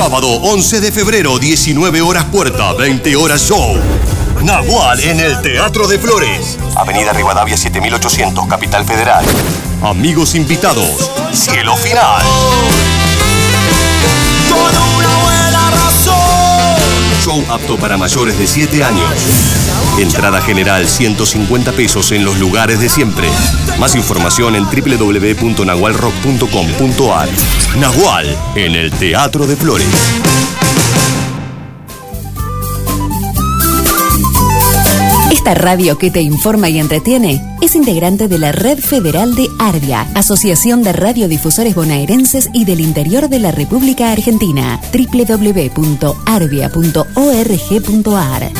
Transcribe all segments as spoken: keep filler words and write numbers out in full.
Sábado once de febrero, diecinueve horas puerta, veinte horas show. Nahual en el Teatro de Flores. Avenida Rivadavia siete mil ochocientos, Capital Federal. Amigos invitados, Cielo Final. Con una buena razón. Show apto para mayores de siete años. Entrada general ciento cincuenta pesos en los lugares de siempre. Más información en doble u doble u doble u punto nahual rock punto com punto a r. Nahual en el Teatro de Flores. Esta radio que te informa y entretiene es integrante de la Red Federal de Arbia, Asociación de Radiodifusores Bonaerenses y del Interior de la República Argentina. doble u doble u doble u punto arbia punto org punto a r.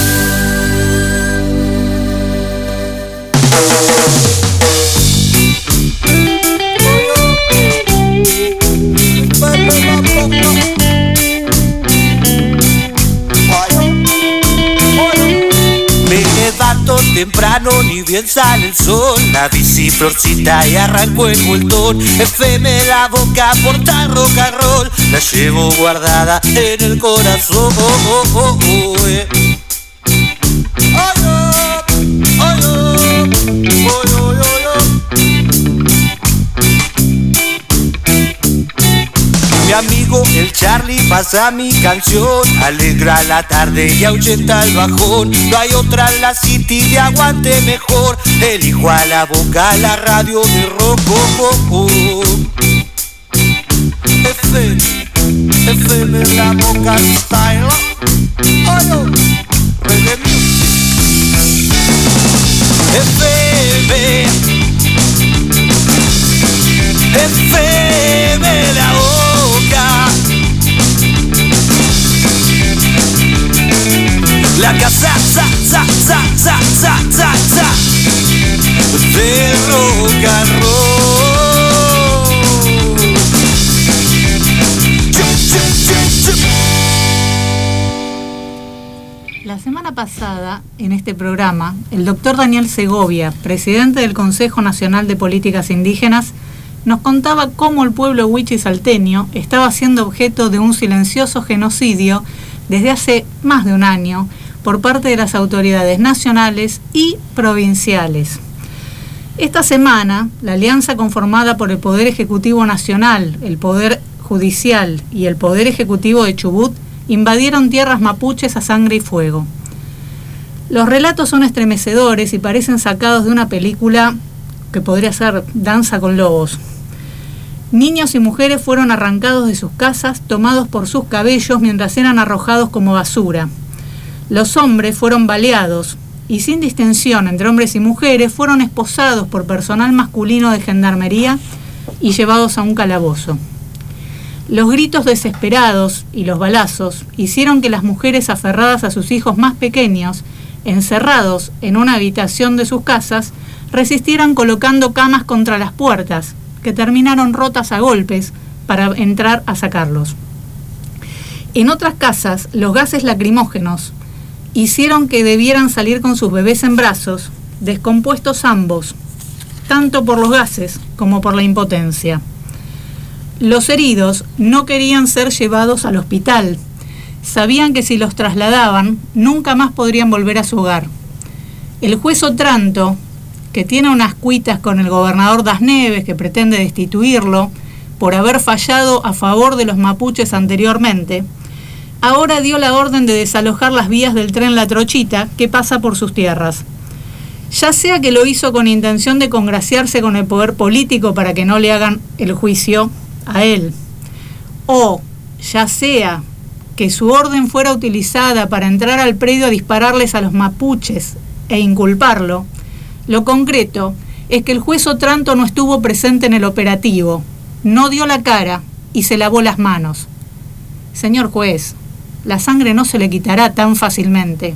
Temprano ni bien sale el sol, la bici florcita y arrancó el voltón. F M la boca, porta rock and roll, la llevo guardada en el corazón. Oh, oh, oh, oh, eh. Ay, oh, ay, oh, ay, oh, ay, oh. Mi amigo el Charlie pasa mi canción, alegra la tarde y ahuyenta el bajón. No hay otra en la city de aguante mejor, elijo a la boca la radio de rock. Oh, oh, oh. F M, F M la boca style. Oh, no. Reggae music. F M, F M la boca. La casa, sa, sa, sa, sa, sa, sa, sa, de rock and roll. Chup, chup, chup, chup. La semana pasada, en este programa, el doctor Daniel Segovia, presidente del Consejo Nacional de Políticas Indígenas, nos contaba cómo el pueblo huichi salteño estaba siendo objeto de un silencioso genocidio desde hace más de un año por parte de las autoridades nacionales y provinciales. Esta semana, la alianza conformada por el Poder Ejecutivo Nacional, el Poder Judicial y el Poder Ejecutivo de Chubut invadieron tierras mapuches a sangre y fuego. Los relatos son estremecedores y parecen sacados de una película que podría ser Danza con Lobos. Niños y mujeres fueron arrancados de sus casas, tomados por sus cabellos mientras eran arrojados como basura. Los hombres fueron baleados y sin distinción entre hombres y mujeres fueron esposados por personal masculino de gendarmería y llevados a un calabozo. Los gritos desesperados y los balazos hicieron que las mujeres aferradas a sus hijos más pequeños, encerrados en una habitación de sus casas, resistieran colocando camas contra las puertas, que terminaron rotas a golpes para entrar a sacarlos. En otras casas, los gases lacrimógenos hicieron que debieran salir con sus bebés en brazos, descompuestos ambos, tanto por los gases como por la impotencia. Los heridos no querían ser llevados al hospital. Sabían que si los trasladaban, nunca más podrían volver a su hogar. El juez Otranto, que tiene unas cuitas con el gobernador Das Neves, que pretende destituirlo por haber fallado a favor de los mapuches anteriormente, ahora dio la orden de desalojar las vías del tren La Trochita, que pasa por sus tierras. Ya sea que lo hizo con intención de congraciarse con el poder político para que no le hagan el juicio a él, o ya sea que su orden fuera utilizada para entrar al predio a dispararles a los mapuches e inculparlo, lo concreto es que el juez Otranto no estuvo presente en el operativo, no dio la cara y se lavó las manos. Señor juez, la sangre no se le quitará tan fácilmente.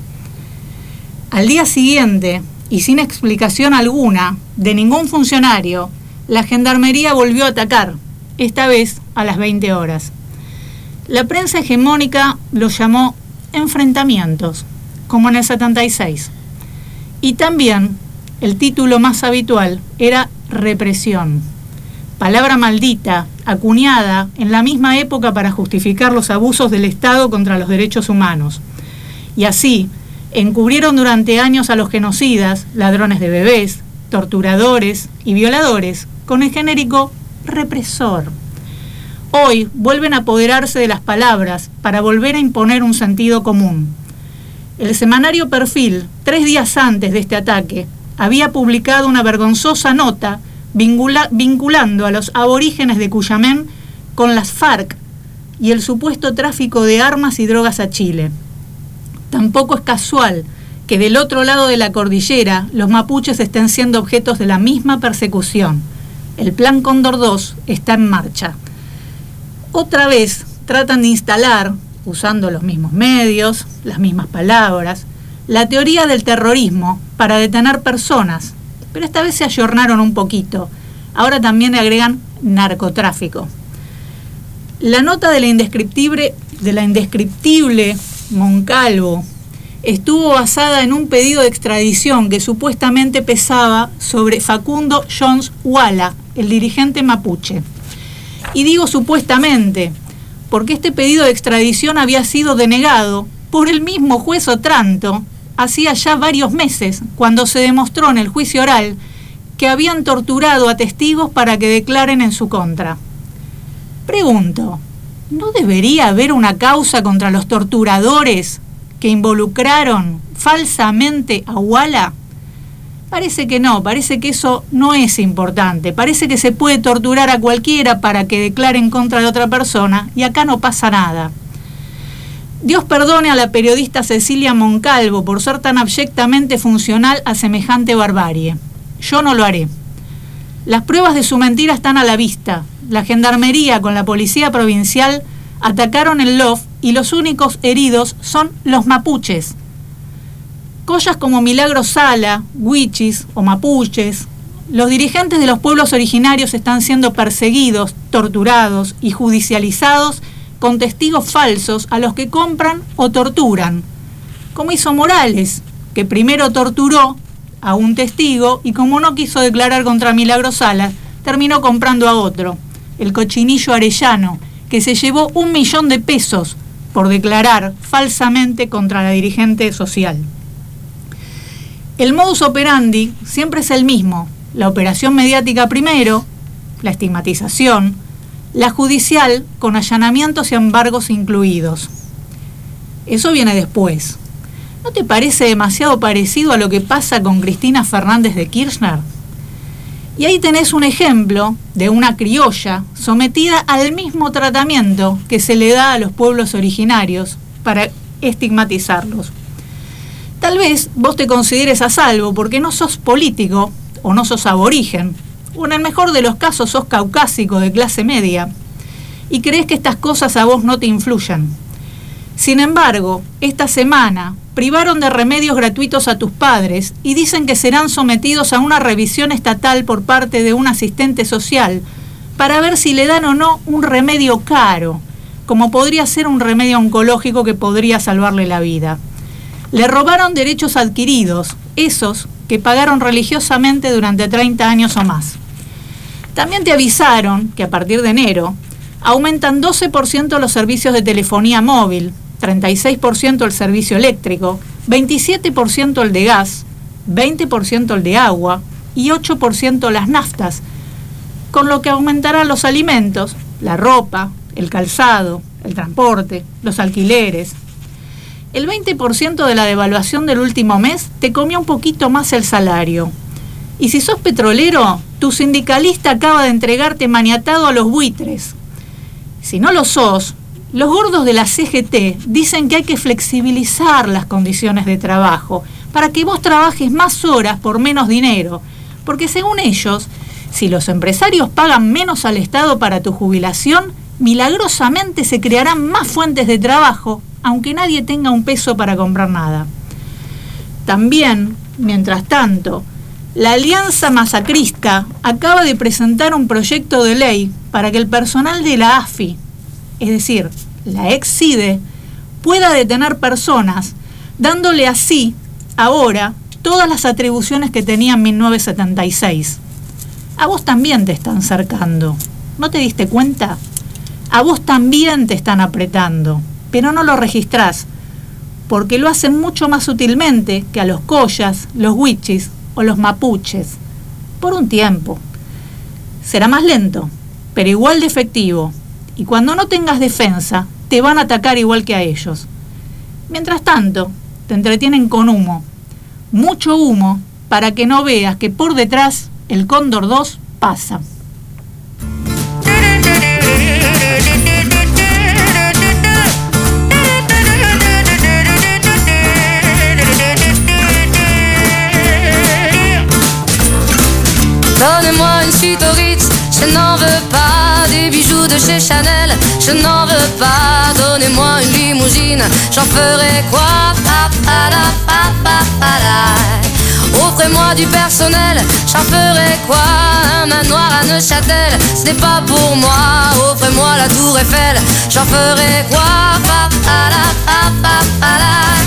Al día siguiente, y sin explicación alguna de ningún funcionario, la gendarmería volvió a atacar, esta vez a las veinte horas. La prensa hegemónica lo llamó enfrentamientos, como en el setenta y seis. Y también el título más habitual era represión, palabra maldita acuñada en la misma época para justificar los abusos del Estado contra los derechos humanos. Y así, encubrieron durante años a los genocidas, ladrones de bebés, torturadores y violadores, con el genérico represor. Hoy vuelven a apoderarse de las palabras para volver a imponer un sentido común. El semanario Perfil, tres días antes de este ataque, había publicado una vergonzosa nota vincula- vinculando a los aborígenes de Cuyamén con las FARC y el supuesto tráfico de armas y drogas a Chile. Tampoco es casual que del otro lado de la cordillera los mapuches estén siendo objetos de la misma persecución. El Plan Cóndor dos está en marcha. Otra vez tratan de instalar, usando los mismos medios, las mismas palabras, la teoría del terrorismo para detener personas, pero esta vez se ayornaron un poquito. Ahora también le agregan narcotráfico. La nota de la indescriptible, de la indescriptible Moncalvo estuvo basada en un pedido de extradición que supuestamente pesaba sobre Facundo Jones Wala, el dirigente mapuche. Y digo supuestamente, porque este pedido de extradición había sido denegado por el mismo juez Otranto hacía ya varios meses, cuando se demostró en el juicio oral que habían torturado a testigos para que declaren en su contra. Pregunto, ¿no debería haber una causa contra los torturadores que involucraron falsamente a Wala? Parece que no, parece que eso no es importante. Parece que se puede torturar a cualquiera para que declare en contra de otra persona y acá no pasa nada. Dios perdone a la periodista Cecilia Moncalvo por ser tan abyectamente funcional a semejante barbarie. Yo no lo haré. Las pruebas de su mentira están a la vista. La gendarmería con la policía provincial atacaron el loft y los únicos heridos son los mapuches. Collas como Milagro Sala, Huichis o mapuches, los dirigentes de los pueblos originarios están siendo perseguidos, torturados y judicializados con testigos falsos a los que compran o torturan, como hizo Morales, que primero torturó a un testigo y como no quiso declarar contra Milagro Sala, terminó comprando a otro, el cochinillo Arellano, que se llevó un millón de pesos por declarar falsamente contra la dirigente social. El modus operandi siempre es el mismo: la operación mediática primero, la estigmatización, la judicial con allanamientos y embargos incluidos. Eso viene después. ¿No te parece demasiado parecido a lo que pasa con Cristina Fernández de Kirchner? Y ahí tenés un ejemplo de una criolla sometida al mismo tratamiento que se le da a los pueblos originarios para estigmatizarlos. Tal vez vos te consideres a salvo porque no sos político o no sos aborigen, o en el mejor de los casos sos caucásico de clase media, y crees que estas cosas a vos no te influyen. Sin embargo, esta semana privaron de remedios gratuitos a tus padres y dicen que serán sometidos a una revisión estatal por parte de un asistente social para ver si le dan o no un remedio caro, como podría ser un remedio oncológico que podría salvarle la vida. Le robaron derechos adquiridos, esos que pagaron religiosamente durante treinta años o más. También te avisaron que a partir de enero aumentan doce por ciento los servicios de telefonía móvil, treinta y seis por ciento el servicio eléctrico, veintisiete por ciento el de gas, veinte por ciento el de agua y ocho por ciento las naftas, con lo que aumentarán los alimentos, la ropa, el calzado, el transporte, los alquileres. El veinte por ciento de la devaluación del último mes te comió un poquito más el salario. Y si sos petrolero, tu sindicalista acaba de entregarte maniatado a los buitres. Si no lo sos, los gordos de la C G T dicen que hay que flexibilizar las condiciones de trabajo para que vos trabajes más horas por menos dinero, porque según ellos, si los empresarios pagan menos al Estado para tu jubilación, milagrosamente se crearán más fuentes de trabajo, aunque nadie tenga un peso para comprar nada. También, mientras tanto, la Alianza Masacrista acaba de presentar un proyecto de ley para que el personal de la A F I, es decir, la ex CIDE, pueda detener personas, dándole así, ahora, todas las atribuciones que tenía en mil novecientos setenta y seis. A vos también te están cercando. ¿No te diste cuenta? A vos también te están apretando, pero no lo registrás, porque lo hacen mucho más sutilmente que a los collas, los wichis o los mapuches. Por un tiempo. Será más lento, pero igual de efectivo. Y cuando no tengas defensa, te van a atacar igual que a ellos. Mientras tanto, te entretienen con humo. Mucho humo para que no veas que por detrás el Cóndor dos pasa. Donnez-moi une suite au Ritz, je n'en veux pas. Des bijoux de chez Chanel, je n'en veux pas. Donnez-moi une limousine, j'en ferai quoi? Pa, pa, la, pa, pa, pa, la. Offrez-moi du personnel, j'en ferai quoi? Un manoir à Neuchâtel, ce n'est pas pour moi. Offrez-moi la tour Eiffel, j'en ferai quoi? Pa, pa, la, pa, pa, pa, la.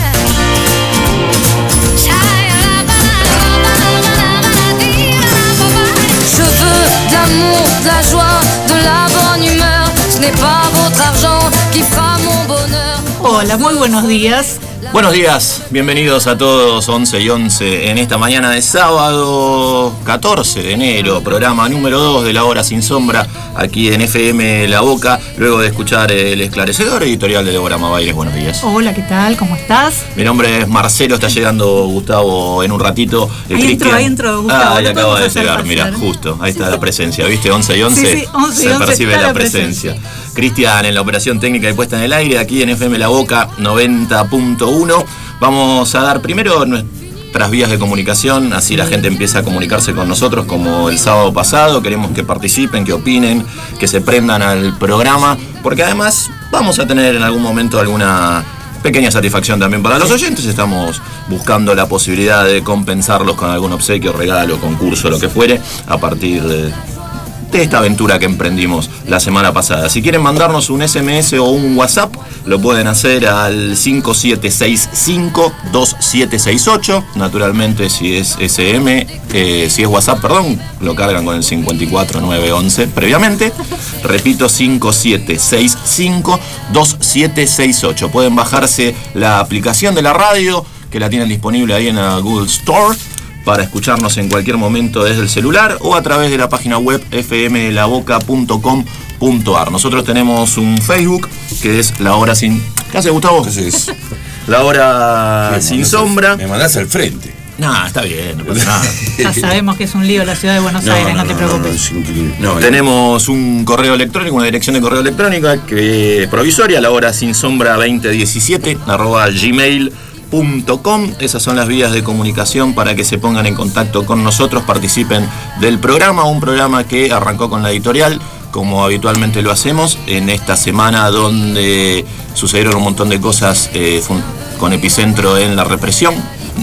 Je veux de l'amour, de la joie, de la bonne humeur. Ce n'est pas votre argent qui fera mon bonheur. Hola, muy buenos días. Buenos días, bienvenidos a todos, once y once en esta mañana de sábado catorce de enero, programa número dos de La Hora Sin Sombra, aquí en F M La Boca, luego de escuchar el esclarecedor editorial de Débora Mabaires. Buenos días. Hola, ¿qué tal? ¿Cómo estás? Mi nombre es Marcelo, está llegando Gustavo en un ratito. Eh, ahí entro, ahí entro, Gustavo. Ah, ahí acaba de llegar, mira, justo, ahí está la presencia, ¿viste? once y once, sí, sí, once y se once percibe la, la presencia. presencia. Cristian en la operación técnica y puesta en el aire, aquí en F M La Boca noventa punto uno. Vamos a dar primero nuestras vías de comunicación, así la gente empieza a comunicarse con nosotros como el sábado pasado. Queremos que participen, que opinen, que se prendan al programa, porque además vamos a tener en algún momento alguna pequeña satisfacción también para los oyentes. Estamos buscando la posibilidad de compensarlos con algún obsequio, regalo, concurso, lo que fuere, a partir de... de esta aventura que emprendimos la semana pasada. Si quieren mandarnos un S M S o un WhatsApp, lo pueden hacer al cinco siete seis cinco dos siete seis ocho. Naturalmente, si es S M, eh, si es WhatsApp, perdón, lo cargan con el cincuenta y cuatro nueve once previamente. Repito, cinco siete seis cinco dos siete seis ocho. Pueden bajarse la aplicación de la radio, que la tienen disponible ahí en la Google Store, para escucharnos en cualquier momento desde el celular o a través de la página web f m la boca punto com punto a r. Nosotros tenemos un Facebook que es La Hora Sin... ¿Qué hace, Gustavo? ¿Qué haces? La Hora Sin Sombra. Me mandás al frente. No, está bien, no pasa nada. Ya sabemos que es un lío la ciudad de Buenos No, Aires, no, no, te no, preocupes. no, no, no, Tenemos un correo electrónico, una dirección de correo electrónica que es provisoria, la hora sin sombra veinte diecisiete arroba gmail punto com. Esas son las vías de comunicación para que se pongan en contacto con nosotros, participen del programa, un programa que arrancó con la editorial, como habitualmente lo hacemos, en esta semana donde sucedieron un montón de cosas eh, con epicentro en la represión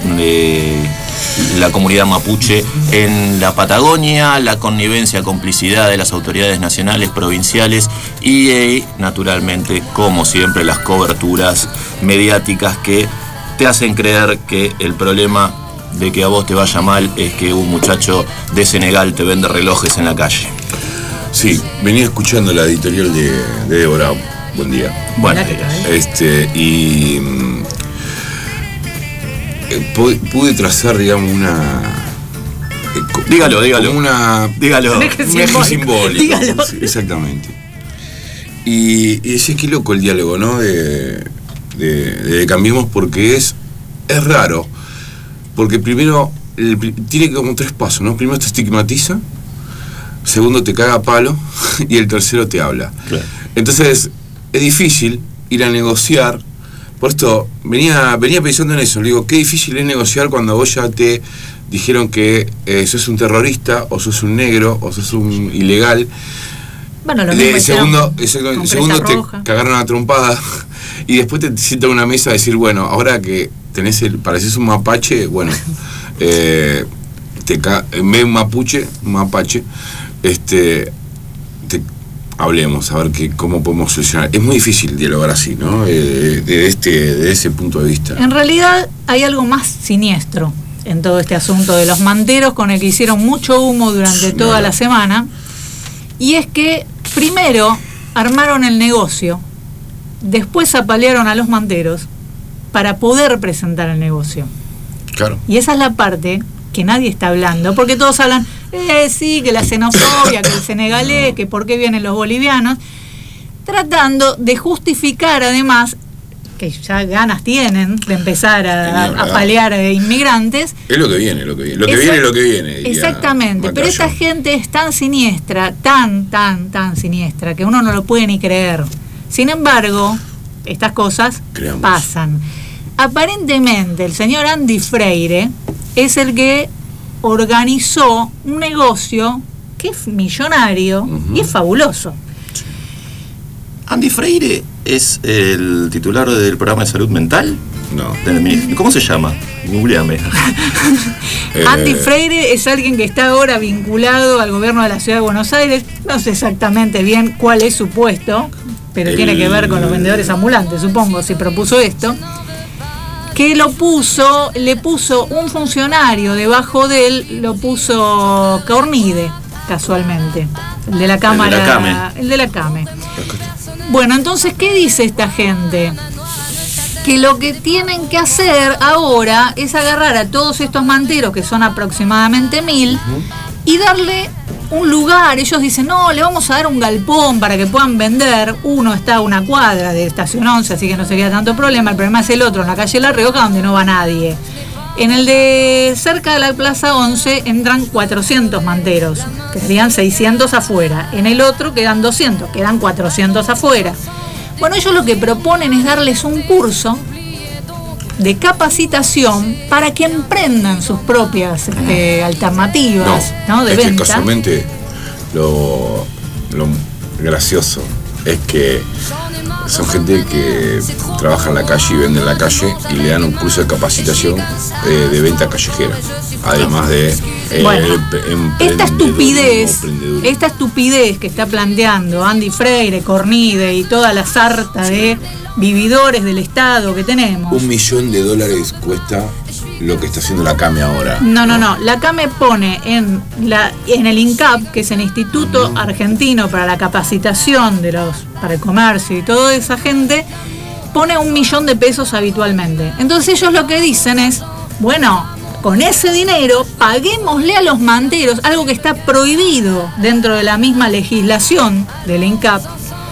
de la comunidad mapuche en la Patagonia, la connivencia, complicidad de las autoridades nacionales, provinciales y eh, naturalmente, como siempre, las coberturas mediáticas que te hacen creer que el problema de que a vos te vaya mal es que un muchacho de Senegal te vende relojes en la calle. Sí, venía escuchando la editorial de, de Débora. Buen día. Bueno, este, y mm, eh, pude, pude trazar, digamos, una... Eh, co- dígalo, dígalo. Como una... Dígalo. Un eje Un eje simbólico. simbólico. Dígalo. Sí, exactamente. Y, y decía, qué loco el diálogo, ¿no? De... De, de Cambiemos, porque es es raro, porque primero el, tiene como tres pasos, ¿no? Primero te estigmatiza, segundo te caga a palo y el tercero te habla. Claro. Entonces es difícil ir a negociar. Por esto venía venía pensando en eso. Le digo, qué difícil es negociar cuando vos ya te dijeron que eh, sos un terrorista, o sos un negro, o sos un ilegal. Bueno, lo De, mismo el segundo, hicieron el con segundo Presa te Roja. cagaron a trompada y después te sientan a una mesa a decir, bueno, ahora que tenés el, pareces un mapache, bueno, eh, te ca en vez de un mapuche, un mapache, este, te, hablemos, a ver que, cómo podemos solucionar. Es muy difícil dialogar así, ¿no? Eh, de, este, de ese punto de vista. En realidad hay algo más siniestro en todo este asunto de los manteros, con el que hicieron mucho humo durante toda Claro. la semana, y es que primero armaron el negocio, después apalearon a los manteros para poder presentar el negocio. Claro. Y esa es la parte que nadie está hablando, porque todos hablan, eh, sí, que la xenofobia, que el senegalés, que por qué vienen los bolivianos, tratando de justificar además, que ya ganas tienen de empezar a, a palear a inmigrantes. Es lo que viene, lo que viene, lo que Esa, viene es lo que viene. Exactamente, pero esta gente es tan siniestra, tan, tan, tan siniestra, que uno no lo puede ni creer. Sin embargo, estas cosas Creamos. pasan. Aparentemente, el señor Andy Freire es el que organizó un negocio que es millonario uh-huh. y es fabuloso. Andy Freire es el titular del programa de salud mental. No. ¿Cómo se llama? Googleame. Andy Freire es alguien que está ahora vinculado al gobierno de la Ciudad de Buenos Aires. No sé exactamente bien cuál es su puesto, pero el... tiene que ver con los vendedores ambulantes, supongo, si propuso esto. Que lo puso, le puso un funcionario debajo de él, lo puso Cornide, casualmente. El de la Cámara. El de la CAME. El de la CAME. Bueno, entonces, ¿qué dice esta gente? Que lo que tienen que hacer ahora es agarrar a todos estos manteros, que son aproximadamente mil, uh-huh. y darle un lugar. Ellos dicen, no, le vamos a dar un galpón para que puedan vender. Uno está a una cuadra de Estación once, así que no sería tanto problema. El problema es el otro, en la calle La Rioja, donde no va nadie. En el de cerca de la Plaza once entran cuatrocientos manteros, quedarían seiscientos afuera. En el otro quedan doscientos, quedan cuatrocientos afuera. Bueno, ellos lo que proponen es darles un curso de capacitación para que emprendan sus propias este, alternativas no, ¿no? de es venta. Que casualmente lo, lo gracioso es que son gente que trabaja en la calle y vende en la calle y le dan un curso de capacitación eh, de venta callejera, además de eh, bueno, esta estupidez esta estupidez que está planteando Andy Freire, Cornide y toda la sarta de vividores del Estado que tenemos. Un millón de dólares cuesta lo que está haciendo la CAME ahora. No, no, no. La CAME pone en la en el INCAP, que es el Instituto uh-huh. Argentino para la Capacitación de los para el Comercio y toda esa gente, pone un millón de pesos habitualmente. Entonces ellos lo que dicen es, bueno, con ese dinero paguémosle a los manteros, algo que está prohibido dentro de la misma legislación del INCAP.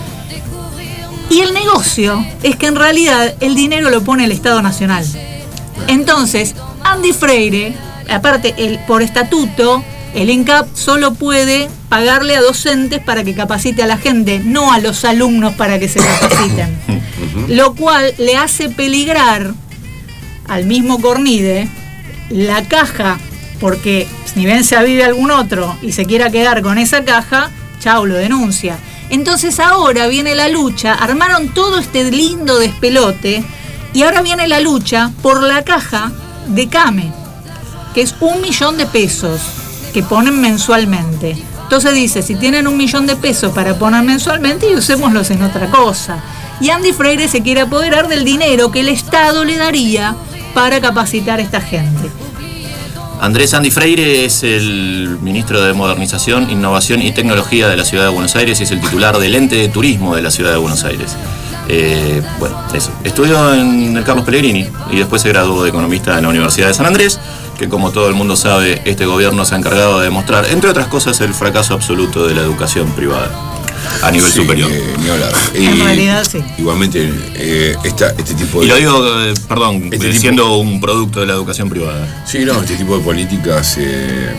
Y el negocio es que en realidad el dinero lo pone el Estado Nacional. Entonces, Andy Freire, aparte, el, por estatuto, el INCAP solo puede pagarle a docentes para que capacite a la gente, no a los alumnos para que se capaciten. Lo cual le hace peligrar al mismo Cornide la caja, porque ni bien se avive algún otro y se quiera quedar con esa caja, chau, lo denuncia. Entonces ahora viene la lucha, armaron todo este lindo despelote y ahora viene la lucha por la caja de CAME, que es un millón de pesos que ponen mensualmente. Entonces dice, si tienen un millón de pesos para poner mensualmente, y usémoslos en otra cosa. Y Andy Freire se quiere apoderar del dinero que el Estado le daría para capacitar a esta gente. Andrés Andy Freire es el ministro de Modernización, Innovación y Tecnología de la Ciudad de Buenos Aires y es el titular del ente de turismo de la Ciudad de Buenos Aires. Eh, bueno, eso. Estudió en el Carlos Pellegrini y después se graduó de economista en la Universidad de San Andrés, que como todo el mundo sabe, este gobierno se ha encargado de demostrar, entre otras cosas, el fracaso absoluto de la educación privada a nivel sí, superior. Eh, ni hablar. En y, realidad sí. Igualmente, eh, esta, este tipo de... Y lo digo, eh, perdón, este siendo tipo, un producto de la educación privada. Sí, no, este tipo de políticas eh,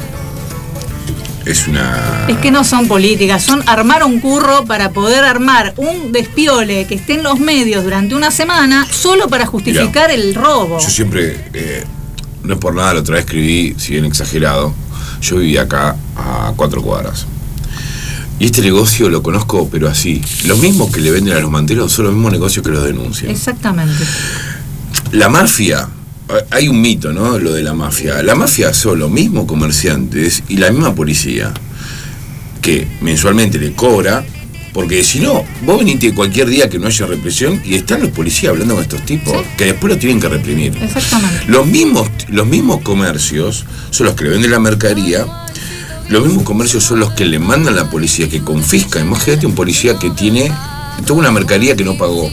es una... Es que no son políticas, son armar un curro para poder armar un despiole que esté en los medios durante una semana solo para justificar Mirá, el robo. Yo siempre, eh, no es por nada, la otra vez escribí, si bien exagerado, yo vivía acá a cuatro cuadras. Y este negocio lo conozco, pero así. Los mismos que le venden a los manteros son los mismos negocios que los denuncian. Exactamente. La mafia, hay un mito, ¿no? Lo de la mafia. La mafia son los mismos comerciantes y la misma policía que mensualmente le cobra, porque si no, vos veniste cualquier día que no haya represión y están los policías hablando con estos tipos, ¿sí? Que después los tienen que reprimir. Exactamente. Los mismos, los mismos comercios son los que le venden la mercadería los mismos comercios son los que le mandan a la policía, que confisca. Imagínate un policía que tiene toda una mercadería que no pagó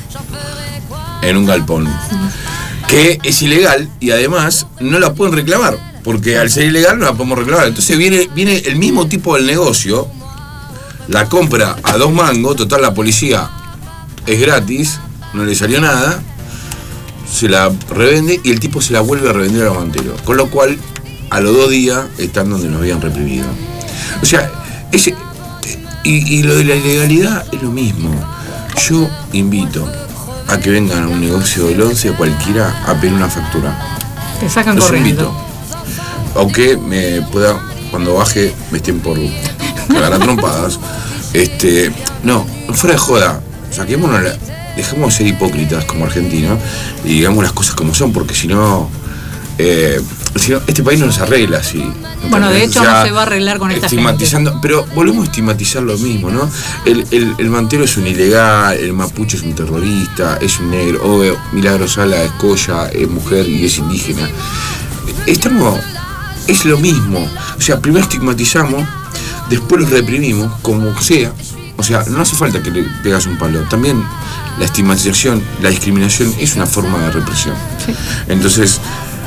en un galpón, que es ilegal y además no la pueden reclamar, porque al ser ilegal no la podemos reclamar. Entonces viene, viene el mismo tipo del negocio, la compra a dos mangos, total la policía es gratis, no le salió nada, se la revende y el tipo se la vuelve a revender a Montero. Con lo cual, a los dos días están donde nos habían reprimido. O sea, ese, y, y lo de la ilegalidad es lo mismo. Yo invito a que vengan a un negocio del once a cualquiera a pedir una factura. Te sacan Los corriendo. invito. Aunque me pueda, cuando baje, me estén por cagar a trompadas. Este, no, fuera de joda, saquémonos la, dejemos de ser hipócritas como argentinos y digamos las cosas como son, porque si no, eh, si no este país no nos arregla así. Bueno, de hecho, o sea, no se va a arreglar con esta estigmatizando, gente. Pero volvemos a estigmatizar lo mismo, ¿no? El, el, el mantero es un ilegal, el mapuche es un terrorista, es un negro, oh, Milagro Sala es colla, es mujer y es indígena. Estamos, es lo mismo. O sea, primero estigmatizamos, después los reprimimos, como sea. O sea, no hace falta que le pegas un palo. También la estigmatización, la discriminación es una forma de represión. Sí. Entonces,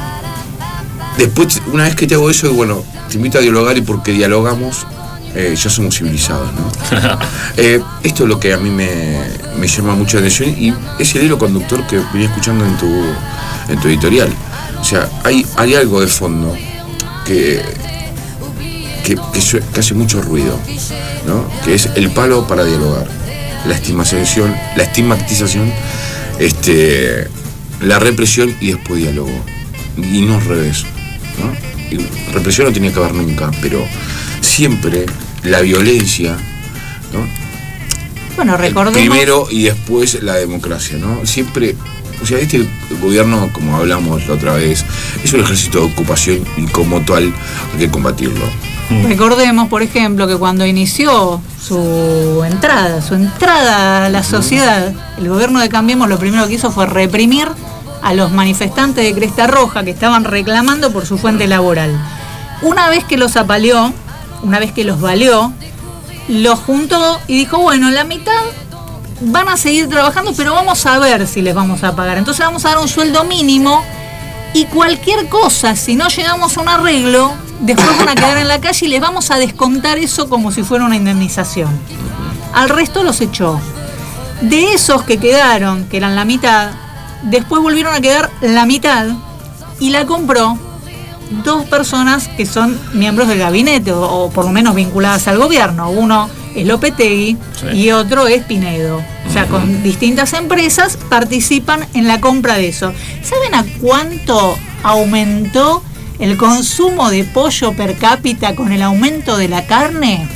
después, una vez que te hago eso, bueno, te invito a dialogar y porque dialogamos, eh, ya somos civilizados, ¿no? eh, esto es lo que a mí me, me llama mucho la atención y es el hilo conductor que venía escuchando en tu, en tu editorial. O sea, hay, hay algo de fondo que, que, que, que hace mucho ruido, ¿no? Que es el palo para dialogar, la estigmatización, la estigmatización, este, la represión y después diálogo. Y no al revés, ¿no? Y represión no tiene que haber nunca, pero siempre la violencia, ¿no? Bueno, recordemos. Primero y después la democracia, ¿no? Siempre. O sea, este gobierno, como hablamos la otra vez, es un ejército de ocupación y como tal hay que combatirlo. Recordemos, por ejemplo, que cuando inició su entrada, su entrada a la sociedad, el gobierno de Cambiemos lo primero que hizo fue reprimir a los manifestantes de Cresta Roja que estaban reclamando por su fuente laboral. Una vez que los apaleó, una vez que los valió, los juntó y dijo, bueno, la mitad van a seguir trabajando, pero vamos a ver si les vamos a pagar. Entonces vamos a dar un sueldo mínimo y cualquier cosa, si no llegamos a un arreglo, después van a quedar en la calle y les vamos a descontar eso como si fuera una indemnización. Al resto los echó. De esos que quedaron, que eran la mitad, después volvieron a quedar la mitad y la compró dos personas que son miembros del gabinete o, o por lo menos vinculadas al gobierno. Uno es Lopetegui, sí, y otro es Pinedo. O sea, uh-huh, con distintas empresas participan en la compra de eso. ¿Saben a cuánto aumentó el consumo de pollo per cápita con el aumento de la carne?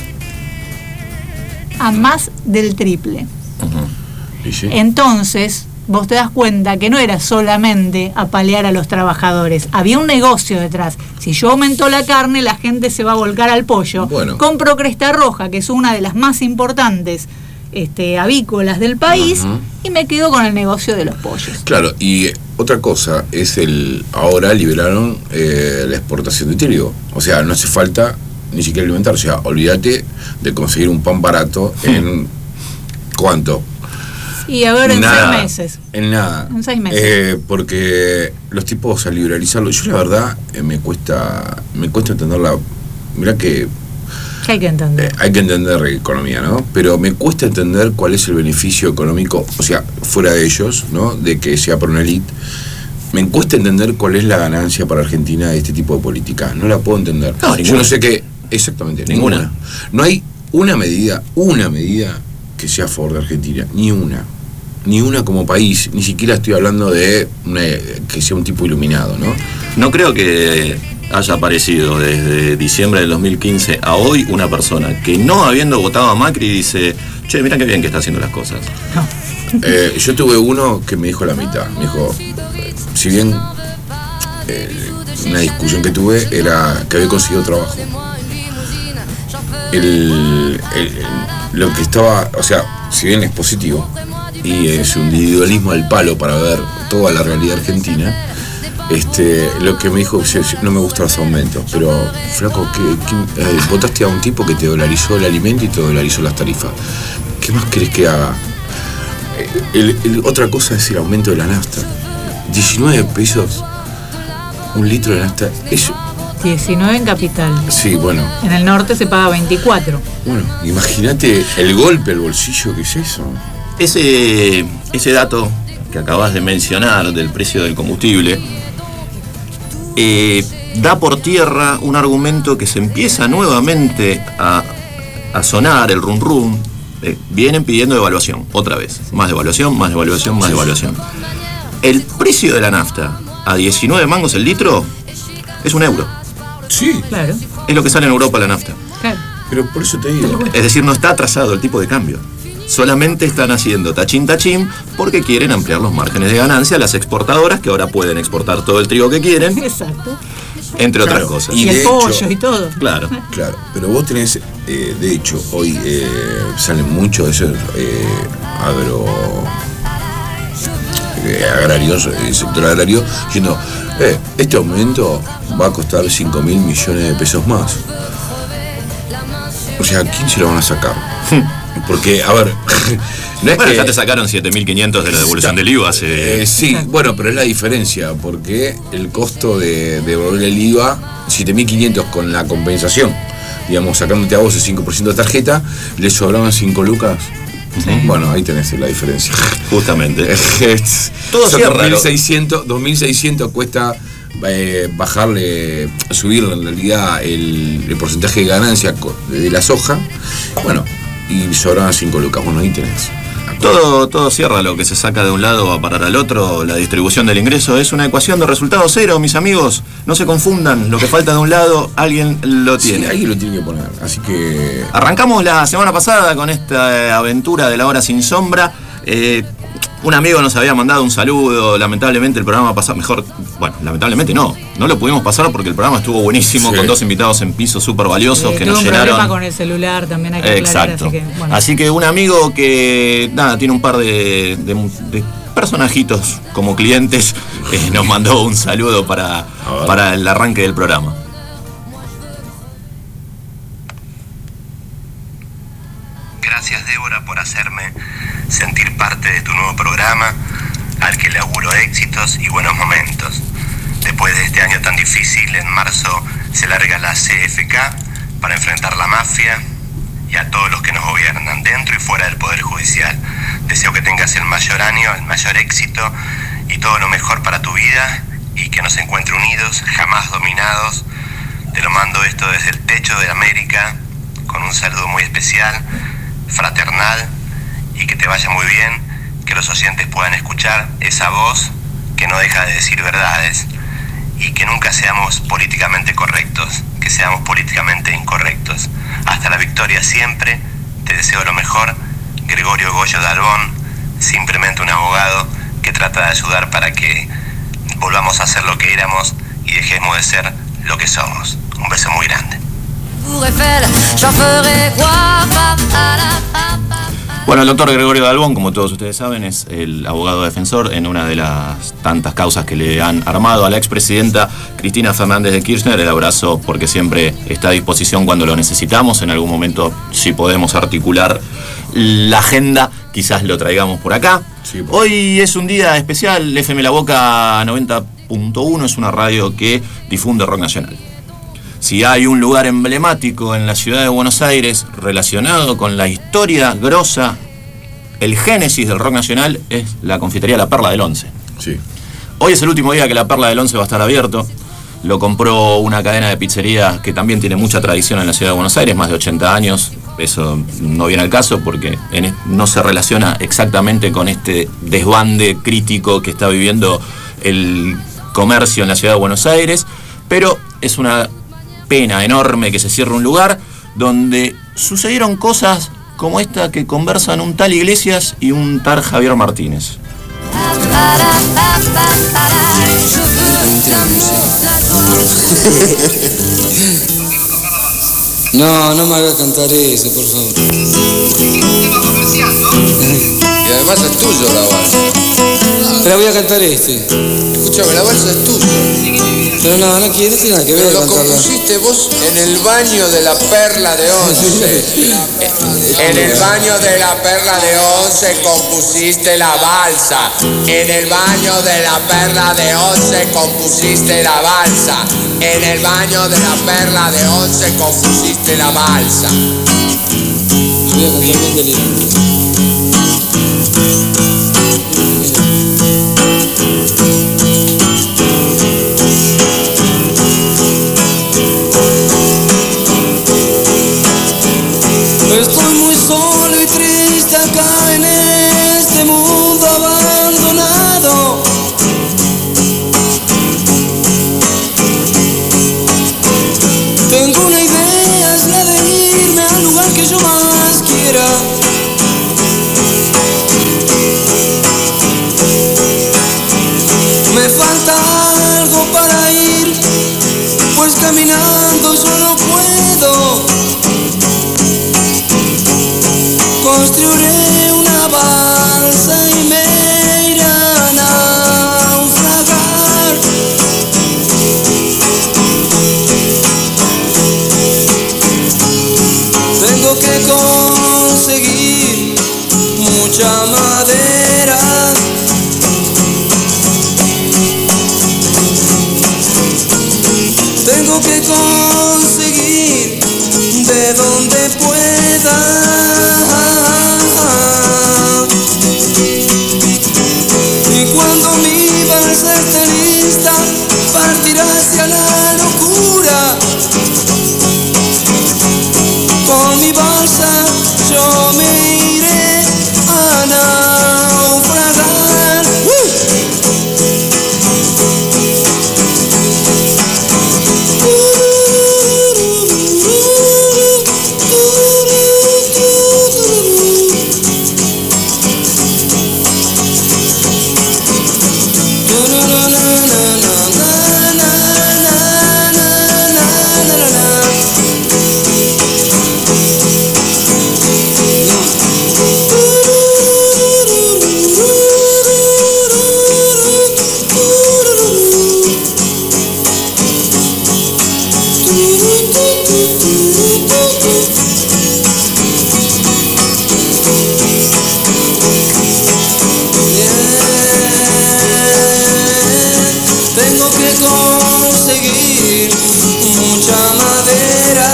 A más del triple. Uh-huh. ¿Y sí? Entonces, vos te das cuenta que no era solamente apalear a los trabajadores, había un negocio detrás. Si yo aumento la carne, la gente se va a volcar al pollo. Bueno. Compro Cresta Roja, que es una de las más importantes este, avícolas del país, uh-huh, y me quedo con el negocio de los pollos. Claro, y otra cosa es el, ahora liberaron eh, la exportación de trigo. O sea, no hace falta ni siquiera alimentar. O sea, olvídate de conseguir un pan barato en ¿cuánto? Y a ver, en nada, seis meses. En nada. En seis meses. Eh, porque los tipos al liberalizarlo, yo la verdad eh, me cuesta me cuesta entender la. Mirá que. ¿Qué hay que entender? Eh, hay que entender economía, ¿no? Pero me cuesta entender cuál es el beneficio económico, o sea, fuera de ellos, ¿no? De que sea por una élite. Me cuesta entender cuál es la ganancia para Argentina de este tipo de política. No la puedo entender. No, yo no sé qué. Exactamente, ninguna. ninguna. No hay una medida, una medida que sea a favor de Argentina, ni una. Ni una como país, ni siquiera estoy hablando de una, que sea un tipo iluminado, ¿no? No creo que haya aparecido desde diciembre del dos mil quince a hoy una persona que no habiendo votado a Macri dice, che, mirá qué bien que está haciendo las cosas. No. Eh, yo tuve uno que me dijo la mitad, me dijo, eh, si bien eh, una discusión que tuve era que había conseguido trabajo. El, el, lo que estaba, o sea, si bien es positivo y es un individualismo al palo para ver toda la realidad argentina, Este, lo que me dijo, sí, sí, no me gustan los aumentos, pero flaco, ¿qué, qué, eh, votaste a un tipo que te dolarizó el alimento y te dolarizó las tarifas? ¿Qué más querés que haga? El, el, otra cosa es el aumento de la nafta. diecinueve pesos un litro de nafta. Eso. diecinueve en Capital. Sí, bueno. En el norte se paga veinticuatro. Bueno, imagínate el golpe al bolsillo que es eso. Ese, ese dato que acabas de mencionar del precio del combustible eh, da por tierra un argumento que se empieza nuevamente a, a sonar, el rum rum. Eh, vienen pidiendo devaluación, otra vez. Más devaluación, más devaluación, más devaluación. El precio de la nafta a diecinueve mangos el litro es un euro. Sí. Claro. Es lo que sale en Europa la nafta. Claro. Pero por eso te digo. Es decir, no está atrasado el tipo de cambio. Solamente están haciendo tachín tachín porque quieren ampliar los márgenes de ganancia a las exportadoras que ahora pueden exportar todo el trigo que quieren. Exacto. Entre Claro, otras cosas. Y, Y el de pollo hecho- y todo. Claro. Claro, pero vos tenés, eh, de hecho, hoy eh, salen muchos de esos eh, agro eh, agrarios, el sector agrario, diciendo, eh, este aumento va a costar cinco mil millones de pesos más. O sea, ¿a quién se lo van a sacar? Porque, a ver, no es Bueno, que... ya te sacaron siete mil quinientos de la devolución del I V A hace... Eh, sí, bueno, pero es la diferencia, porque el costo de devolver el I V A, siete mil quinientos con la compensación, digamos, sacándote a vos el cinco por ciento de tarjeta, le sobraban cinco lucas. Bueno, ahí tenés la diferencia. Justamente. Es- Todo son cierra, dos mil seiscientos, dos mil seiscientos cuesta eh, bajarle, subir en realidad el, el porcentaje de ganancia co- de la soja. Bueno, y sobraban cinco lucas. Bueno, ahí tenés. Todo, todo cierra, lo que se saca de un lado va a parar al otro. La distribución del ingreso es una ecuación de resultado cero, mis amigos. No se confundan, lo que falta de un lado, alguien lo tiene. Sí, alguien lo tiene que poner. Así que... Arrancamos la semana pasada con esta aventura de la hora sin sombra. Eh, un amigo nos había mandado un saludo. Lamentablemente el programa pasó mejor. Bueno, lamentablemente no. No lo pudimos pasar porque el programa estuvo buenísimo, Sí. con dos invitados en piso súper valiosos Eh, que tuve nos un llenaron. problema con el celular, también hay que aclarar. Exacto. Así que, bueno. Así que un amigo que nada tiene un par de, de- de personajitos como clientes eh, nos mandó un saludo para, ver. para el arranque del programa. Gracias, Débora, por hacerme sentir parte de tu nuevo programa, al que le auguro éxitos y buenos momentos. Después de este año tan difícil, en marzo se larga la C F K para enfrentar la mafia y a todos los que nos gobiernan, dentro y fuera del Poder Judicial. Deseo que tengas el mayor año, el mayor éxito y todo lo mejor para tu vida, y que nos encuentre unidos, jamás dominados. Te lo mando esto desde el techo de América, con un saludo muy especial, fraternal, y que te vaya muy bien, que los oyentes puedan escuchar esa voz que no deja de decir verdades, y que nunca seamos políticamente correctos, que seamos políticamente incorrectos. Hasta la victoria siempre, te deseo lo mejor. Gregorio Goyo de Albón, simplemente un abogado que trata de ayudar para que volvamos a ser lo que éramos y dejemos de ser lo que somos. Un beso muy grande. Bueno, el doctor Gregorio Dalbón, como todos ustedes saben, es el abogado defensor en una de las tantas causas que le han armado a la expresidenta Cristina Fernández de Kirchner. El abrazo, porque siempre está a disposición cuando lo necesitamos. En algún momento, si podemos articular la agenda, quizás lo traigamos por acá. Sí, por Hoy es un día especial. F M La Boca noventa punto uno es una radio que difunde rock nacional. Si hay un lugar emblemático en la ciudad de Buenos Aires relacionado con la historia grosa, el génesis del rock nacional, es la confitería La Perla del Once. Sí. Hoy es el último día que La Perla del Once va a estar abierto. Lo compró una cadena de pizzerías que también tiene mucha tradición en la ciudad de Buenos Aires, más de ochenta años. Eso no viene al caso porque en es- no se relaciona exactamente con este desbande crítico que está viviendo el comercio en la ciudad de Buenos Aires, pero es una pena enorme que se cierre un lugar donde sucedieron cosas como esta que conversan un tal Iglesias y un tal Javier Martínez. No, no me hagas cantar eso, por favor. Y además es tuyo la base. Pero voy a cantar este. Escuchame, la balsa es tuya. Pero no, no quiero, no tiene nada que ver. Pero lo cantarla. compusiste vos en el baño de la Perla de Once. En el baño de la Perla de Once compusiste la balsa. En el baño de la Perla de Once compusiste la balsa. En el baño de la Perla de Once compusiste la balsa. Voy a cantar bien delirante. Estoy muy solo y triste acá en este mundo abandonado. Tengo una idea, es la de irme al lugar que yo más quiera. Me falta algo para ir, pues caminando yo no puedo. Construiré una balsa y me iré a naufragar. Tengo que conseguir mucha madera. Tengo que conseguir de donde pueda. Y cuando mi balsa esté lista, partirá hacia la locura. Con mi balsa yo me iré a naufragar. Tengo que conseguir mucha madera.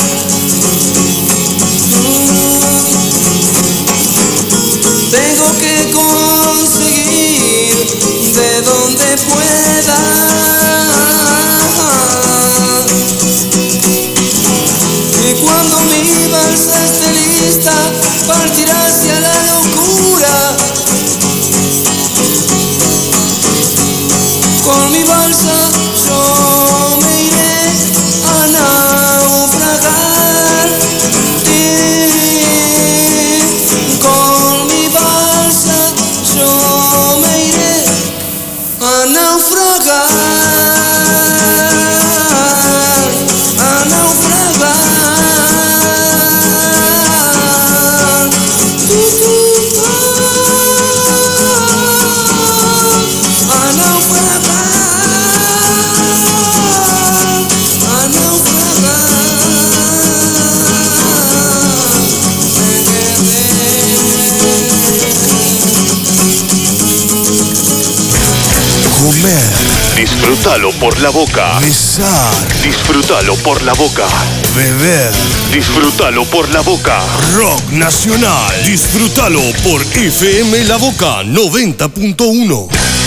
Tengo que conseguir de donde pueda. Y cuando mi balsa esté lista, partirá hacia la locura. Con mi balsa yo me iré a naufragar. Y con mi balsa yo me iré a naufragar. A naufragar. Tu, tu, ah, a naufragar. Comer. Disfrútalo por la boca. Besar. Disfrútalo por la boca. Beber. Disfrútalo por la boca. Rock nacional. Disfrútalo por F M La Boca noventa punto uno.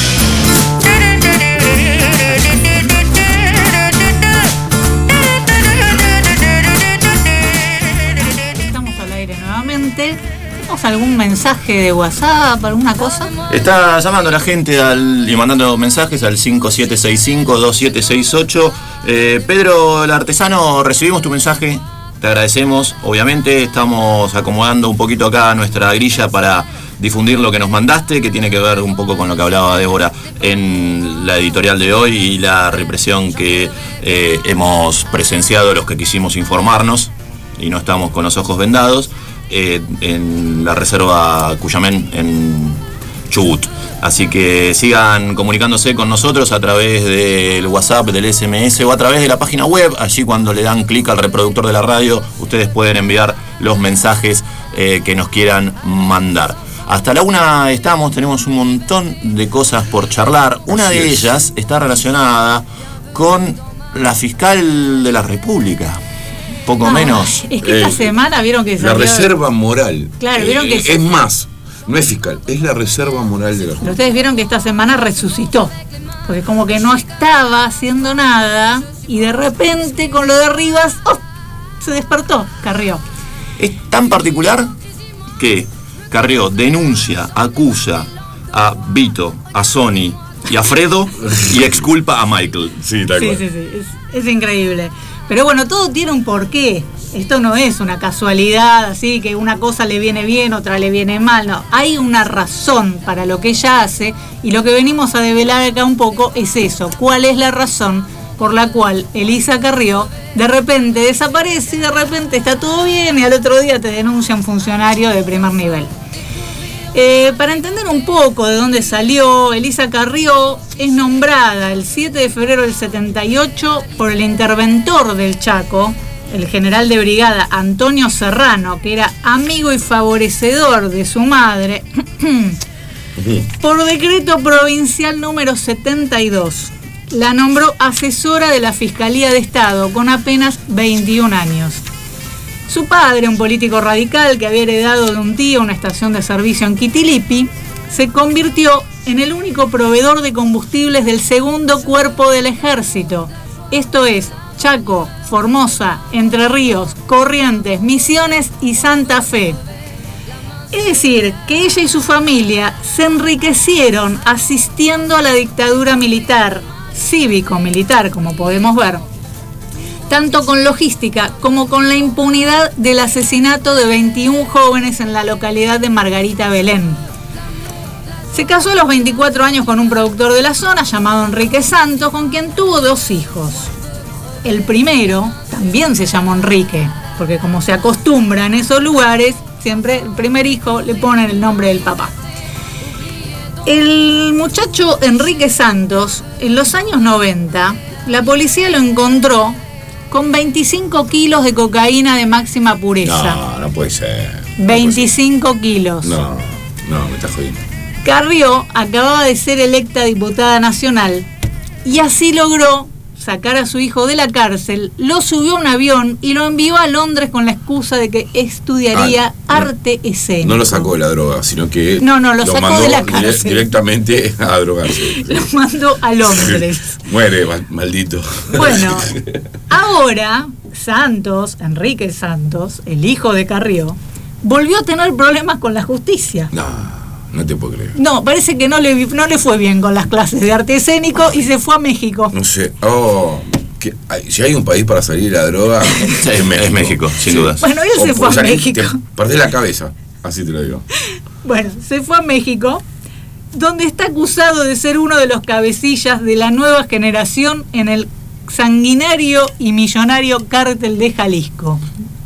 Estamos al aire nuevamente. ¿Tenemos algún mensaje de WhatsApp, alguna cosa? Está llamando la gente al, y mandando mensajes al cinco siete seis cinco, dos siete seis ocho. Eh, Pedro el Artesano, recibimos tu mensaje, te agradecemos. Obviamente estamos acomodando un poquito acá nuestra grilla para difundir lo que nos mandaste, que tiene que ver un poco con lo que hablaba Débora en la editorial de hoy y la represión que eh, hemos presenciado los que quisimos informarnos y no estamos con los ojos vendados. Eh, en la reserva Cuyamén, en Chubut. Así que sigan comunicándose con nosotros a través del WhatsApp, del S M S o a través de la página web. Allí cuando le dan clic al reproductor de la radio, ustedes pueden enviar los mensajes eh, que nos quieran mandar. Hasta la una estamos, tenemos un montón de cosas por charlar. Una de ellas está relacionada con la fiscal de la República. Poco Ay, menos. Es que esta Eh, semana vieron que La salió- reserva moral. Claro, vieron que Eh, es más, no es fiscal, es la reserva moral de la Pero ustedes vieron que esta semana resucitó. Porque como que no estaba haciendo nada y de repente con lo de Rivas, ¡oh!, se despertó Carrió. Es tan particular que Carrió denuncia, acusa a Vito, a Sony y a Fredo y exculpa a Michael. Sí, tal Sí, cual. sí, sí, es, es increíble. Pero bueno, todo tiene un porqué. Esto no es una casualidad, así que una cosa le viene bien, otra le viene mal. No, hay una razón para lo que ella hace y lo que venimos a develar acá un poco es eso. ¿Cuál es la razón por la cual Elisa Carrió de repente desaparece y de repente está todo bien y al otro día te denuncia un funcionario de primer nivel? Eh, para entender un poco de dónde salió, Elisa Carrió es nombrada el siete de febrero del setenta y ocho por el interventor del Chaco, el general de brigada Antonio Serrano, que era amigo y favorecedor de su madre, por decreto provincial número setenta y dos. La nombró asesora de la Fiscalía de Estado con apenas veintiún años. Su padre, un político radical que había heredado de un tío una estación de servicio en Quitilipi, se convirtió en el único proveedor de combustibles del segundo cuerpo del ejército. Esto es Chaco, Formosa, Entre Ríos, Corrientes, Misiones y Santa Fe. Es decir, que ella y su familia se enriquecieron asistiendo a la dictadura militar, cívico-militar, como podemos ver, tanto con logística como con la impunidad del asesinato de veintiún jóvenes en la localidad de Margarita Belén. Se casó a los veinticuatro años con un productor de la zona llamado Enrique Santos, con quien tuvo dos hijos. El primero también se llamó Enrique, porque como se acostumbra en esos lugares, siempre el primer hijo le ponen el nombre del papá. El muchacho Enrique Santos, en los años noventa, la policía lo encontró con veinticinco kilos de cocaína de máxima pureza. No, no puede ser. veinticinco kilos. No, no, me estás jodiendo. Carrió acababa de ser electa diputada nacional y así logró sacar a su hijo de la cárcel, lo subió a un avión y lo envió a Londres con la excusa de que estudiaría Ah, no. arte escénico. No lo sacó de la droga, sino que No, no, lo sacó mandó de la dire- cárcel. directamente a drogarse. Lo mandó a Londres. Muere, mal- maldito. Bueno, ahora Santos, Enrique Santos, el hijo de Carrió, volvió a tener problemas con la justicia. No, no te puedo creer. No, parece que no le, vi- no le fue bien con las clases de arte escénico y se fue a México. No sé. Oh, que hay- si hay un país para salir de la droga, es México. Es México, sin dudas. Bueno, él se O- fue o a sea, que México. Te perdés la cabeza, así te lo digo. Bueno, se fue a México, donde está acusado de ser uno de los cabecillas de la nueva generación en el sanguinario y millonario cártel de Jalisco.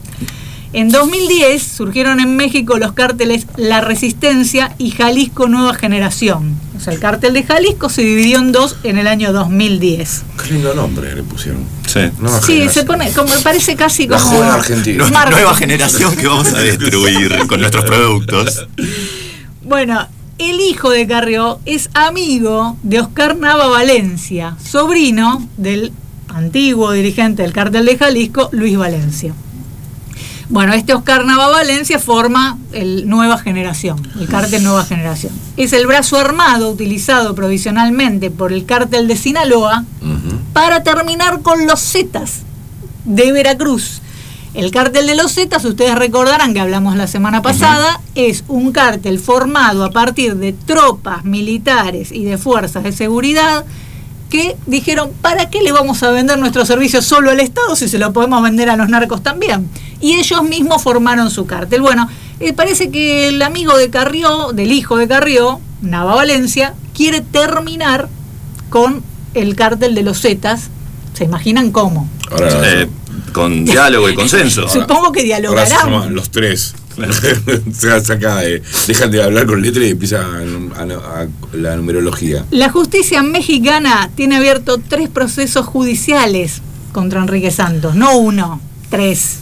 En dos mil diez surgieron en México los cárteles La Resistencia y Jalisco Nueva Generación. O sea, el cártel de Jalisco se dividió en dos en el año dos mil diez. Qué lindo nombre le pusieron. Sí. Nueva Sí, generación. se pone, como parece casi La como... joven argentina. Nue- Marketing. Nueva generación que vamos a destruir con nuestros productos. Bueno, el hijo de Carrió es amigo de Oscar Nava Valencia, sobrino del antiguo dirigente del cártel de Jalisco, Luis Valencia. Bueno, este Oscar Nava Valencia forma el Nueva Generación, el cártel Nueva Generación. Es el brazo armado utilizado provisionalmente por el cártel de Sinaloa para terminar con los Zetas de Veracruz. El cártel de los Zetas, ustedes recordarán que hablamos la semana pasada, es un cártel formado a partir de tropas militares y de fuerzas de seguridad que dijeron, ¿para qué le vamos a vender nuestro servicio solo al Estado si se lo podemos vender a los narcos también? Y ellos mismos formaron su cártel. Bueno, eh, parece que el amigo de Carrió, del hijo de Carrió, Nava Valencia, quiere terminar con el cártel de los Zetas. ¿Se imaginan cómo? Ahora, Eh, con diálogo y consenso. Supongo que ahora se dialogarán. llaman los tres. Se saca, eh, dejan de hablar con letras y empieza a, a, a la numerología. La justicia mexicana tiene abierto tres procesos judiciales contra Enrique Santos, no uno, tres.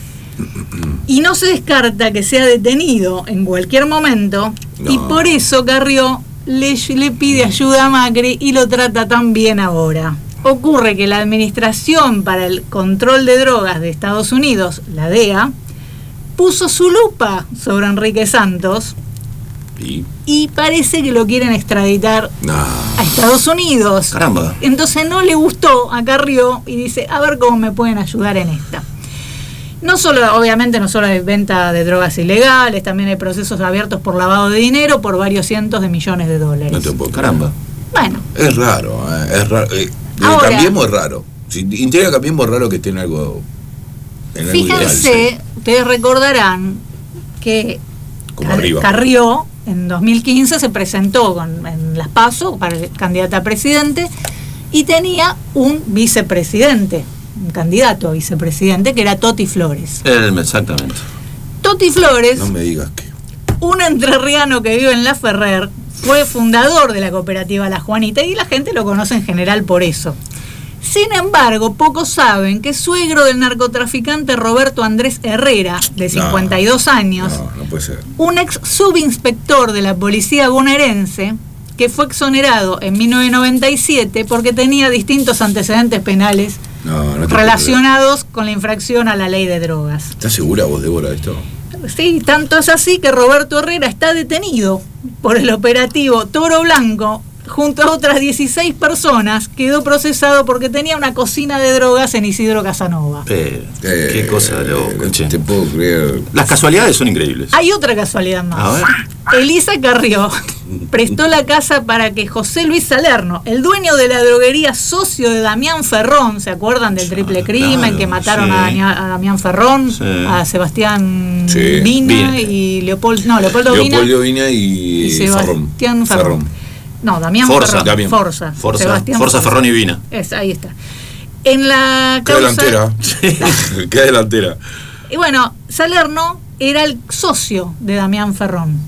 Y no se descarta que sea detenido en cualquier momento, no. Y por eso Carrió le, le pide ayuda a Macri y lo trata tan bien ahora. Ocurre que la Administración para el Control de Drogas de Estados Unidos, la D E A, puso su lupa sobre Enrique Santos y, y parece que lo quieren extraditar no. a Estados Unidos. Caramba. Entonces no le gustó a Carrió y dice, a ver cómo me pueden ayudar en esta. No solo, obviamente, no solo hay venta de drogas ilegales, también hay procesos abiertos por lavado de dinero por varios cientos de millones de dólares. No te puedo. Caramba. Bueno. Es raro, eh, es raro. Eh, Ahora, Cambiemos es raro. Si integra Cambiemos es raro que esté en algo. En fíjense, algo ideal, sí. Ustedes recordarán que Como Car arriba. Carrió en dos mil quince se presentó con, en las PASO para el candidato a presidente y tenía un vicepresidente. Un candidato a vicepresidente que era Toti Flores. El, exactamente. Toti Flores, no me digas que. un entrerriano que vive en La Ferrer, fue fundador de la cooperativa La Juanita y la gente lo conoce en general por eso. Sin embargo, pocos saben que es suegro del narcotraficante Roberto Andrés Herrera, de cincuenta y dos no, años, no, no puede ser. un ex subinspector de la policía bonaerense que fue exonerado en mil novecientos noventa y siete porque tenía distintos antecedentes penales no, no relacionados con la infracción a la ley de drogas. ¿Estás segura vos, Débora, de esto? Sí, tanto es así que Roberto Herrera está detenido por el operativo Toro Blanco. Junto a otras dieciséis personas, quedó procesado porque tenía una cocina de drogas en Isidro Casanova. Eh, eh, qué cosa de loco, eh, te puedo creer. Las casualidades son increíbles. Hay otra casualidad más. A ver. Elisa Carrió prestó la casa para que José Luis Salerno, el dueño de la droguería, socio de Damián Ferrón, ¿se acuerdan del triple crimen claro, que mataron sí. a, Dani, a Damián Ferrón, sí. a Sebastián sí. Vina, Vina y Leopoldo, no, Leopoldo Vina, Leopoldo Vina y, y Sebastián Ferrón. Ferrón. No, Damián Forza, Ferrón. Forza. Forza, Sebastián Forza, Ferrón y Vina. Es, ahí está. En la Qué causa... delantera. Qué delantera. Y bueno, Salerno era el socio de Damián Ferrón.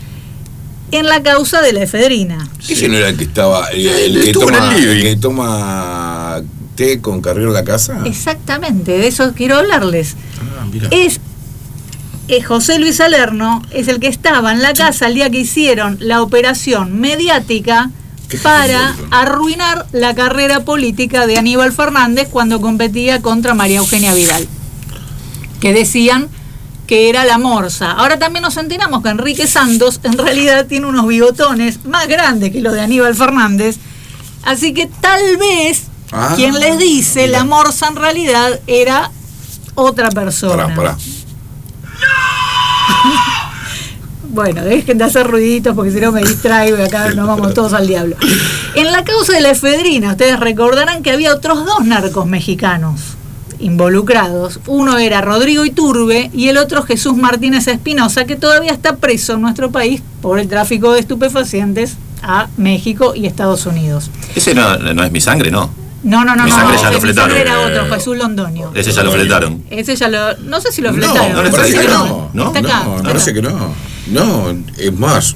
En la causa de la efedrina. Sí. Ese no era el que estaba. El, el, el, que, toma, el que toma té con Carrió en la casa. Exactamente, de eso quiero hablarles. Ah, mira. Es. José Luis Salerno es el que estaba en la casa el día que hicieron la operación mediática para arruinar la carrera política de Aníbal Fernández cuando competía contra María Eugenia Vidal, que decían que era la morsa. Ahora también nos enteramos que Enrique Santos en realidad tiene unos bigotones más grandes que los de Aníbal Fernández, así que tal vez ah, quien les dice mira. La morsa en realidad era otra persona. Pará, pará. Bueno, dejen de hacer ruiditos porque si no me distraigo y acá nos vamos todos al diablo. En la causa de la efedrina, ustedes recordarán que había otros dos narcos mexicanos involucrados. Uno era Rodrigo Iturbe y el otro Jesús Martínez Espinosa, que todavía está preso en nuestro país por el tráfico de estupefacientes a México y Estados Unidos. Ese no, no es Mi Sangre, ¿no? No, no, no, Mi no, Sangre no, ya lo fletaron. Era otro, Jesús Londoño. Ese ya lo fletaron. Ese ya lo, no sé si lo fletaron. No, no, parece que no. No, está acá, no, está parece acá. que no. No, es más.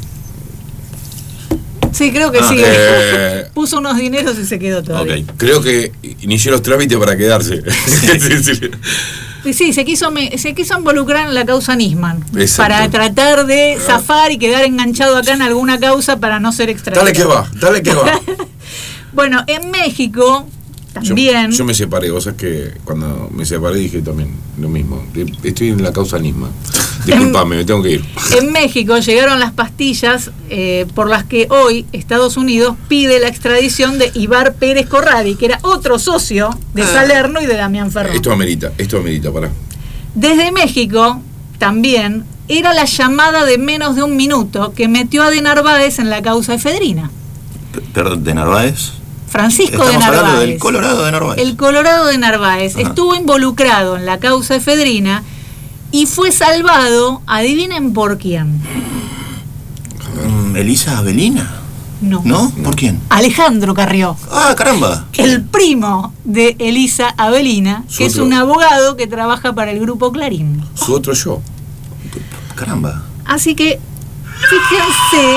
Sí, creo que ah, sí. Eh, Puso unos dineros y se quedó todavía. Okay. Creo que inició los trámites para quedarse. sí, sí. Sí, se quiso, me, se quiso involucrar en la causa Nisman. Exacto. Para tratar de zafar y quedar enganchado acá en alguna causa para no ser extraditado. Dale que va, dale que va. Bueno, en México también. Yo, yo me separé, o sea que cuando me separé dije también lo mismo. Estoy en la causa Nisman. Disculpame, me tengo que ir. En México llegaron las pastillas eh, por las que hoy Estados Unidos pide la extradición de Ibar Pérez Corradi, que era otro socio de ah. Salerno y de Damián Ferrón. Esto amerita, esto amerita, pará. Desde México también era la llamada de menos de un minuto que metió a De Narváez en la causa efedrina. ¿Perdón, de Narváez? Francisco Estamos de Narváez. Hablando del Colorado de Narváez. El Colorado de Narváez. Ajá. Estuvo involucrado en la causa efedrina y fue salvado, adivinen por quién. ¿Elisa Avelina? No. ¿No? ¿Por quién? Alejandro Carrió. Ah, caramba. El primo de Elisa Avelina, que es un abogado que trabaja para el Grupo Clarín. Su otro yo. Caramba. Así que, fíjense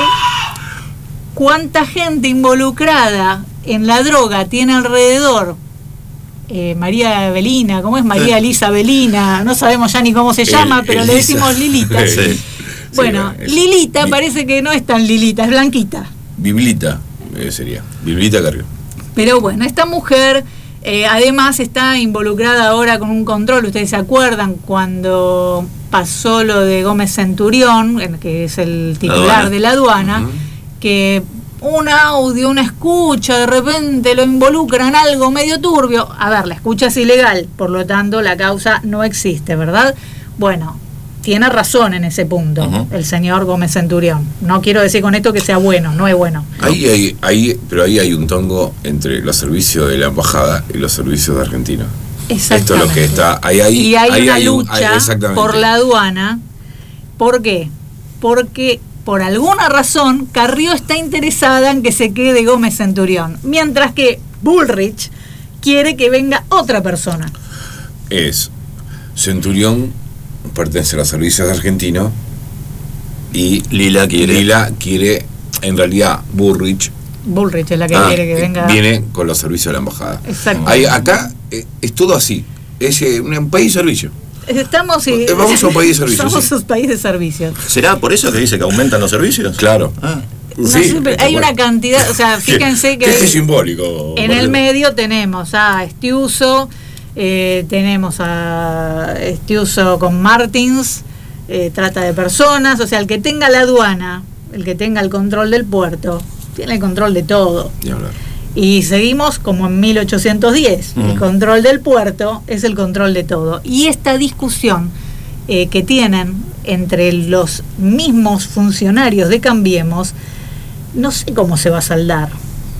cuánta gente involucrada en la droga tiene alrededor. Eh, María Belina, ¿cómo es? María Elisa Belina, no sabemos ya ni cómo se llama, El, pero Elisa. le decimos Lilita. Sí. Bueno, Sí, es- Lilita Bi- parece que no es tan Lilita, es blanquita. Biblita eh, sería. Biblita Carrió. Pero bueno, esta mujer eh, además está involucrada ahora con un control. Ustedes se acuerdan cuando pasó lo de Gómez Centurión, en- que es el titular aduana. de la aduana, Ujú. que un audio, una escucha, de repente lo involucra en algo medio turbio. A ver, la escucha es ilegal, por lo tanto la causa no existe, ¿verdad? Bueno, tiene razón en ese punto Ujú. el señor Gómez Centurión. No quiero decir con esto que sea bueno, no es bueno. Ahí hay, ahí, pero ahí hay un tongo entre los servicios de la embajada y los servicios de Argentina. Esto es lo que está. Ahí, ahí, y hay ahí una hay un- lucha hay- exactamente. por la aduana. ¿Por qué? Porque por alguna razón Carrió está interesada en que se quede Gómez Centurión, mientras que Bullrich quiere que venga otra persona. Es Centurión pertenece a los servicios argentinos y Lila quiere. Lila quiere, en realidad, Bullrich Bullrich es la que ah, quiere que venga. viene con los servicios de la embajada. Exacto. Ahí, acá eh, es todo así. Es eh, un país de servicio. Estamos y- Eh, vamos a un país de servicios, Somos sí. un país de servicios. ¿Será por eso que dice que aumentan los servicios? Claro. Ah. No Sí, sé, pero está hay bueno. una cantidad, o sea, fíjense que Qué, qué simbólico. en el medio tenemos a Estiuso, eh, tenemos a Estiuso con Martins, eh, trata de personas, o sea, el que tenga la aduana, el que tenga el control del puerto, tiene el control de todo. Ni hablar. Y seguimos como en mil ochocientos diez. Mm. El control del puerto es el control de todo. Y esta discusión eh, que tienen entre los mismos funcionarios de Cambiemos, no sé cómo se va a saldar.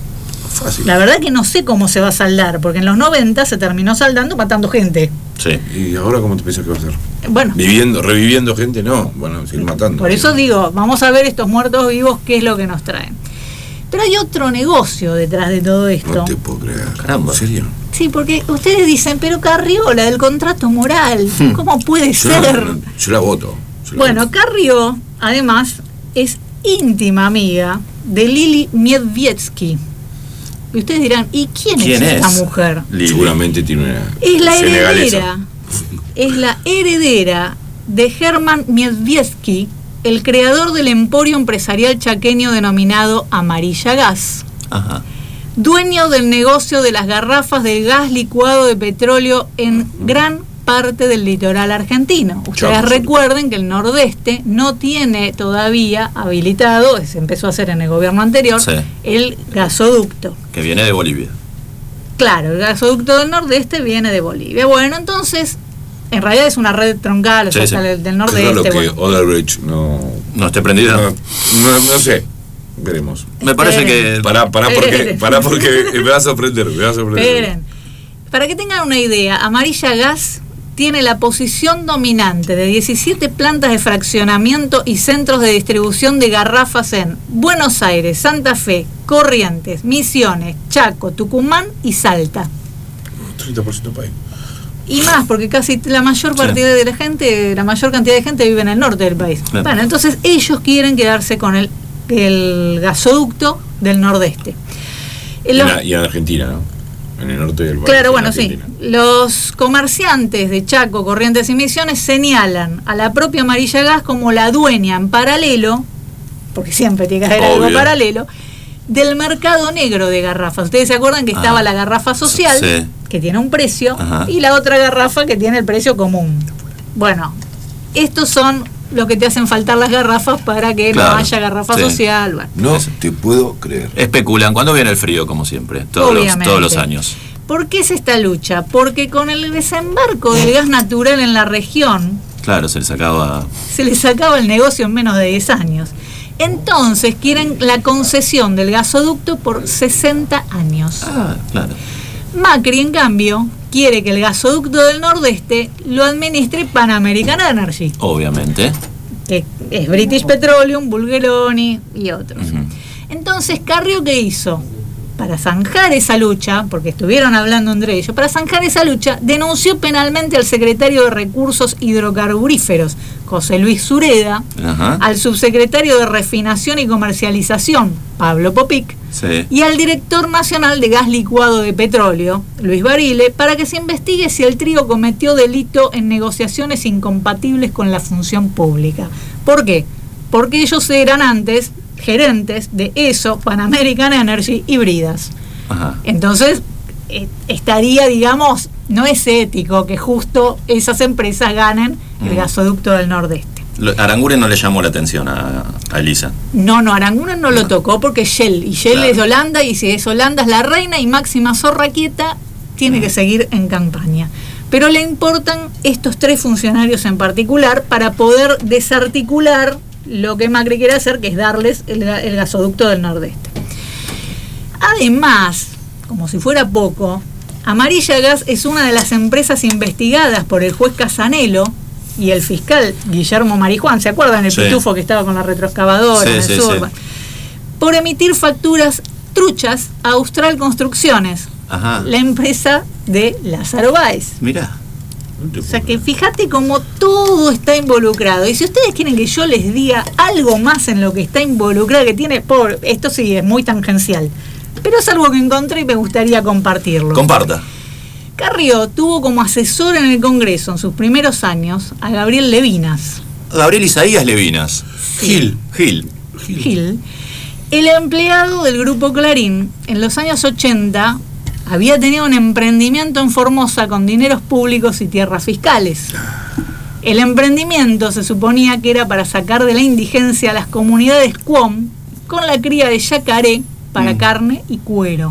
Fácil. La verdad que no sé cómo se va a saldar, porque en los noventa se terminó saldando matando gente. Sí. ¿Y ahora cómo te piensas que va a ser? Bueno, Viviendo, reviviendo gente, no. Bueno, seguir matando. por eso digo, vamos a ver estos muertos vivos, qué es lo que nos traen. Pero hay otro negocio detrás de todo esto. No te puedo creer. Caramba. ¿En serio? Sí, porque ustedes dicen, pero Carrió, la del contrato moral, Hmm. ¿cómo puede Yo, ser? no- yo la voto. Yo la Bueno, voto. Carrió, además, es íntima amiga de Lili Miedvietsky. Y ustedes dirán, ¿y quién, ¿Quién es esta es? mujer? Lili. Seguramente tiene una. Es la senegalesa. heredera, es la heredera de Herman Miedvietsky, el creador del emporio empresarial chaqueño denominado Amarilla Gas, Ajá. dueño del negocio de las garrafas del gas licuado de petróleo en gran parte del litoral argentino. Ustedes Chaco, recuerden que el Nordeste no tiene todavía habilitado, se empezó a hacer en el gobierno anterior, Sí. el gasoducto. Que viene de Bolivia. Claro, el gasoducto del Nordeste viene de Bolivia. Bueno, entonces, en realidad es una red troncal, o Sí, sea, sí. sale del Qué Nordeste. raro que bueno. Odebrecht no. No esté prendido. No, no, no sé. Veremos. Me parece que. Pará, pará porque, Esperen. pará porque me vas a sorprender, me vas a sorprender. Esperen. Para que tengan una idea, Amarilla Gas tiene la posición dominante de diecisiete plantas de fraccionamiento y centros de distribución de garrafas en Buenos Aires, Santa Fe, Corrientes, Misiones, Chaco, Tucumán y Salta. treinta por ciento país. Y más, porque casi la mayor cantidad de la gente, la mayor cantidad de gente vive en el norte del país. Claro. Bueno, entonces ellos quieren quedarse con el, el gasoducto del Nordeste. Y Los- en, la- y en Argentina, ¿no? En el norte del país. Claro, en bueno, sí. Argentina. Los comerciantes de Chaco, Corrientes y Misiones señalan a la propia Amarilla Gas como la dueña en paralelo, porque siempre tiene que haber algo Obvio. paralelo, del mercado negro de garrafas. Ustedes se acuerdan que Ah. estaba la garrafa social, Sí. que tiene un precio, Ajá. y la otra garrafa que tiene el precio común. Bueno, estos son los que te hacen faltar las garrafas para que Claro, no haya garrafa sí. social. Bueno. No te puedo creer. Especulan. ¿Cuándo viene el frío, como siempre? Todos, los, Obviamente. todos los años. ¿Por qué es esta lucha? Porque con el desembarco del gas natural en la región, Claro, se les acaba. se les acaba el negocio en menos de diez años. Entonces quieren la concesión del gasoducto por sesenta años. Ah, claro. Macri, en cambio, quiere que el gasoducto del Nordeste lo administre Pan American Energy, Obviamente. que es British Petroleum, Bulgeroni y otros. Ujú. Entonces, Carrió, ¿qué hizo? para zanjar esa lucha, porque estuvieron hablando entre ellos, para zanjar esa lucha, denunció penalmente al secretario de Recursos Hidrocarburíferos, José Luis Sureda, Ajá. al subsecretario de Refinación y Comercialización, Pablo Popic, Sí. y al director nacional de gas licuado de petróleo, Luis Barile, para que se investigue si el trío cometió delito en negociaciones incompatibles con la función pública. ¿Por qué? Porque ellos eran antes gerentes de ESSO, Pan American Energy y Bridas. Ajá. Entonces, eh, estaría, digamos, no es ético que justo esas empresas ganen el Mm. gasoducto del Nordeste. Lo- Aranguren no le llamó la atención a, a Elisa. No, no, Aranguren no lo tocó porque Shell, y Shell Claro. es Holanda, y si es Holanda es la reina, y Máxima Zorra quieta tiene que seguir en campaña. Pero le importan estos tres funcionarios en particular para poder desarticular lo que Macri quiere hacer, que es darles el, ga- el gasoducto del Nordeste. Además, como si fuera poco, Amarilla Gas es una de las empresas investigadas por el juez Casanelo y el fiscal Guillermo Marijuán. ¿Se acuerdan el Sí. pitufo que estaba con la retroexcavadora Sí, en el sí, sur? sí. Bueno, por emitir facturas truchas a Austral Construcciones, Ajá. la empresa de Lázaro Báez. Mira. O sea que fíjate cómo todo está involucrado. Y si ustedes quieren que yo les diga algo más en lo que está involucrado, que tiene, por esto sí es muy tangencial, pero es algo que encontré y me gustaría compartirlo. Comparta. Carrió tuvo como asesor en el Congreso en sus primeros años a Gabriel Levinas. Gabriel Isaías Levinas. Gil. Gil. Gil, el empleado del Grupo Clarín, en los años ochenta, había tenido un emprendimiento en Formosa con dineros públicos y tierras fiscales. El emprendimiento se suponía que era para sacar de la indigencia a las comunidades Cuom con la cría de yacaré para Mm. carne y cuero.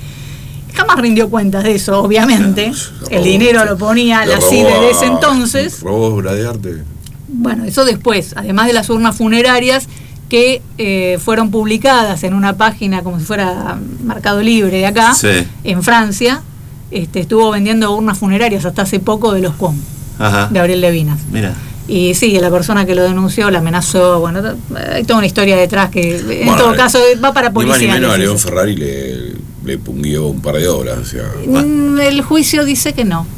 Jamás rindió cuentas de eso, obviamente. El dinero lo ponía la C I D de ese entonces. Robó obra de arte. Bueno, eso después, además de las urnas funerarias que eh, fueron publicadas en una página como si fuera Mercado Libre de acá, Sí. en Francia, este, estuvo vendiendo urnas funerarias hasta hace poco de los Cuom, Ajá. Gabriel Levinas. Mira. Y sí, la persona que lo denunció la amenazó, bueno, t- hay toda una historia detrás que en Bueno, todo caso va para Ni más ni policía. menos a León Ferrari le, le punguió un par de horas. O sea, Mm, El juicio dice que no.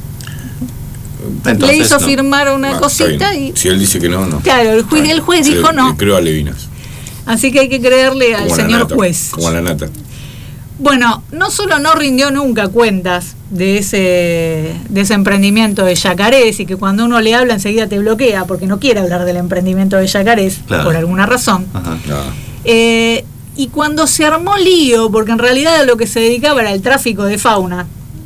Entonces, Le hizo no. firmar una bueno, cosita está y... bien. Si él dice que no, no. Claro, el juez, el juez Se dijo le- no. le creo a Levinas. Así que hay que creerle al Como la señor nata, juez. Como a la nata. Bueno, no solo no rindió nunca cuentas de ese, de ese emprendimiento de Yacarés, y que cuando uno le habla enseguida te bloquea porque no quiere hablar del emprendimiento de Yacarés, Claro. por alguna razón. Ajá. No. Eh, y cuando se armó lío, porque en realidad a lo que se dedicaba era el tráfico de fauna,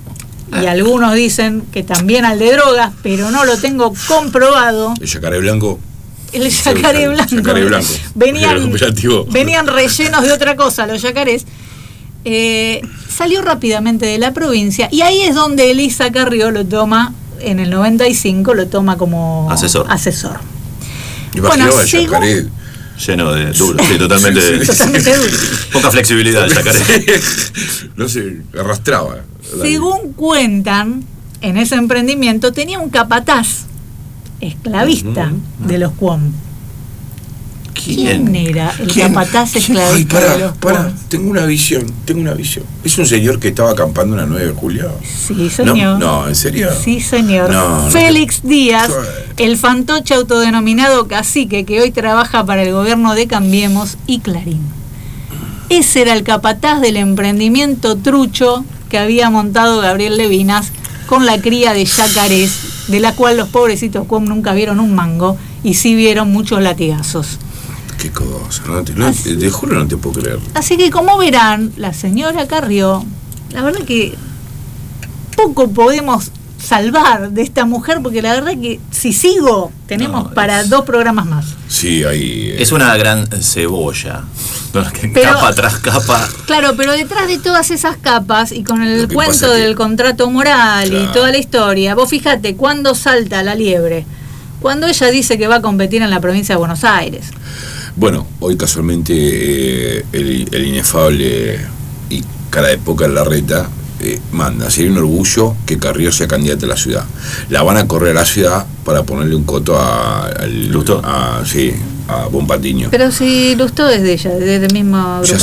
y algunos dicen que también al de drogas, pero no lo tengo comprobado, El yacaré blanco. el yacaré el blanco, yacaré blanco. venían, El operativo. venían rellenos de otra cosa los yacarés, eh, salió rápidamente de la provincia, y ahí es donde Elisa Carrió lo toma, en el noventa y cinco lo toma como Asesor. asesor. Imaginaba Bueno, el según- yacaré. Lleno de duro. Sí, totalmente. Sí, sí, sí. Totalmente duro. Poca flexibilidad el yacaré. No sé, arrastraba. Según cuentan, en ese emprendimiento tenía un capataz esclavista Ujú. de los Cuom. ¿Quién ¿Quién? era el ¿Quién? capataz ¿Quién? esclavista Ay, de pará, los pará, Cuom? tengo una visión, tengo una visión. Es un señor que estaba acampando en la nueve de julio. Sí, señor. No, no, ¿en serio? Sí, señor. No, no. Félix Díaz, Sí. el fantoche autodenominado cacique que hoy trabaja para el gobierno de Cambiemos y Clarín. Ese era el capataz del emprendimiento trucho que había montado Gabriel Levinas con la cría de yacarés, de la cual los pobrecitos Cuom nunca vieron un mango y sí vieron muchos latigazos. Qué cosa, no te, no, te, te juro no te puedo creer. Así que como verán, la señora Carrió, la verdad que poco podemos salvar de esta mujer, porque la verdad que si sigo, tenemos No, para es- dos programas más. Sí, ahí. eh, Es una gran cebolla. Que Pero- capa tras capa. Claro, pero detrás de todas esas capas y con el Lo que cuento pasa que- del contrato moral y Claro. toda la historia, vos fíjate, ¿cuándo salta la liebre? Cuando ella dice que va a competir en la provincia de Buenos Aires. Bueno, hoy casualmente eh, el, el inefable y cara de poca Larreta eh, manda. Sería un orgullo que Carrió sea candidata a la ciudad. La van a correr a la ciudad para ponerle un coto a, al Lustó. a, sí, a Bompatiño. Pero si Lustó es de ella, desde el mismo Ya grupo. sé,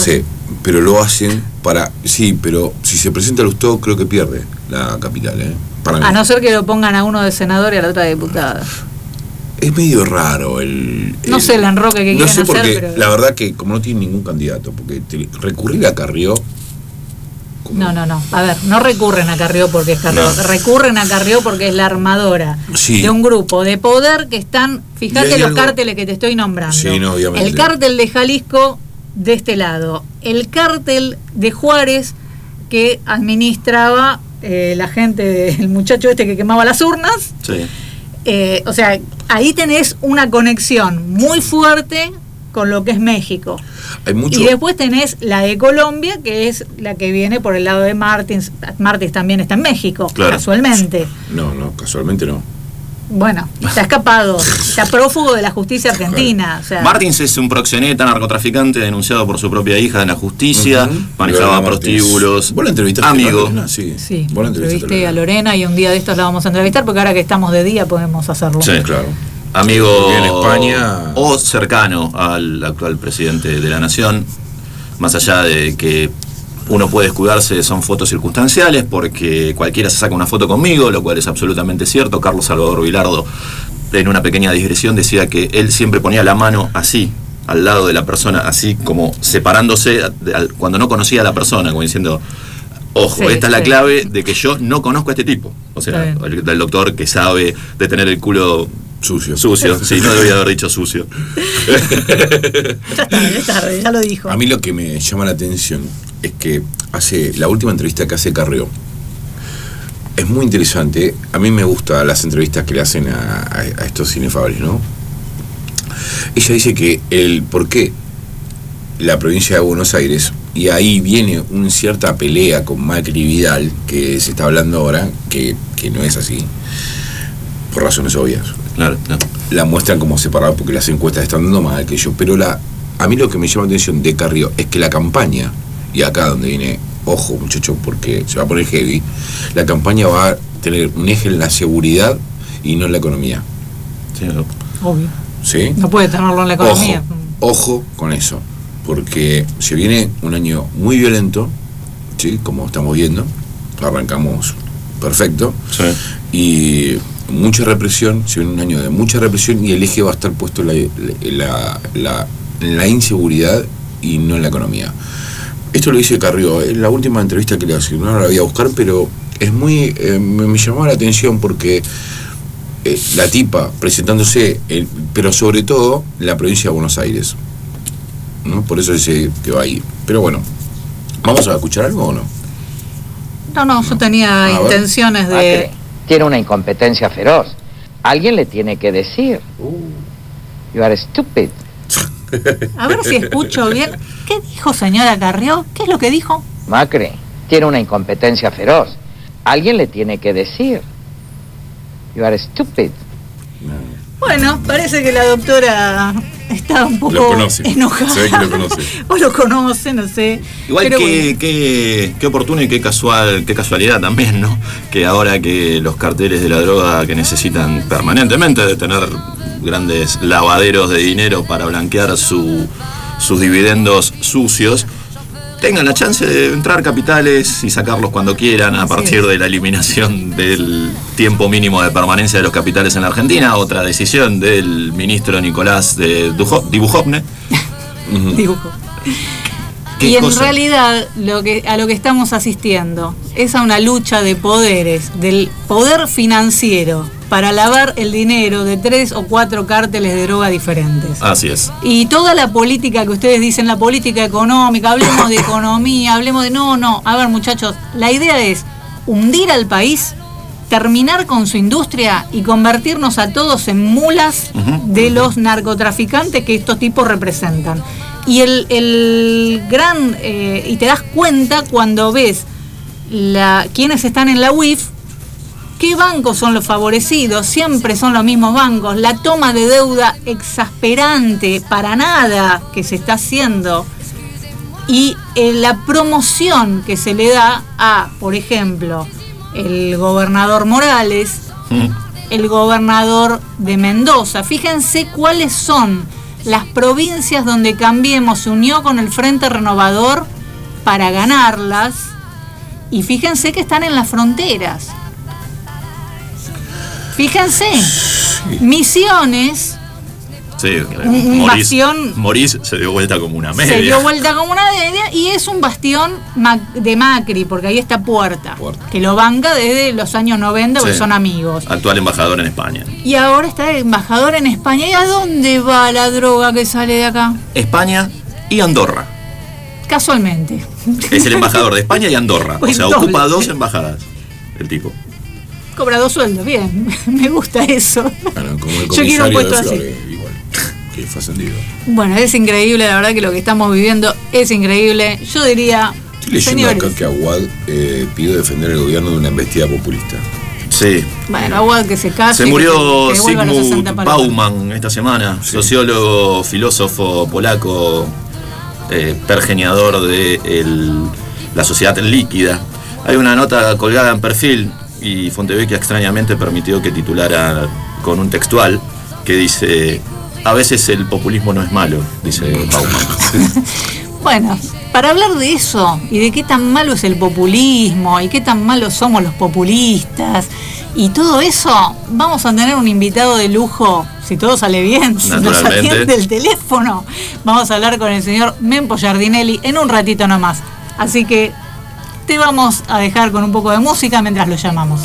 pero lo hacen para... Sí, pero si se presenta Lustó, creo que pierde la capital, ¿eh? Para mí. A no ser que lo pongan a uno de senador y a la otra de diputada. Es medio raro el... No el, sé el enroque que no quieren sé porque, hacer, pero... la verdad que como no tiene ningún candidato, porque te, recurrir a Carrió... como- No, no, no. A ver, no recurren a Carrió porque es Carrió. No. Recurren a Carrió porque es la armadora Sí. de un grupo de poder que están... Y Fíjate hay los algo- cárteles que te estoy nombrando. Sí, no, obviamente. El cártel de Jalisco de este lado. El cártel de Juárez que administraba eh, la gente del muchacho este que quemaba las urnas. Sí. Eh, o sea, ahí tenés una conexión muy fuerte con lo que es México. Hay mucho... Y después tenés la de Colombia, que es la que viene por el lado de Martins. Martins también está en México, Claro. casualmente. No, no, casualmente no. Bueno, está escapado, está prófugo de la justicia argentina. O sea, Martins es un proxeneta, narcotraficante, denunciado por su propia hija en la justicia, Ujú. manejaba Lorena Martins. prostíbulos, ¿Vos la entrevistaste, amigo. Lorena? Sí. sí, Vos la entrevistaste, entrevisté a Lorena y un día de estos la vamos a entrevistar porque ahora que estamos de día podemos hacerlo. Sí, Claro. amigo En España- o cercano al actual presidente de la nación, más allá de que uno puede escudarse, son fotos circunstanciales, porque cualquiera se saca una foto conmigo, lo cual es absolutamente cierto. Carlos Salvador Vilardo, en una pequeña digresión, decía que él siempre ponía la mano así, al lado de la persona, así como separándose al- cuando no conocía a la persona, como diciendo, ojo, Sí, esta es la sí. clave de que yo no conozco a este tipo. O sea, Está el, el doctor que sabe de tener el culo Sucio. sucio. Sí, no debería haber dicho sucio. Ya está, ya está, ya lo dijo. A mí lo que me llama la atención es que hace la última entrevista que hace Carrió es muy interesante. A mí me gustan las entrevistas que le hacen a, a- a estos inefables, ¿no? Ella dice que el por qué la provincia de Buenos Aires, y ahí viene una cierta pelea con Macri y Vidal, que se está hablando ahora, que, que no es así, por razones obvias. Claro, no. La muestran como separada porque las encuestas están dando mal que yo, pero la a mí lo que me llama la atención de Carrió es que la campaña, y acá donde viene, ojo muchachos, porque se va a poner heavy, la campaña va a tener un eje en la seguridad y no en la economía. Sí, no. Obvio. ¿Sí? No puede tenerlo en la economía. Ojo, ojo con eso, porque se viene un año muy violento, ¿sí? Como estamos viendo, arrancamos perfecto, Sí. y mucha represión, se viene un año de mucha represión y el eje va a estar puesto en la, la, la, en la inseguridad y no en la economía. Esto lo dice Carrió, es la última entrevista que le hace, no la voy a buscar, pero es muy, eh, me, me llamaba la atención porque eh, la tipa presentándose, el, pero sobre todo en la provincia de Buenos Aires, ¿no? Por eso dice que va ahí. Pero bueno, ¿vamos a escuchar algo o no? No, no, yo tenía A ver. intenciones de... Macri tiene una incompetencia feroz. Alguien le tiene que decir. You are stupid. A ver si escucho bien. ¿Qué dijo señora Carrió? ¿Qué es lo que dijo? Macri tiene una incompetencia feroz. Alguien le tiene que decir. You are stupid. Bueno, parece que la doctora está un poco Lo conoce. enojada. Se ve que lo conoce. O lo conoce, no sé. Igual Pero que, bueno. que, qué oportuno y qué casual, qué casualidad también, ¿no? Que ahora que los carteles de la droga que necesitan permanentemente de tener grandes lavaderos de dinero para blanquear su, sus dividendos sucios, tengan la chance de entrar capitales y sacarlos cuando quieran a partir de la eliminación del tiempo mínimo de permanencia de los capitales en la Argentina, otra decisión del ministro Nicolás de Dujo- Dibujovne. Dibujo. ¿Qué Y en cosa? realidad lo que, a lo que estamos asistiendo es a una lucha de poderes, del poder financiero, para lavar el dinero de tres o cuatro cárteles de droga diferentes. Así es. Y toda la política que ustedes dicen, la política económica, hablemos de economía, hablemos de... No, no, a ver muchachos, la idea es hundir al país, terminar con su industria y convertirnos a todos en mulas de los narcotraficantes que estos tipos representan. Y el, el gran... Eh, y te das cuenta cuando ves la, quienes están en la U I F, qué bancos son los favorecidos, siempre son los mismos bancos, la toma de deuda exasperante para nada que se está haciendo y eh, la promoción que se le da a, por ejemplo, el gobernador Morales, el gobernador de Mendoza. Fíjense cuáles son las provincias donde Cambiemos se unió con el Frente Renovador para ganarlas. Y fíjense que están en las fronteras. Fíjense, Misiones, sí, un, un Morís, bastión. Morís se dio vuelta como una media. Se dio vuelta como una media y es un bastión de Macri, porque ahí está Puerta, Puerta. que lo banca desde los años noventa, porque sí, son amigos. Actual embajador en España. Y ahora está el embajador en España. ¿Y a dónde va la droga que sale de acá? España y Andorra. Casualmente. Es el embajador de España y Andorra. O sea, ocupa dos embajadas el tipo. Cobra dos sueldos, bien. Me gusta eso. Bueno, como el Yo quiero un puesto así. Igual. Qué fascinado. Bueno, es increíble, la verdad que lo que estamos viviendo es increíble. Yo diría, estoy leyendo señores, acá que Aguad eh, pidió defender el gobierno de una embestida populista. Sí. Bueno, Aguad que se case. Se murió que se, que Zygmunt Bauman esta semana, sí, sociólogo, filósofo polaco, eh, pergeniador de el, la sociedad líquida. Hay una nota colgada en Perfil y Fontevecchia extrañamente permitió que titulara con un textual que dice: a veces el populismo no es malo, dice Bauman. Bueno, para hablar de eso y de qué tan malo es el populismo y qué tan malos somos los populistas y todo eso, vamos a tener un invitado de lujo, si todo sale bien, si nos atiende el teléfono. Vamos a hablar con el señor Mempo Giardinelli en un ratito nomás. Así que te vamos a dejar con un poco de música mientras lo llamamos.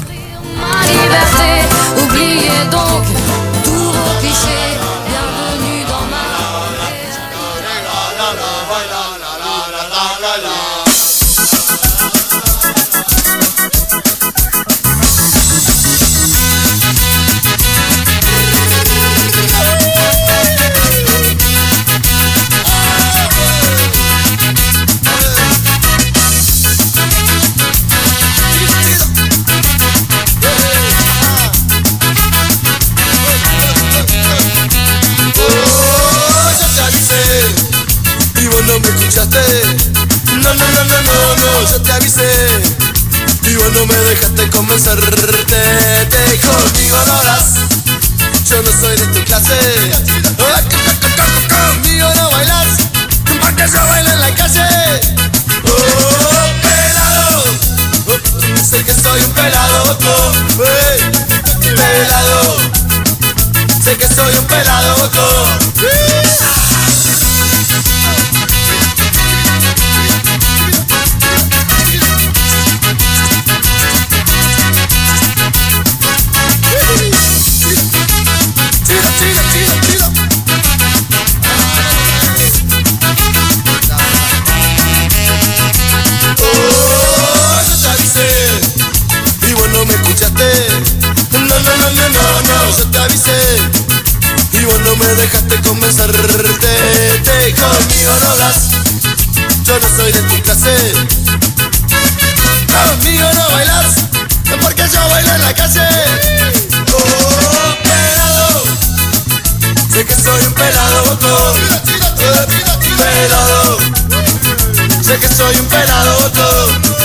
No me escuchaste, no, no, no, no, no, no, yo te avisé y vos no me dejaste convencerte. Te conmigo no hablas, yo no soy de tu clase. Conmigo no bailas, porque yo bailo en la calle. Oh, pelado, oh, sé que soy un pelado, oh, hey, pelado, sé que soy un pelado, oh, hey. No, no, no, no, no, no, yo te avisé y vos no me dejaste convencerte. Te conmigo no hablas, yo no soy de tu clase. Conmigo no bailas, porque yo bailo en la calle. Oh, pelado, sé que soy un pelado, oh, pelado, sé que soy un pelado, oh.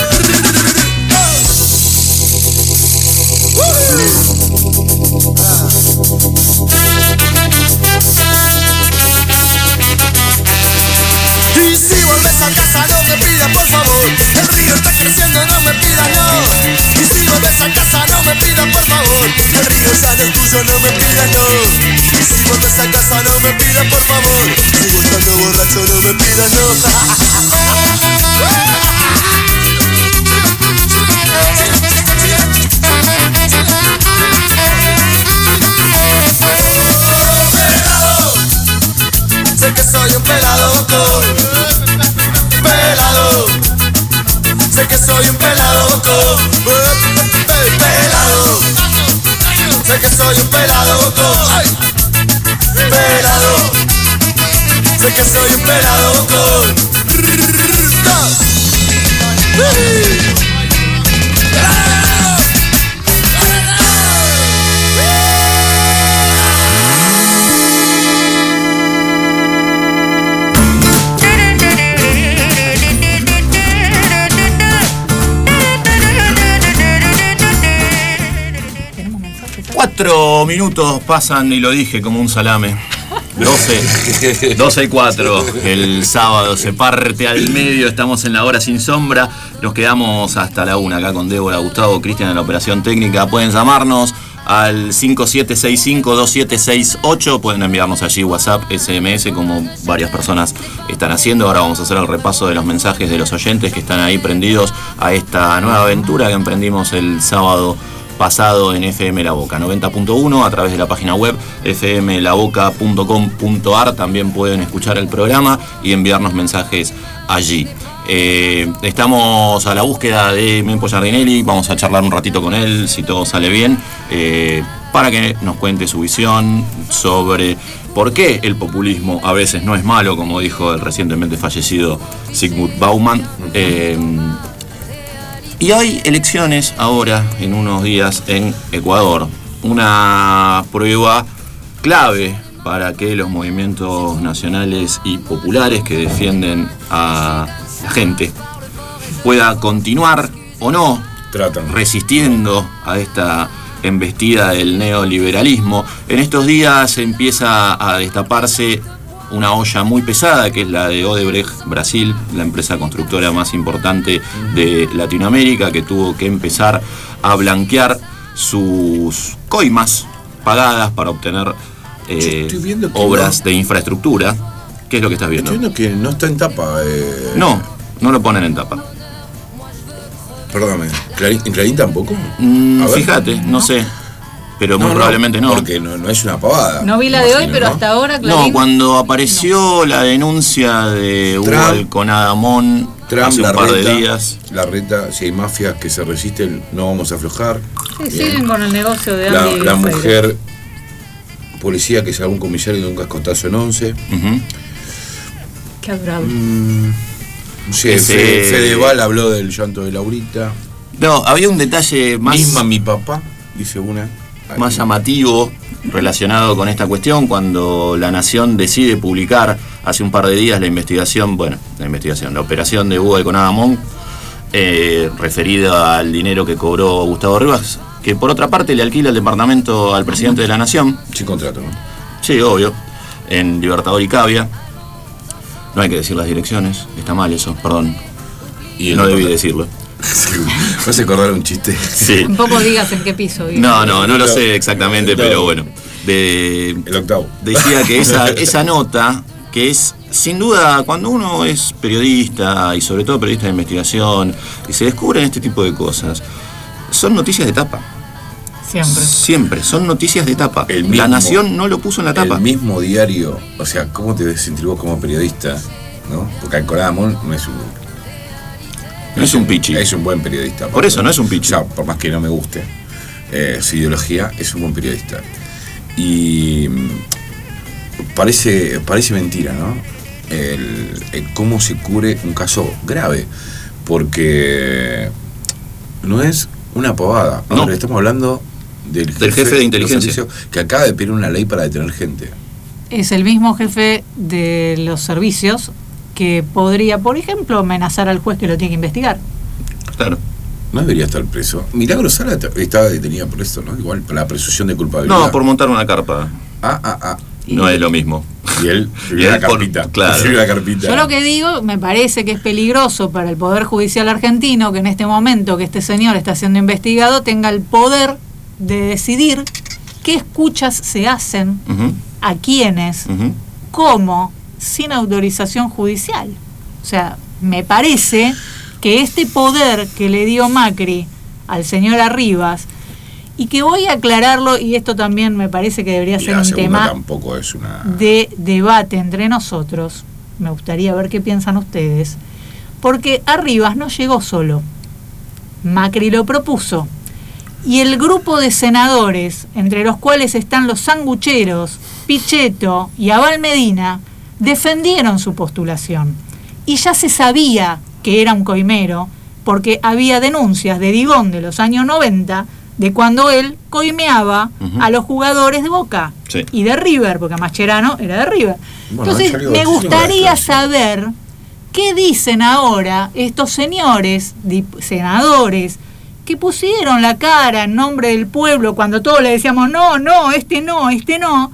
Y si vuelves a casa no me pidas por favor, el río está creciendo, no me pidas no. Y si vuelves a casa no me pidas por favor, el río ya no es tuyo, no me pidas no. Y si vuelves a casa no me pidas por favor, sigo estando borracho, no me pidas no. Sé que soy un pelado, oh, pelado, sé que soy un pelado, oh, pelado, sé que soy un pelado, oh, pelado, sé que soy un pelado, oh. Cuatro minutos pasan y lo dije como un salame. doce, doce y cuatro, el sábado se parte al medio, estamos en la hora sin sombra, nos quedamos hasta la una acá con Débora, Gustavo, Cristian en la operación técnica. Pueden llamarnos al cinco siete seis cinco dos siete seis ocho, pueden enviarnos allí WhatsApp, S M S, como varias personas están haciendo. Ahora vamos a hacer el repaso de los mensajes de los oyentes que están ahí prendidos a esta nueva aventura que emprendimos el sábado pasado en F M La Boca noventa punto uno, a través de la página web f m la boca punto com punto a r. También pueden escuchar el programa y enviarnos mensajes allí. Eh, estamos a la búsqueda de Mempo Giardinelli, vamos a charlar un ratito con él, si todo sale bien, eh, para que nos cuente su visión sobre por qué el populismo a veces no es malo, como dijo el recientemente fallecido Zygmunt Bauman. Eh, Y hay elecciones ahora, en unos días, en Ecuador. Una prueba clave para que los movimientos nacionales y populares que defienden a la gente pueda continuar o no Tratan. resistiendo a esta embestida del neoliberalismo. En estos días empieza a destaparse una olla muy pesada, que es la de Odebrecht Brasil, la empresa constructora más importante de Latinoamérica, que tuvo que empezar a blanquear sus coimas pagadas para obtener eh, obras no. de infraestructura. ¿Qué es lo que estás viendo? Estoy viendo que no está en tapa. Eh... No, no lo ponen en tapa. Perdóname, ¿Clarín, ¿en Clarín tampoco? Mm, fíjate, no, no sé. Pero muy no, probablemente no. Porque no, no es una pavada. No vi la de hoy, pero ¿no? hasta ahora, Clarín. No, cuando apareció no. la denuncia de Hugo Alconadamón hace un par de días. La reta, si hay mafias que se resisten, no vamos a aflojar. Sí, siguen con el negocio de La, Andy la mujer policía que salga un comisario de un cascotazo en once. Uh-huh. Qué adorable. Mm, sí, Ese... Fede, Fedeval habló del llanto de Laurita. No, había un detalle más. Misma mi papá, dice una. Más llamativo relacionado con esta cuestión, cuando La Nación decide publicar hace un par de días la investigación, bueno, la investigación, la operación de Hugo Alconadamón, eh, referida al dinero que cobró Gustavo Rivas, que por otra parte le alquila el departamento al presidente de La Nación. Sin contrato, ¿no? Sí, obvio, en Libertador y Cavia. No hay que decir las direcciones, está mal eso, perdón. Y no debí decirlo. ¿Vas a acordar un chiste? Sí. Tampoco digas en qué piso. Digo. No, no, no lo sé exactamente, pero bueno. De, el octavo. Decía que esa, esa nota, que es sin duda, cuando uno es periodista, y sobre todo periodista de investigación, y se descubren este tipo de cosas, son noticias de tapa. Siempre. Siempre, son noticias de tapa. El mismo, la Nación no lo puso en la tapa. El mismo diario, o sea, ¿cómo te sentís vos como periodista? ¿No? Porque Alconadamón no es un... No es un pichi. Es un buen periodista. Por eso, no es un pichi. O sea, por más que no me guste eh, su ideología, es un buen periodista. Y parece, parece mentira, ¿no? El, el cómo se cubre un caso grave. Porque no es una pavada. No. Ahora estamos hablando del jefe, del jefe de inteligencia, de que acaba de pedir una ley para detener gente. Es el mismo jefe de los servicios que podría, por ejemplo, amenazar al juez que lo tiene que investigar. Claro. No debería estar preso. Milagro Sala estaba detenida por esto, ¿no? Igual, por la presunción de culpabilidad. No, por montar una carpa. Ah, ah, ah. No y, es lo mismo. Y él y la él carpita. Por, claro. La carpita. Yo lo que digo, me parece que es peligroso para el Poder Judicial argentino que en este momento que este señor está siendo investigado tenga el poder de decidir qué escuchas se hacen, uh-huh. a quiénes, uh-huh. cómo, sin autorización judicial. O sea, me parece que este poder que le dio Macri al señor Arribas, y que voy a aclararlo, y esto también me parece que debería ser un tema tampoco es una... de debate entre nosotros, me gustaría ver qué piensan ustedes, porque Arribas no llegó solo, Macri lo propuso, y el grupo de senadores, entre los cuales están los sangucheros, Pichetto y Abal Medina, defendieron su postulación. Y ya se sabía que era un coimero, porque había denuncias de Digón de los años noventa, de cuando él coimeaba uh-huh. a los jugadores de Boca sí. y de River, porque Mascherano era de River. Bueno, entonces, me gustaría saber qué dicen ahora estos señores, senadores, que pusieron la cara en nombre del pueblo cuando todos le decíamos, no, no, este no, este no,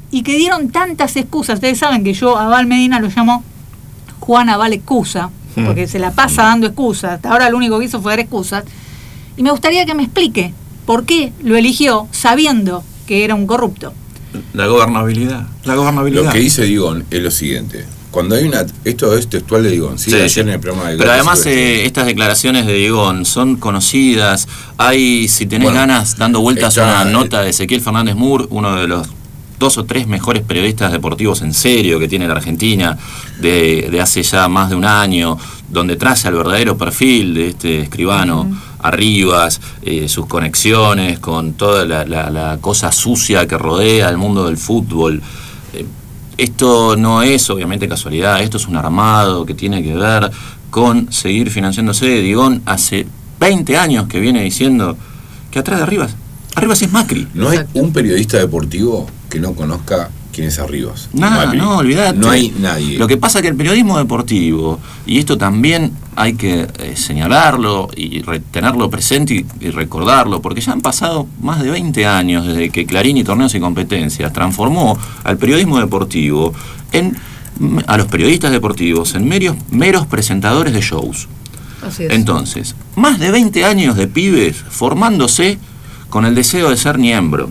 y que dieron tantas excusas. Ustedes saben que yo a Val Medina lo llamo Juan Aval Excusa, porque se la pasa dando excusas. Hasta ahora lo único que hizo fue dar excusas. Y me gustaría que me explique por qué lo eligió sabiendo que era un corrupto. La gobernabilidad. La gobernabilidad. Lo que dice Digón es lo siguiente. Cuando hay una... Esto es textual de Digón, ¿sí? Sí, Ayer sí. en el programa de Pero además eh, estas declaraciones de Digón son conocidas. Hay, si tenés Bueno, ganas, dando vueltas está, una nota de Ezequiel Fernández Mur, uno de los dos o tres mejores periodistas deportivos en serio que tiene la Argentina, de, de hace ya más de un año, donde traza el verdadero perfil de este escribano, uh-huh. Arribas, eh, sus conexiones con toda la, la, la cosa sucia que rodea el mundo del fútbol. Eh, esto no es obviamente casualidad, esto es un armado que tiene que ver con seguir financiándose. Digón hace veinte años que viene diciendo que atrás de Arribas, Arribas es Macri. No hay un periodista deportivo que no conozca quién es Arribas. Nada, Macri. no, olvidate. No hay nadie. Lo que pasa es que el periodismo deportivo, y esto también hay que eh, señalarlo y re- tenerlo presente y, y recordarlo, porque ya han pasado más de veinte años desde que Clarín y Torneos y Competencias transformó al periodismo deportivo en a los periodistas deportivos en meros, meros presentadores de shows. Así es. Entonces, más de veinte años de pibes formándose con el deseo de ser miembro.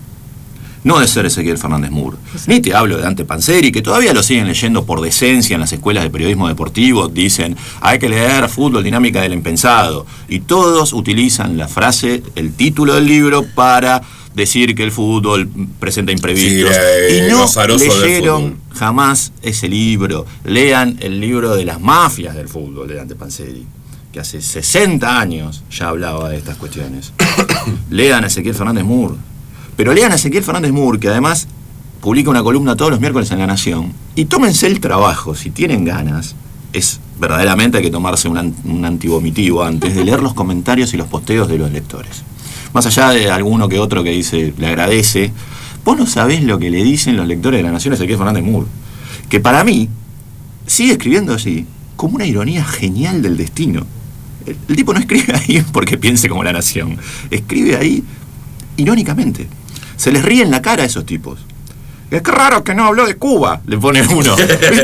No de ser Ezequiel Fernández Mur. Ni te hablo de Dante Panzeri, que todavía lo siguen leyendo por decencia en las escuelas de periodismo deportivo. Dicen, hay que leer Fútbol, dinámica del impensado. Y todos utilizan la frase, el título del libro, para decir que el fútbol presenta imprevistos. Sí, eh, y no azaroso leyeron jamás ese libro. Lean el libro de las mafias del fútbol de Dante Panzeri, que hace sesenta años ya hablaba de estas cuestiones. Lean a Ezequiel Fernández Mur. Pero lean a Ezequiel Fernández Mur, que además publica una columna todos los miércoles en La Nación, y tómense el trabajo, si tienen ganas, es verdaderamente hay que tomarse un, an, un antivomitivo antes de leer los comentarios y los posteos de los lectores. Más allá de alguno que otro que dice, le agradece, vos no sabés lo que le dicen los lectores de La Nación a Ezequiel Fernández Mur, que para mí sigue escribiendo así, como una ironía genial del destino. El, el tipo no escribe ahí porque piense como La Nación, escribe ahí irónicamente. Se les ríe en la cara a esos tipos. Es que raro que no habló de Cuba, le pone uno.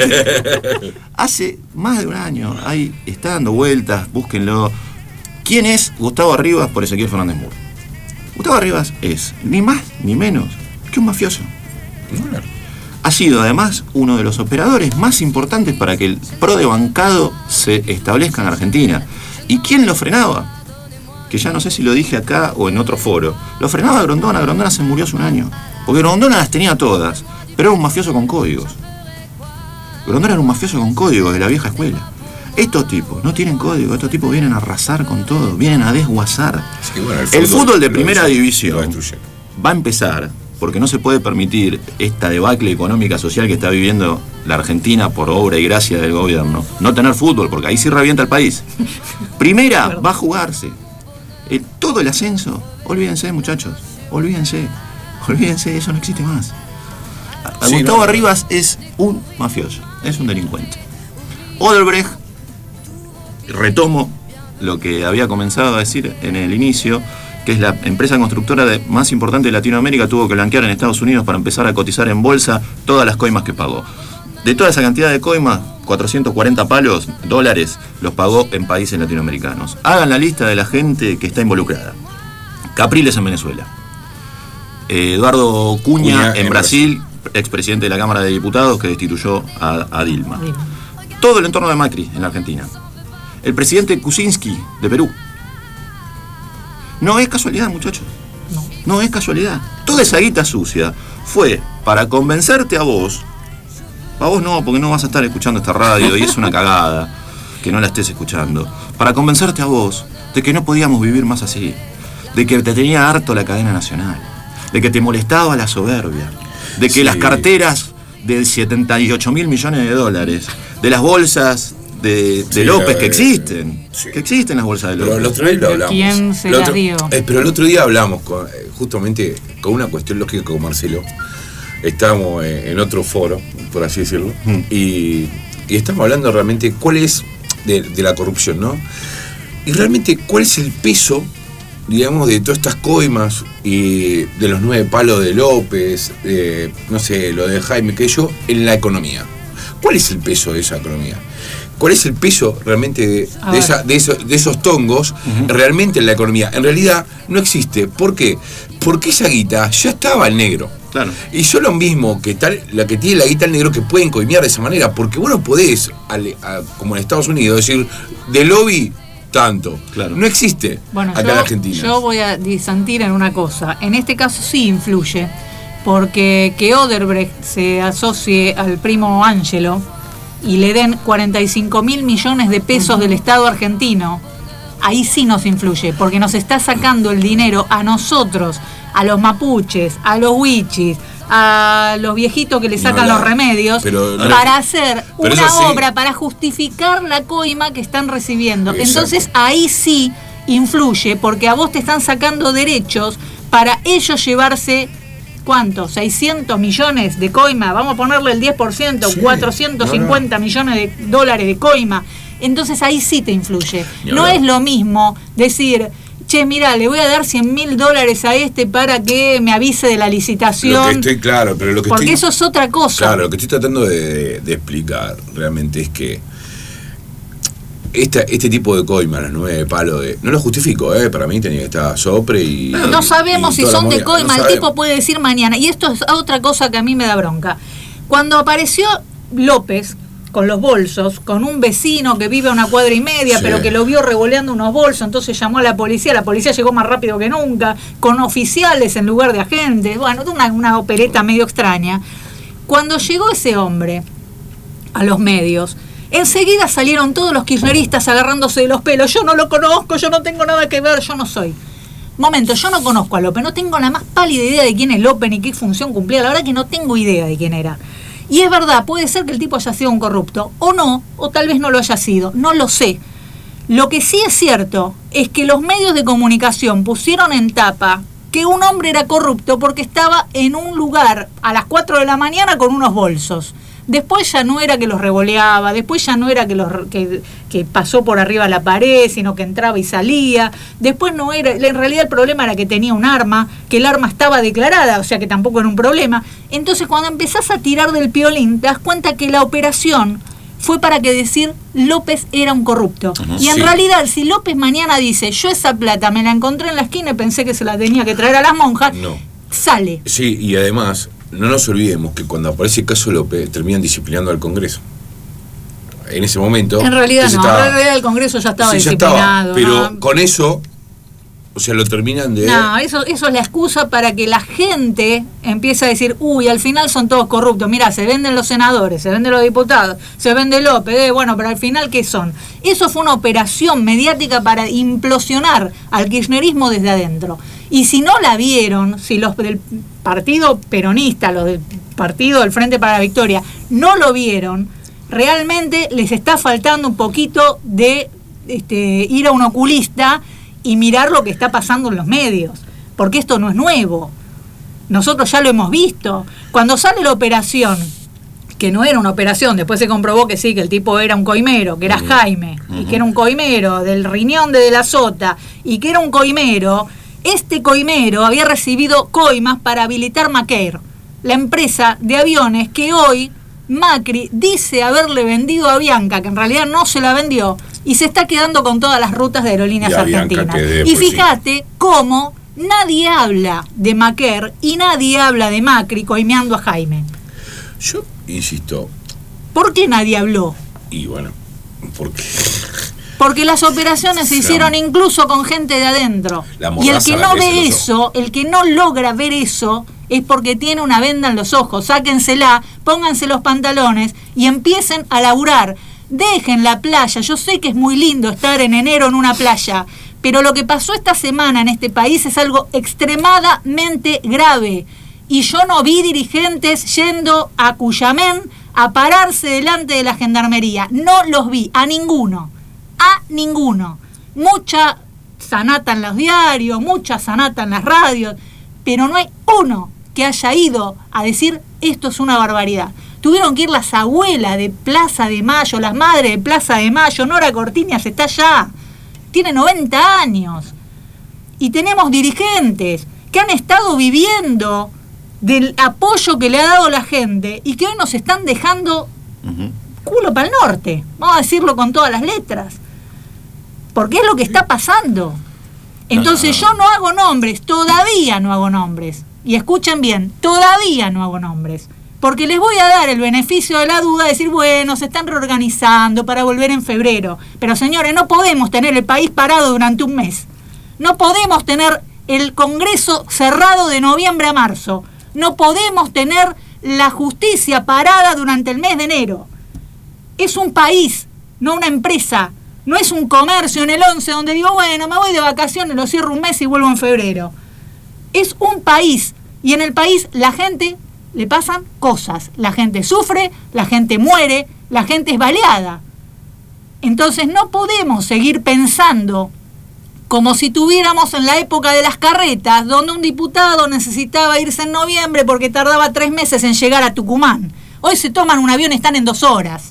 Hace más de un año, ahí está dando vueltas, búsquenlo. ¿Quién es Gustavo Arribas por Ezequiel Fernández Mur? Gustavo Arribas es ni más ni menos que un mafioso. Ha sido además uno de los operadores más importantes para que el PRO de bancado se establezca en Argentina. ¿Y quién lo frenaba? Que ya no sé si lo dije acá o en otro foro. Lo frenaba Grondona. Grondona se murió hace un año. Porque Grondona las tenía todas, pero era un mafioso con códigos. Grondona era un mafioso con códigos de la vieja escuela. Estos tipos no tienen código, estos tipos vienen a arrasar con todo, vienen a desguazar. Es que, bueno, el, el fútbol, fútbol de primera división va a empezar, porque no se puede permitir esta debacle económica social que está viviendo la Argentina por obra y gracia del gobierno, no tener fútbol, porque ahí sí revienta el país. Primera va a jugarse. Eh, todo el ascenso, olvídense muchachos, olvídense, olvídense, eso no existe más. Sí, Gustavo no, Arribas es un mafioso, es un delincuente. Odebrecht, retomo lo que había comenzado a decir en el inicio, que es la empresa constructora de, más importante de Latinoamérica, tuvo que blanquear en Estados Unidos para empezar a cotizar en bolsa todas las coimas que pagó. De toda esa cantidad de coimas, cuatrocientos cuarenta palos, dólares, los pagó en países latinoamericanos. Hagan la lista de la gente que está involucrada. Capriles en Venezuela. Eh, Eduardo Cunha, Cunha en, en Brasil, Brasil, expresidente de la Cámara de Diputados que destituyó a, a Dilma. Dilma. Todo el entorno de Macri en la Argentina. El presidente Kuczynski de Perú. No es casualidad, muchachos. No. No es casualidad. Toda esa guita sucia fue para convencerte a vos. A vos no, porque no vas a estar escuchando esta radio y es una cagada que no la estés escuchando. Para convencerte a vos de que no podíamos vivir más así. De que te tenía harto la cadena nacional. De que te molestaba la soberbia. De que sí. Las carteras de setenta y ocho mil millones de dólares, de las bolsas de, de sí, López que existen, sí. que existen las bolsas de López. Pero el otro día lo hablamos. ¿Quién se las dio? Eh, pero el otro día hablamos con, eh, justamente con una cuestión lógica con Marcelo. Estábamos eh, en otro foro, por así decirlo, mm. y, y estamos hablando realmente cuál es de, de la corrupción, ¿no? Y realmente cuál es el peso digamos, de todas estas coimas y de los nueve palos de López, eh, no sé, lo de Jaime, que yo, en la economía? ¿Cuál es el peso de esa economía? ¿Cuál es el peso realmente de, de, esa, de, eso, de esos tongos uh-huh. realmente en la economía? En realidad no existe. ¿Por qué? Porque esa guita ya estaba al negro. Claro. Y yo lo mismo que tal, la que tiene la guita al negro, que pueden coimear de esa manera, porque vos no podés, al, a, como en Estados Unidos, decir, de lobby tanto. Claro. No existe bueno, acá yo, en Argentina. Yo voy a disentir en una cosa. En este caso sí influye, porque que Odebrecht se asocie al primo Ángelo y le den cuarenta y cinco mil millones de pesos uh-huh. del Estado argentino, ahí sí nos influye, porque nos está sacando el dinero a nosotros, a los mapuches, a los huichis, a los viejitos que le sacan no, la, los remedios, pero, para hacer una sí. obra, para justificar la coima que están recibiendo. Exacto. Entonces ahí sí influye, porque a vos te están sacando derechos para ellos llevarse... ¿Cuánto? seiscientos millones de coima, vamos a ponerle el diez por ciento, sí, cuatrocientos cincuenta no, no. millones de dólares de coima. Entonces ahí sí te influye. No, no, no es lo mismo decir, che, mira, le voy a dar cien mil dólares a este para que me avise de la licitación. Lo que estoy claro, pero lo que porque estoy, eso es otra cosa. Claro, lo que estoy tratando de, de explicar realmente es que Esta, este tipo de coima, las nueve palos de... No lo justifico, ¿eh? Para mí tenía que estar Sopre y... No sabemos y si son de coima, no el tipo puede decir mañana. Y esto es otra cosa que a mí me da bronca. Cuando apareció López con los bolsos, con un vecino que vive a una cuadra y media, sí. pero que lo vio revoleando unos bolsos, entonces llamó a la policía, la policía llegó más rápido que nunca, con oficiales en lugar de agentes, bueno, una, una opereta medio extraña. Cuando llegó ese hombre a los medios... Enseguida salieron todos los kirchneristas agarrándose de los pelos. Yo no lo conozco, yo no tengo nada que ver, yo no soy. Momento, yo no conozco a López, no tengo la más pálida idea de quién es López ni qué función cumplía. La verdad que no tengo idea de quién era. Y es verdad, puede ser que el tipo haya sido un corrupto, o no, o tal vez no lo haya sido, no lo sé. Lo que sí es cierto es que los medios de comunicación pusieron en tapa que un hombre era corrupto porque estaba en un lugar a las cuatro de la mañana con unos bolsos. Después ya no era que los revoleaba, después ya no era que, los, que, que pasó por arriba de la pared, sino que entraba y salía. Después no era, en realidad el problema era que tenía un arma, que el arma estaba declarada, o sea que tampoco era un problema. Entonces cuando empezás a tirar del piolín, te das cuenta que la operación fue para que decir López era un corrupto. Uh-huh, y en sí. realidad, si López mañana dice, yo esa plata me la encontré en la esquina y pensé que se la tenía que traer a las monjas, no. sale. Sí, y además... No nos olvidemos que cuando aparece el caso López terminan disciplinando al Congreso. En ese momento... En realidad no, estaba, en realidad el Congreso ya estaba sí, disciplinado. Ya estaba, pero ¿no? Con eso, o sea, lo terminan de... No, eso, eso es la excusa para que la gente empiece a decir, uy, al final son todos corruptos. Mirá, se venden los senadores, se venden los diputados, se vende López, eh, bueno, pero al final, ¿qué son? Eso fue una operación mediática para implosionar al kirchnerismo desde adentro. Y si no la vieron, si los del partido peronista, los del partido del Frente para la Victoria, no lo vieron, realmente les está faltando un poquito de este, ir a un oculista y mirar lo que está pasando en los medios, porque esto no es nuevo. Nosotros ya lo hemos visto. Cuando sale la operación, que no era una operación, después se comprobó que sí, que el tipo era un coimero, que era uh-huh. Jaime, uh-huh. y que era un coimero del riñón de De la Sota, y que era un coimero... Este coimero había recibido coimas para habilitar Macair, la empresa de aviones que hoy Macri dice haberle vendido a Bianca, que en realidad no se la vendió, y se está quedando con todas las rutas de aerolíneas argentinas. Y fíjate sí. cómo nadie habla de Macair y nadie habla de Macri coimeando a Jaime. Yo insisto. ¿Por qué nadie habló? Y bueno, porque... Porque las operaciones se hicieron incluso con gente de adentro. Y el que no ve eso, el que no logra ver eso, es porque tiene una venda en los ojos. Sáquensela, pónganse los pantalones y empiecen a laburar. Dejen la playa. Yo sé que es muy lindo estar en enero en una playa, pero lo que pasó esta semana en este país es algo extremadamente grave. Y yo no vi dirigentes yendo a Cuyamén a pararse delante de la gendarmería. No los vi, a ninguno. A ninguno. Mucha sanata en los diarios, mucha sanata en las radios, pero no hay uno que haya ido a decir esto es una barbaridad. Tuvieron que ir las abuelas de Plaza de Mayo, las madres de Plaza de Mayo. Nora Cortiñas está allá, tiene noventa años. y tenemos dirigentes que han estado viviendo del apoyo que le ha dado la gente y que hoy nos están dejando uh-huh. culo para el norte, vamos a decirlo con todas las letras, porque es lo que está pasando. Entonces no, no, no. yo no hago nombres, todavía no hago nombres, y escuchen bien, todavía no hago nombres, porque les voy a dar el beneficio de la duda de decir, bueno, se están reorganizando para volver en febrero, pero señores, no podemos tener el país parado durante un mes, no podemos tener el Congreso cerrado de noviembre a marzo, no podemos tener la justicia parada durante el mes de enero. Es un país, no una empresa. No es un comercio en el once donde digo, bueno, me voy de vacaciones, lo cierro un mes y vuelvo en febrero. Es un país. Y en el país la gente le pasan cosas. La gente sufre, la gente muere, la gente es baleada. Entonces no podemos seguir pensando como si tuviéramos en la época de las carretas, donde un diputado necesitaba irse en noviembre porque tardaba tres meses en llegar a Tucumán. Hoy se toman un avión y están en dos horas.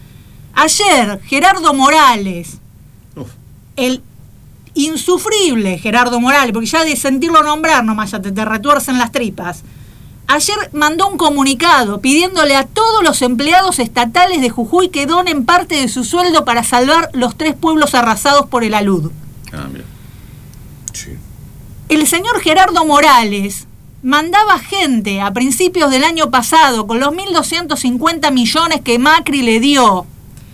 Ayer, Gerardo Morales, Uf. el insufrible Gerardo Morales, porque ya de sentirlo nombrar nomás ya te, te retuercen las tripas, ayer mandó un comunicado pidiéndole a todos los empleados estatales de Jujuy que donen parte de su sueldo para salvar los tres pueblos arrasados por el alud. Ah, mira. Sí. El señor Gerardo Morales mandaba gente a principios del año pasado con los mil doscientos cincuenta millones que Macri le dio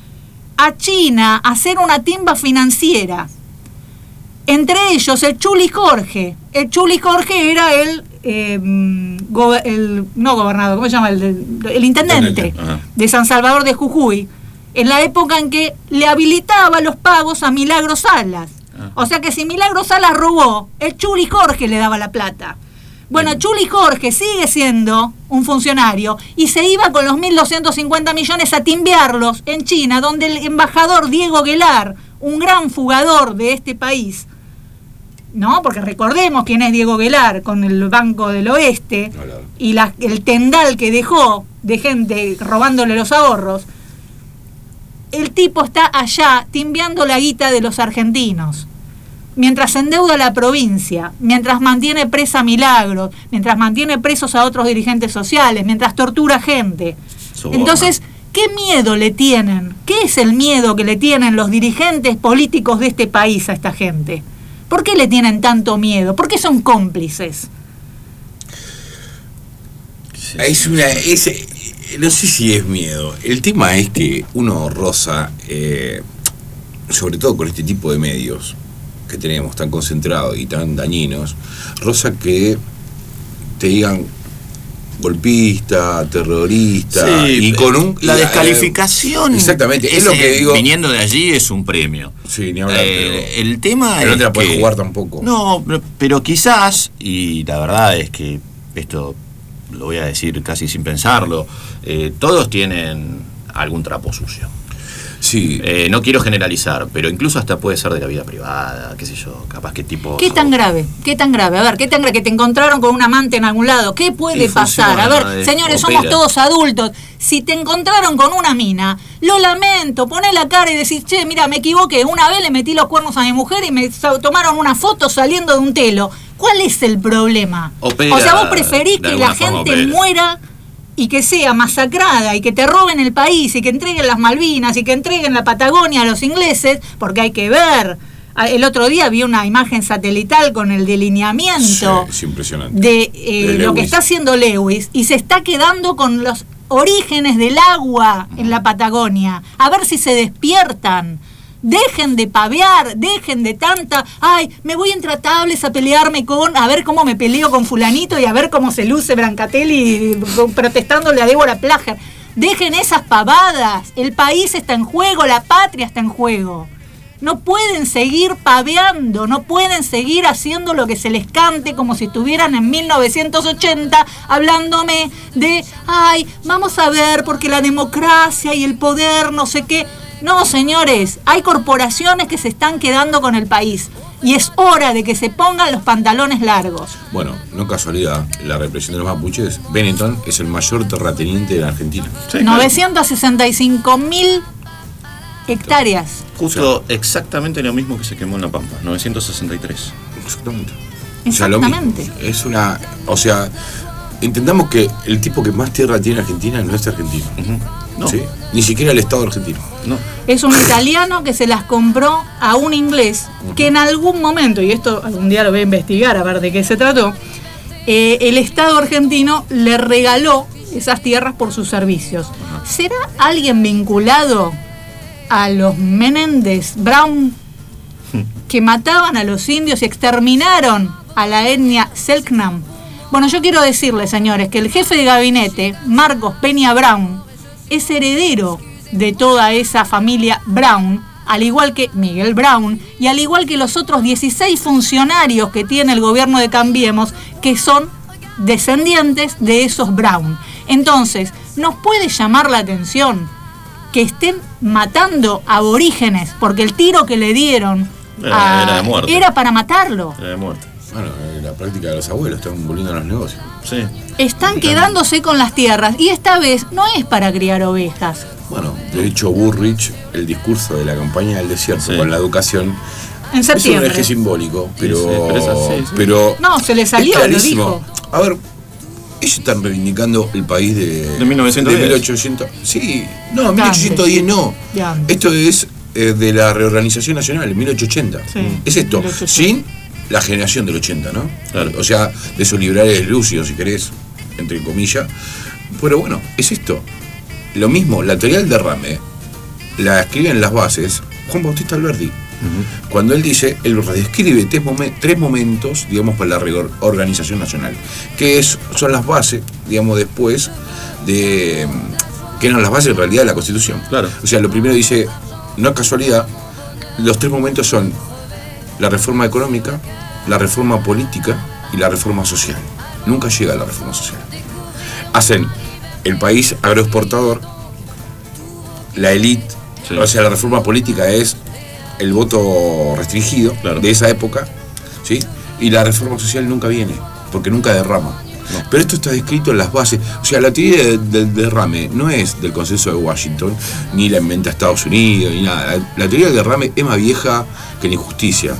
a China a hacer una timba financiera. Entre ellos el Chuli Jorge. El Chuli Jorge era el, eh, gober, el no gobernador, ¿cómo se llama? El, el, el intendente de San Salvador de Jujuy, en la época en que le habilitaba los pagos a Milagro Salas. O sea que si Milagro Salas robó, el Chuli Jorge le daba la plata. Bueno, Chuli Jorge sigue siendo un funcionario y se iba con los mil doscientos cincuenta millones a timbearlos en China, donde el embajador Diego Guelar, un gran fugador de este país, ¿no? Porque recordemos quién es Diego Guelar con el Banco del Oeste y la, el tendal que dejó de gente robándole los ahorros. El tipo está allá timbeando la guita de los argentinos, mientras endeuda la provincia, mientras mantiene presa a Milagros, mientras mantiene presos a otros dirigentes sociales, mientras tortura gente. Soborna. Entonces, ¿qué miedo le tienen? ¿Qué es el miedo que le tienen los dirigentes políticos de este país a esta gente? ¿Por qué le tienen tanto miedo? ¿Por qué son cómplices? Es una... Es, no sé si es miedo. El tema es que uno roza, eh, sobre todo con este tipo de medios que tenemos tan concentrados y tan dañinos, rosa que te digan golpista, terrorista, sí, y con un la descalificación. Eh, exactamente, es, es lo que digo. Viniendo de allí es un premio. Sí, ni hablar. Eh, pero, el tema pero es no te la puedes que, jugar tampoco. No, pero, pero quizás, y la verdad es que esto lo voy a decir casi sin pensarlo, eh, todos tienen algún trapo sucio. Sí. Eh, no quiero generalizar, pero incluso hasta puede ser de la vida privada, qué sé yo, capaz qué tipo... ¿Qué tan grave? ¿Qué tan grave? A ver, ¿qué tan grave? Que te encontraron con un amante en algún lado. ¿Qué puede ¿Qué pasar? A ver, funciona? señores, Opera. somos todos adultos. Si te encontraron con una mina, lo lamento, poné la cara y decís, che, mira, me equivoqué, una vez le metí los cuernos a mi mujer y me tomaron una foto saliendo de un telo. ¿Cuál es el problema? Opera, o sea, vos preferís que la gente opera. muera y que sea masacrada y que te roben el país y que entreguen las Malvinas y que entreguen la Patagonia a los ingleses, porque hay que ver. El otro día vi una imagen satelital con el delineamiento sí, es impresionante. de, eh, de lo que está haciendo Lewis y se está quedando con los orígenes del agua en la Patagonia. A ver si se despiertan. Dejen de pavear, dejen de tanta, ay, me voy intratables a pelearme con, a ver cómo me peleo con fulanito y a ver cómo se luce Brancatelli protestándole a Débora Plager. Dejen esas pavadas, el país está en juego, la patria está en juego. No pueden seguir paveando, no pueden seguir haciendo lo que se les cante como si estuvieran en mil novecientos ochenta hablándome de, ay, vamos a ver porque la democracia y el poder, no sé qué. No, señores, hay corporaciones que se están quedando con el país y es hora de que se pongan los pantalones largos. Bueno, no casualidad, la represión de los mapuches, Benetton es el mayor terrateniente de la Argentina. Sí, novecientas sesenta y cinco mil hectáreas. Justo exactamente lo mismo que se quemó en La Pampa, novecientos sesenta y tres. Exactamente. Exactamente. O sea, lo mismo. Es una. O sea, entendamos que el tipo que más tierra tiene Argentina no es argentino. Uh-huh. No. ¿Sí? Ni siquiera el Estado argentino. No. Es un italiano que se las compró a un inglés uh-huh. que en algún momento, y esto algún día lo voy a investigar a ver de qué se trató, eh, el Estado argentino le regaló esas tierras por sus servicios. Uh-huh. ¿Será alguien vinculado a los Menéndez Brown que mataban a los indios y exterminaron a la etnia Selknam? Bueno, yo quiero decirles, señores, que el jefe de gabinete, Marcos Peña Brown, es heredero de toda esa familia Brown, al igual que Miguel Brown, y al igual que los otros dieciséis funcionarios que tiene el gobierno de Cambiemos, que son descendientes de esos Brown. Entonces, nos puede llamar la atención que estén matando aborígenes, porque el tiro que le dieron era, a, era de muerte. Era para matarlo. Era de muerte. Bueno, la práctica de los abuelos, están volviendo a los negocios. Sí. Están quedándose con las tierras y esta vez no es para criar ovejas. Bueno, de hecho Burrich, el discurso de la campaña del desierto sí. con la educación, en septiembre. Es un eje simbólico, pero, sí, sí, pero, eso, sí, sí. pero no, se le salió, lo dijo. A ver, ellos están reivindicando el país de, de mil novecientos diez. De mil ochocientos. Sí, no, mil ochocientos diez no. Esto es eh, de la reorganización nacional, mil ochocientos ochenta. Sí, es esto, mil ochocientos ochenta. Sin la generación del ochenta, ¿no? Claro. O sea, de esos liberales lúcidos, si querés, entre comillas. Pero bueno, es esto. Lo mismo, la teoría del derrame la escribe en las bases Juan Bautista Alberdi. Uh-huh. Cuando él dice, él describe tres, momen- tres momentos, digamos, para la reorganización nacional, que es, son las bases, digamos, después de. Que eran las bases en realidad de la Constitución. Claro. O sea, lo primero dice, no es casualidad, los tres momentos son la reforma económica, la reforma política y la reforma social. Nunca llega a la reforma social. Hacen el país agroexportador, la élite, sí. O sea, la reforma política es el voto restringido, claro, de esa época, ¿sí? Y la reforma social nunca viene, porque nunca derrama. No. Pero esto está descrito en las bases. O sea, la teoría del de, de derrame no es del consenso de Washington, ni la inventa Estados Unidos, ni nada. La, la teoría del derrame es más vieja que la injusticia.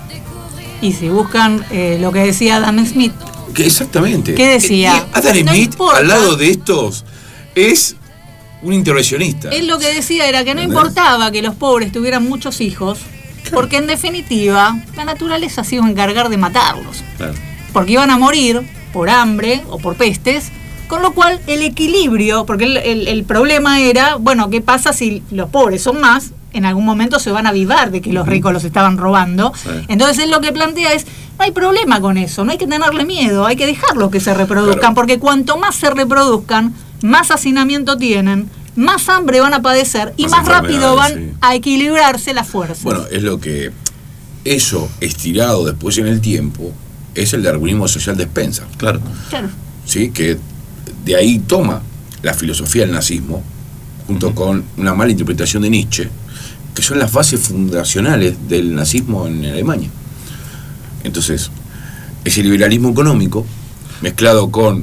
Y si buscan eh, lo que decía Adam Smith. Que exactamente. ¿Qué decía? Eh, Adam no Smith, importa. Al lado de estos, es un intervencionista. Él lo que decía era que no ¿entendés? Importaba que los pobres tuvieran muchos hijos, claro, porque en definitiva la naturaleza se iba a encargar de matarlos. Claro. Porque iban a morir por hambre o por pestes, con lo cual el equilibrio, porque el, el, el problema era, bueno, ¿qué pasa si los pobres son más? En algún momento se van a avivar de que los ricos los estaban robando. Sí. Entonces él lo que plantea es, no hay problema con eso, no hay que tenerle miedo, hay que dejarlos que se reproduzcan, claro, porque cuanto más se reproduzcan, más hacinamiento tienen, más hambre van a padecer y más, más rápido van sí. a equilibrarse las fuerzas. Bueno, es lo que eso estirado después en el tiempo es el darwinismo social de Spencer. Claro. Claro. Sí, que de ahí toma la filosofía del nazismo junto uh-huh. con una mala interpretación de Nietzsche, que son las bases fundacionales del nazismo en Alemania. Entonces, ese liberalismo económico, mezclado con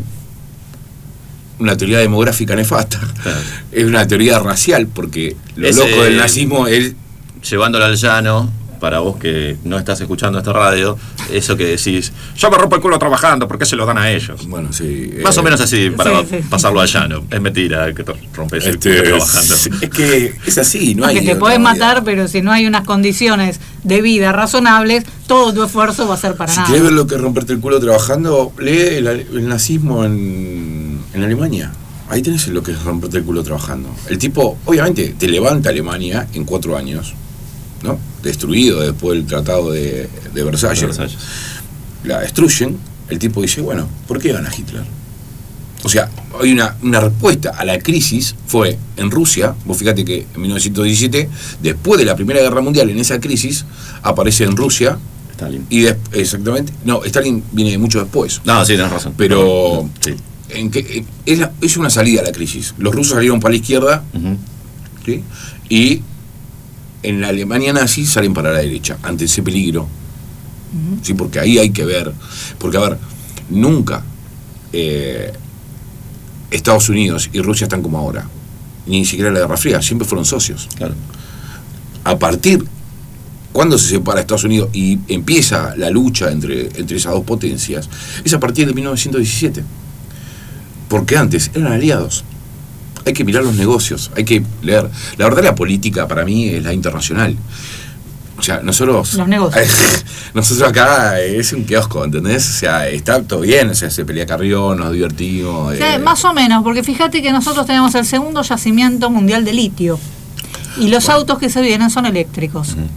una teoría demográfica nefasta, claro, es una teoría racial, porque lo ese, loco del nazismo es... Llevándolo al llano, para vos que no estás escuchando esta radio, eso que decís, yo me rompo el culo trabajando, ¿por qué se lo dan a ellos? Bueno, sí. Más eh, o menos así, para sí, sí, pasarlo al llano. Es mentira que te rompes este, el culo trabajando. Es que es así, no hay... Que te puedes matar, pero si no hay unas condiciones de vida razonables, todo tu esfuerzo va a ser para si nada. Si querés ver lo que es romperte el culo trabajando, lee el, el nazismo en, en Alemania. Ahí tenés lo que es romperte el culo trabajando. El tipo, obviamente, te levanta Alemania en cuatro años, ¿no? Destruido después del tratado de, de Versalles. Versalles. La destruyen. El tipo dice, bueno, ¿por qué gana Hitler? O sea, hay una, una respuesta a la crisis fue en Rusia. Vos fíjate que en mil novecientos diecisiete, después de la Primera Guerra Mundial, en esa crisis, aparece en Rusia Stalin. Y de, exactamente, no, Stalin viene mucho después. No, sí, tenés razón. Pero sí. en que, en, es, la, es una salida a la crisis. Los rusos salieron para la izquierda, uh-huh, ¿sí? Y en la Alemania nazi salen para la derecha, ante ese peligro. Uh-huh. ¿Sí? Porque ahí hay que ver. Porque, a ver, nunca eh, Estados Unidos y Rusia están como ahora. Ni siquiera la Guerra Fría, siempre fueron socios. Claro. A partir, cuando se separa Estados Unidos y empieza la lucha entre, entre esas dos potencias, es a partir de mil novecientos diecisiete. Porque antes eran aliados. Hay que mirar los negocios, hay que leer. La verdad, la política para mí es la internacional. O sea, nosotros... Los negocios. Nosotros acá es un kiosco, ¿entendés? O sea, está todo bien, o sea, se pelea Carrión, nos divertimos. Sí, eh. más o menos, porque fíjate que nosotros tenemos el segundo yacimiento mundial de litio. Y los bueno. autos que se vienen son eléctricos. Uh-huh.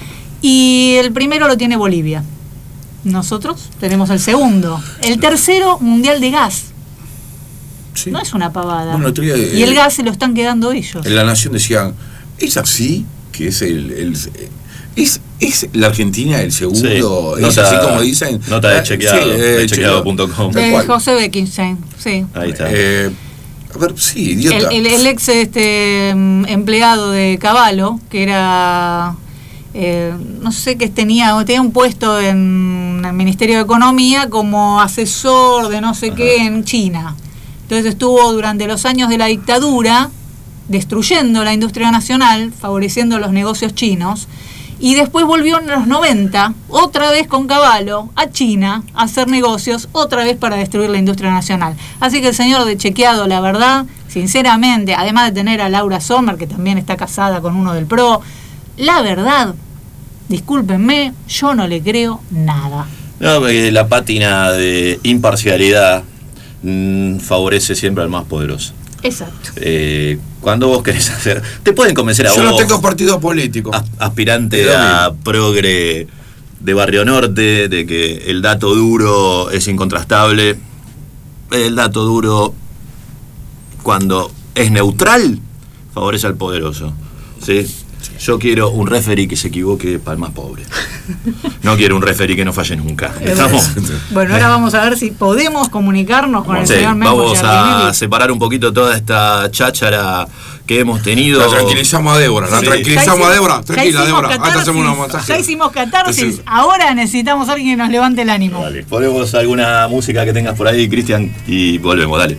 Y el primero lo tiene Bolivia. Nosotros tenemos el segundo. El tercero, mundial de gas. Sí. No es una pavada. Bueno, otro día, y el, el gas se lo están quedando ellos. En La Nación decían, ¿es así? Que es el... el es, es la Argentina el segundo, sí. es nota, así como dicen. Nota de chequeado, sí, eh, de chequeado punto com. De José Beckinstein, sí. Ahí está. Eh, a ver, sí, idiota. El, el, el ex este, empleado de Cavallo, que era... Eh, no sé qué tenía, tenía un puesto en el Ministerio de Economía como asesor de no sé Ajá. qué en China. Entonces estuvo durante los años de la dictadura destruyendo la industria nacional, favoreciendo los negocios chinos, y después volvió en los noventa, otra vez con Cavallo, a China, a hacer negocios, otra vez para destruir la industria nacional. Así que el señor de chequeado, la verdad, sinceramente, además de tener a Laura Sommer, que también está casada con uno del P R O, la verdad, discúlpenme, yo no le creo nada. No, porque la pátina de imparcialidad mmm, favorece siempre al más poderoso. Exacto. Eh, cuando vos querés hacer... Te pueden convencer a yo vos... Yo no tengo partido político. As, aspirante a progre de Barrio Norte, de que el dato duro es incontrastable. El dato duro, cuando es neutral, favorece al poderoso. ¿Sí? Yo quiero un referee que se equivoque para el más pobre. No quiero un referee que no falle nunca. ¿Estamos? Bueno, ahora vamos a ver si podemos comunicarnos con el sí, señor Memo Vamos Giardinelli. A separar un poquito toda esta cháchara que hemos tenido. La tranquilizamos a Débora, la sí. tranquilizamos a Débora. Tranquila, Débora. Catarsis, hacemos una montaje. Ya hicimos catarsis, Entonces, ahora necesitamos a alguien que nos levante el ánimo. Dale, ponemos alguna música que tengas por ahí, Cristian, y volvemos, dale.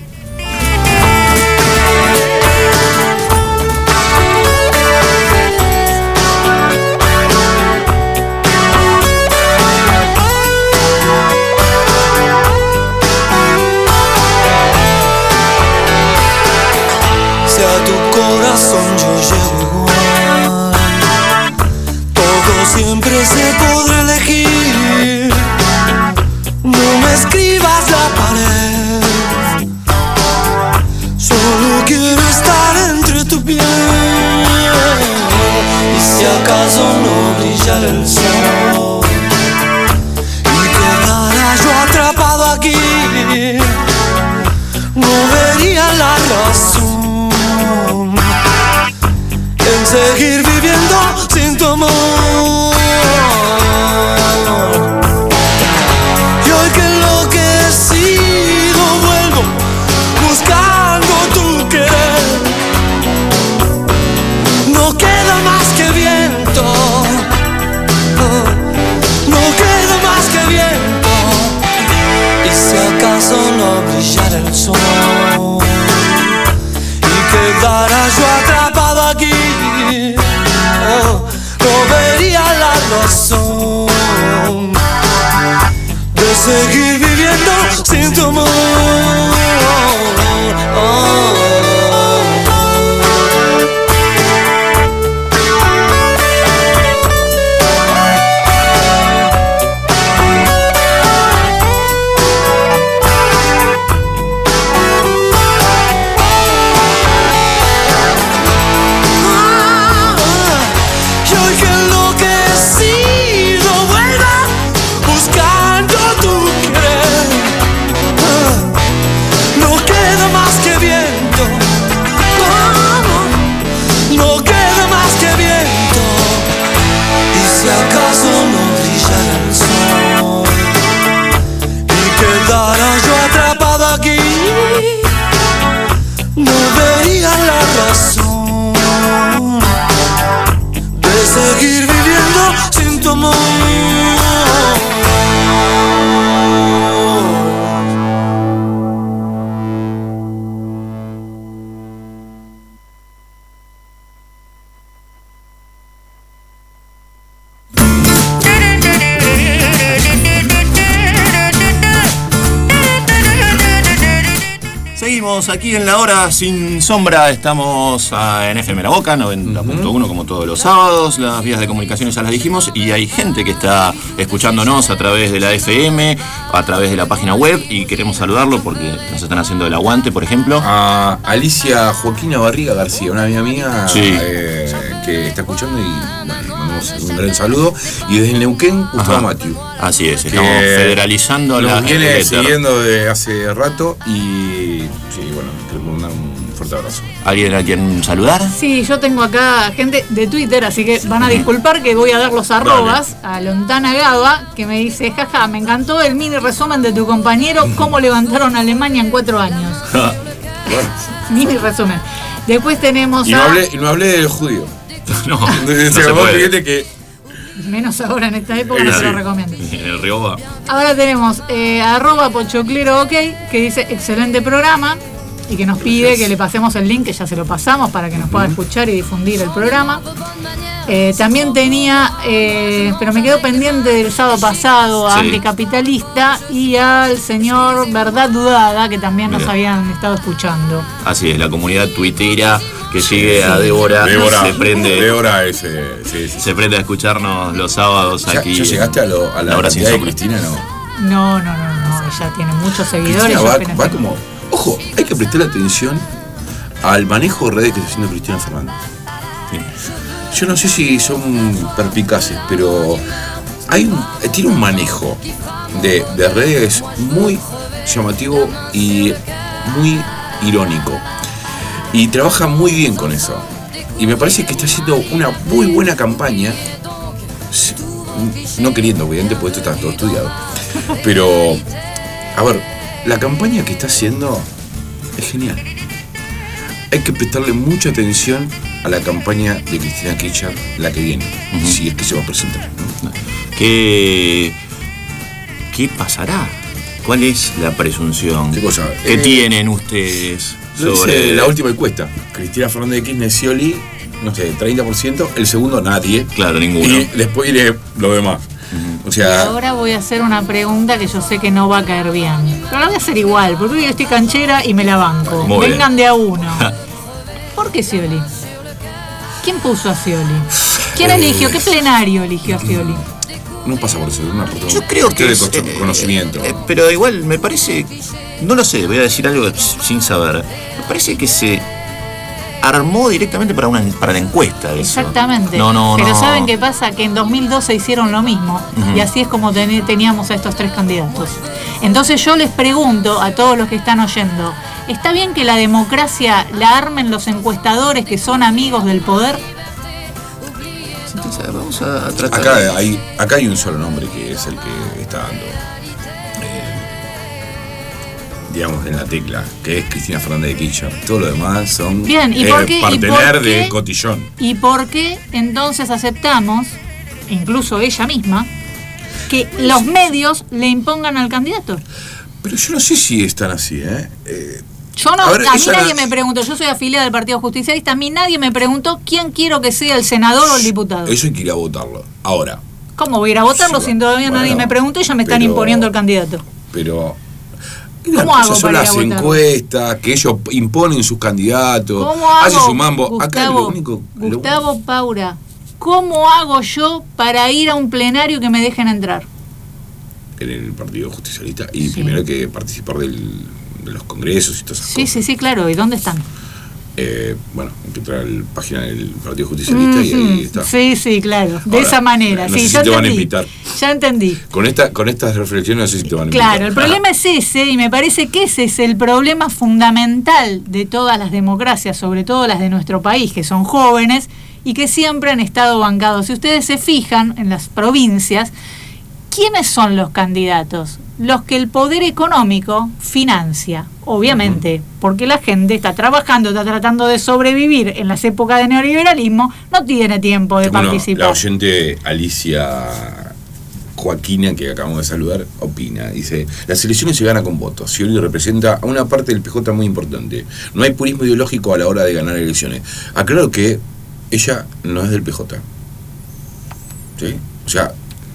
Siempre se podrá elegir. No me escribas la pared. Solo quiero estar entre tu piel. Y si acaso no brillara el sol y quedara yo atrapado aquí, no vería la razón en seguir viviendo sin tu amor. Y hoy que enloquecido vuelvo buscando tu querer, no queda más que viento, no queda más que viento. Y si acaso no brillara el sol y quedara yo atrapado aquí, oh, no vería la razón de seguir viviendo sin tu amor. Oh. Y hoy que enloquecido seguimos aquí en La Hora Sin Sombra. Estamos ah, en F M La Boca, noventa punto uno, como todos los sábados. Las vías de comunicación ya las dijimos. Y hay gente que está escuchándonos a través de la F M, a través de la página web. Y queremos saludarlo porque nos están haciendo el aguante, por ejemplo. A Alicia Joaquina Barriga García, una amiga mía sí. eh, que está escuchando y bueno, mandamos un gran saludo. Y desde Neuquén, Gustavo Matiu. Así es, estamos federalizando nos la viene el siguiendo de hace rato y sí, bueno, queremos mandar un fuerte abrazo. ¿Alguien a quien saludar? Sí, yo tengo acá gente de Twitter, así que van a disculpar que voy a dar los arrobas. A Lontana Gaba, que me dice, jaja, me encantó el mini resumen de tu compañero, cómo levantaron a Alemania en cuatro años. Bueno. Mini resumen. Después tenemos y no a... hablé, y no hablé del judío. No, Entonces, no se puede. fíjate que menos ahora en esta época, Sí, no se sí. lo recomiendo. En el Rioba. Ahora tenemos eh, arroba pochoclero ok, que dice excelente programa y que nos pide que le pasemos el link, que ya se lo pasamos para que nos pueda escuchar y difundir el programa. Eh, también tenía, eh, pero me quedó pendiente del sábado pasado, a Sí. Anticapitalista y al señor Verdad Dudada, que también nos Mira. habían estado escuchando. Así es, la comunidad tuitera que sigue a Débora, Débora, se prende Débora es, eh, sí, sí. se prende a escucharnos los sábados ¿Ya, aquí. ya llegaste a, lo, a la, La Hora Sin cantidad de Sombra. Cristina? No. No, no, no, no, ella tiene muchos seguidores. Cristina yo va, apenas va tengo. como... Ojo, hay que prestar atención al manejo de redes que está haciendo Cristina Fernández. Yo no sé si son perpicaces, pero hay un, tiene un manejo de, de redes muy llamativo y muy irónico. Y trabaja muy bien con eso. Y me parece que está haciendo una muy buena campaña. No queriendo, obviamente, porque esto está todo estudiado. Pero, a ver, la campaña que está haciendo es genial. Hay que prestarle mucha atención a la campaña de Cristina Kirchner, la que viene, uh-huh. si es que se va a presentar. ¿Qué, qué pasará? ¿Cuál es la presunción? ¿Qué cosa? ¿Qué Eh, tienen ustedes Lo sobre dice la última encuesta. Cristina Fernández de Kirchner, Scioli, no sé, treinta por ciento. El segundo, nadie. Claro, ninguno. Y después viene lo demás. Uh-huh. O sea, Y ahora voy a hacer una pregunta que yo sé que no va a caer bien. Pero la voy a hacer igual, porque yo estoy canchera y me la banco. Muy Vengan bien. de a uno. ¿Por qué Scioli? ¿Quién puso a Scioli? ¿Quién Eh, eligió? ¿Qué plenario eligió a Scioli? no pasa por eso, es una Yo creo que de es, costo- eh, conocimiento. eh, pero igual me parece, no lo sé, voy a decir algo sin saber. Me parece que se armó directamente para una para la encuesta eso. Exactamente. No, no, Pero no. ¿saben qué pasa? Que en dos mil doce hicieron lo mismo. Ujú. Y así es como ten- teníamos a estos tres candidatos. Entonces yo les pregunto a todos los que están oyendo, ¿está bien que la democracia la armen los encuestadores que son amigos del poder? Entonces, vamos a tratar. Acá hay, acá hay un solo nombre que es el que está dando, eh, digamos, en la tecla, que es Cristina Fernández de Kirchner. Todo lo demás son Bien, ¿y eh, por qué- y partener por qué? de cotillón. ¿Y por qué entonces aceptamos, incluso ella misma, que los medios le impongan al candidato? Pero yo no sé si están así, ¿eh? eh Yo no, A ver, a mí ella nadie la- me preguntó, yo soy afiliada del Partido Justicialista, a mí nadie me preguntó quién quiero que sea el senador o el diputado. Eso hay que ir a votarlo. Ahora, ¿Cómo voy a ir a votarlo Sí, si todavía bueno, nadie me preguntó y ya me están pero- imponiendo el candidato? pero... ¿Cómo hago Esas son para ir las a votar? encuestas, que ellos imponen sus candidatos, ¿Cómo hago, hacen su mambo. Acá Gustavo, lo único... lo- Gustavo Paura, ¿cómo hago yo para ir a un plenario que me dejen entrar? en el Partido Justicialista y primero hay que participar del, de los congresos y todas esas Sí, cosas. sí, sí, claro. ¿Y dónde están? Eh, bueno, hay que entrar a la página del Partido Justicialista y ahí Ujú. está. Sí, sí, claro. De Ahora, esa manera. no sí, sé si ya te van a entendí. invitar. Ya entendí. Con esta, con estas reflexiones no sé si te van a invitar. Claro, el problema es ese, y me parece que ese es el problema fundamental de todas las democracias, sobre todo las de nuestro país, que son jóvenes y que siempre han estado bancados. Si ustedes se fijan en las provincias, ¿quiénes son los candidatos? Los que el poder económico financia, obviamente, porque la gente está trabajando, está tratando de sobrevivir en las épocas de neoliberalismo, no tiene tiempo de Bueno, la participar. oyente Alicia Joaquina, que acabamos de saludar, opina. Dice, las elecciones se ganan con votos. Scioli representa a una parte del P J muy importante. No hay purismo ideológico a la hora de ganar elecciones. Aclaro que ella no es del P J. ¿Sí? O sea,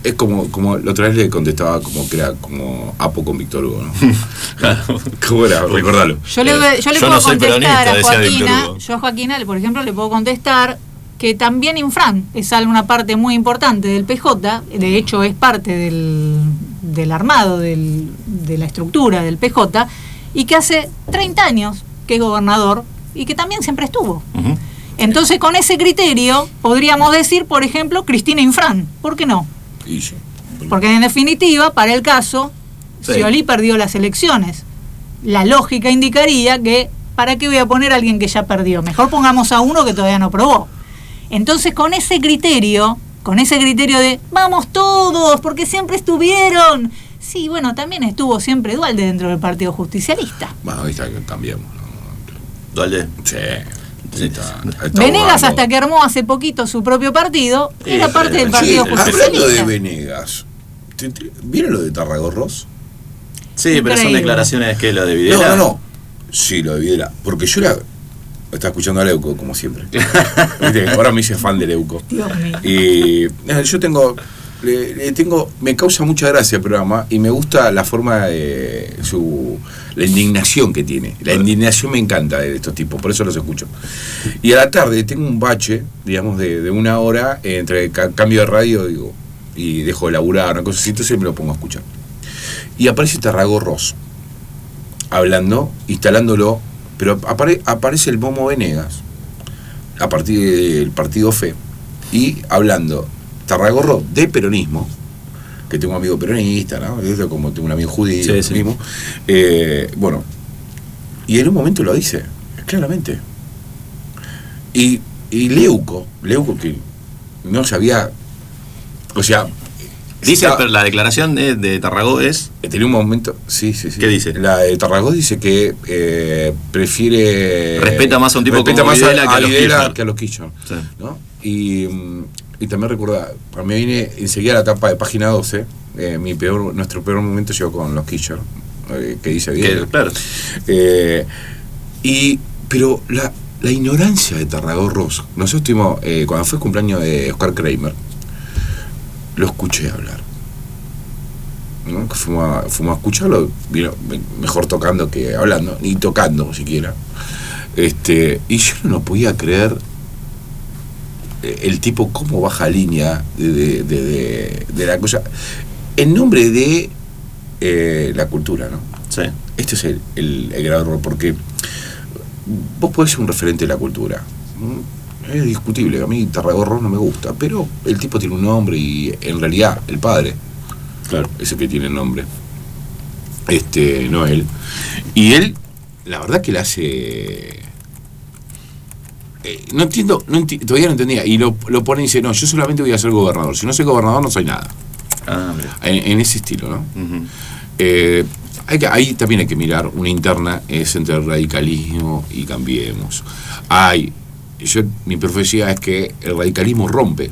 es como, como la otra vez le contestaba como que era como Apo con Víctor Hugo, ¿no? ¿Cómo era? Recordalo. Yo le, yo le Yo puedo no soy contestar peronista, a decía Víctor Joaquina, Hugo. yo a Joaquina, por ejemplo, le puedo contestar que también Infran es una parte muy importante del P J, de hecho es parte del, del armado, del, de la estructura del P J, y que hace treinta años que es gobernador y que también siempre estuvo. Uh-huh. Entonces, con ese criterio, podríamos decir, por ejemplo, Cristina Infran. ¿Por qué no? Y sí. Porque en definitiva, para el caso, Sí. Scioli perdió las elecciones. La lógica indicaría que, ¿para qué voy a poner a alguien que ya perdió? Mejor pongamos a uno que todavía no probó. Entonces, con ese criterio, con ese criterio de, vamos todos, porque siempre estuvieron. Sí, bueno, también estuvo siempre Duhalde dentro del Partido Justicialista. Bueno, ahí está que cambiamos. ¿Duhalde? Sí. Sí. Está, está Venegas, ahogando. hasta que armó hace poquito su propio partido, Sí, era parte pero- del Partido sí, Justicialista. Hablando de Venegas, ¿te- te- ¿vieron lo de Tarragorros? Sí, pero son Increíble. declaraciones que lo de Videla. No, no, no. Sí, lo de Videla. Porque yo la estaba escuchando a Leuco, como siempre. ¿Viste? Ahora me hice fan de Leuco. Dios mío. Y eh, yo tengo, le, le tengo, me causa mucha gracia el programa y me gusta la forma de su, la indignación que tiene. La indignación me encanta de estos tipos, por eso los escucho. Y a la tarde tengo un bache, digamos, de, de una hora entre ca- cambio de radio, digo, y dejo de laburar, una cosa así, entonces me lo pongo a escuchar. Y aparece Tarragorros hablando, instalándolo, pero apare, aparece el Momo Venegas a partir del partido Fe y hablando Tarragorro de peronismo, que tengo un amigo peronista, ¿no? Eso como tengo un amigo judío, Sí, lo sí. mismo. Eh, bueno, y en un momento lo dice, claramente. Y, y Leuco, Leuco que no sabía, o sea, Dice, está- pero la declaración de, de Tarragó es... tenía un momento, sí, sí, sí. ¿Qué dice? La de Tarragó dice que eh, prefiere... Respeta más a un tipo respeta como más Videla a, que a los Videla Kirchner. que a los Kirchner, Sí. ¿no? Y, mm, y también recuerda, a mí viene enseguida la etapa de página doce, eh, mi peor, nuestro peor momento llegó con los Kirchner, eh, que dice Videla. Que, claro. Eh, y, pero la, la ignorancia de Tarragorros, nosotros estuvimos, eh, cuando fue el cumpleaños de Oscar Kramer, lo escuché hablar. ¿No? Que Fuimos a, fuimos a escucharlo, vino me- mejor tocando que hablando, ni tocando siquiera. Este, y yo no podía creer eh, el tipo cómo baja línea de, de, de, de- de la cosa, en nombre de eh, la cultura, ¿no? Sí. Este es el, el, el grave error, porque vos podés ser un referente de la cultura. ¿Mm? Es discutible, a mí Tarragorros no me gusta, pero el tipo tiene un nombre y en realidad el padre, claro, ese que tiene el nombre, este, no él. Y él, la verdad que le hace... eh, no entiendo, no enti- todavía no entendía, y lo, lo pone y dice, no, yo solamente voy a ser gobernador, si no soy gobernador no soy nada. Ah, mira. En, en ese estilo, ¿no? Ujú. Eh, hay que, ahí también hay que mirar una interna, es entre el radicalismo y Cambiemos. Hay, yo, mi profecía es que el radicalismo rompe.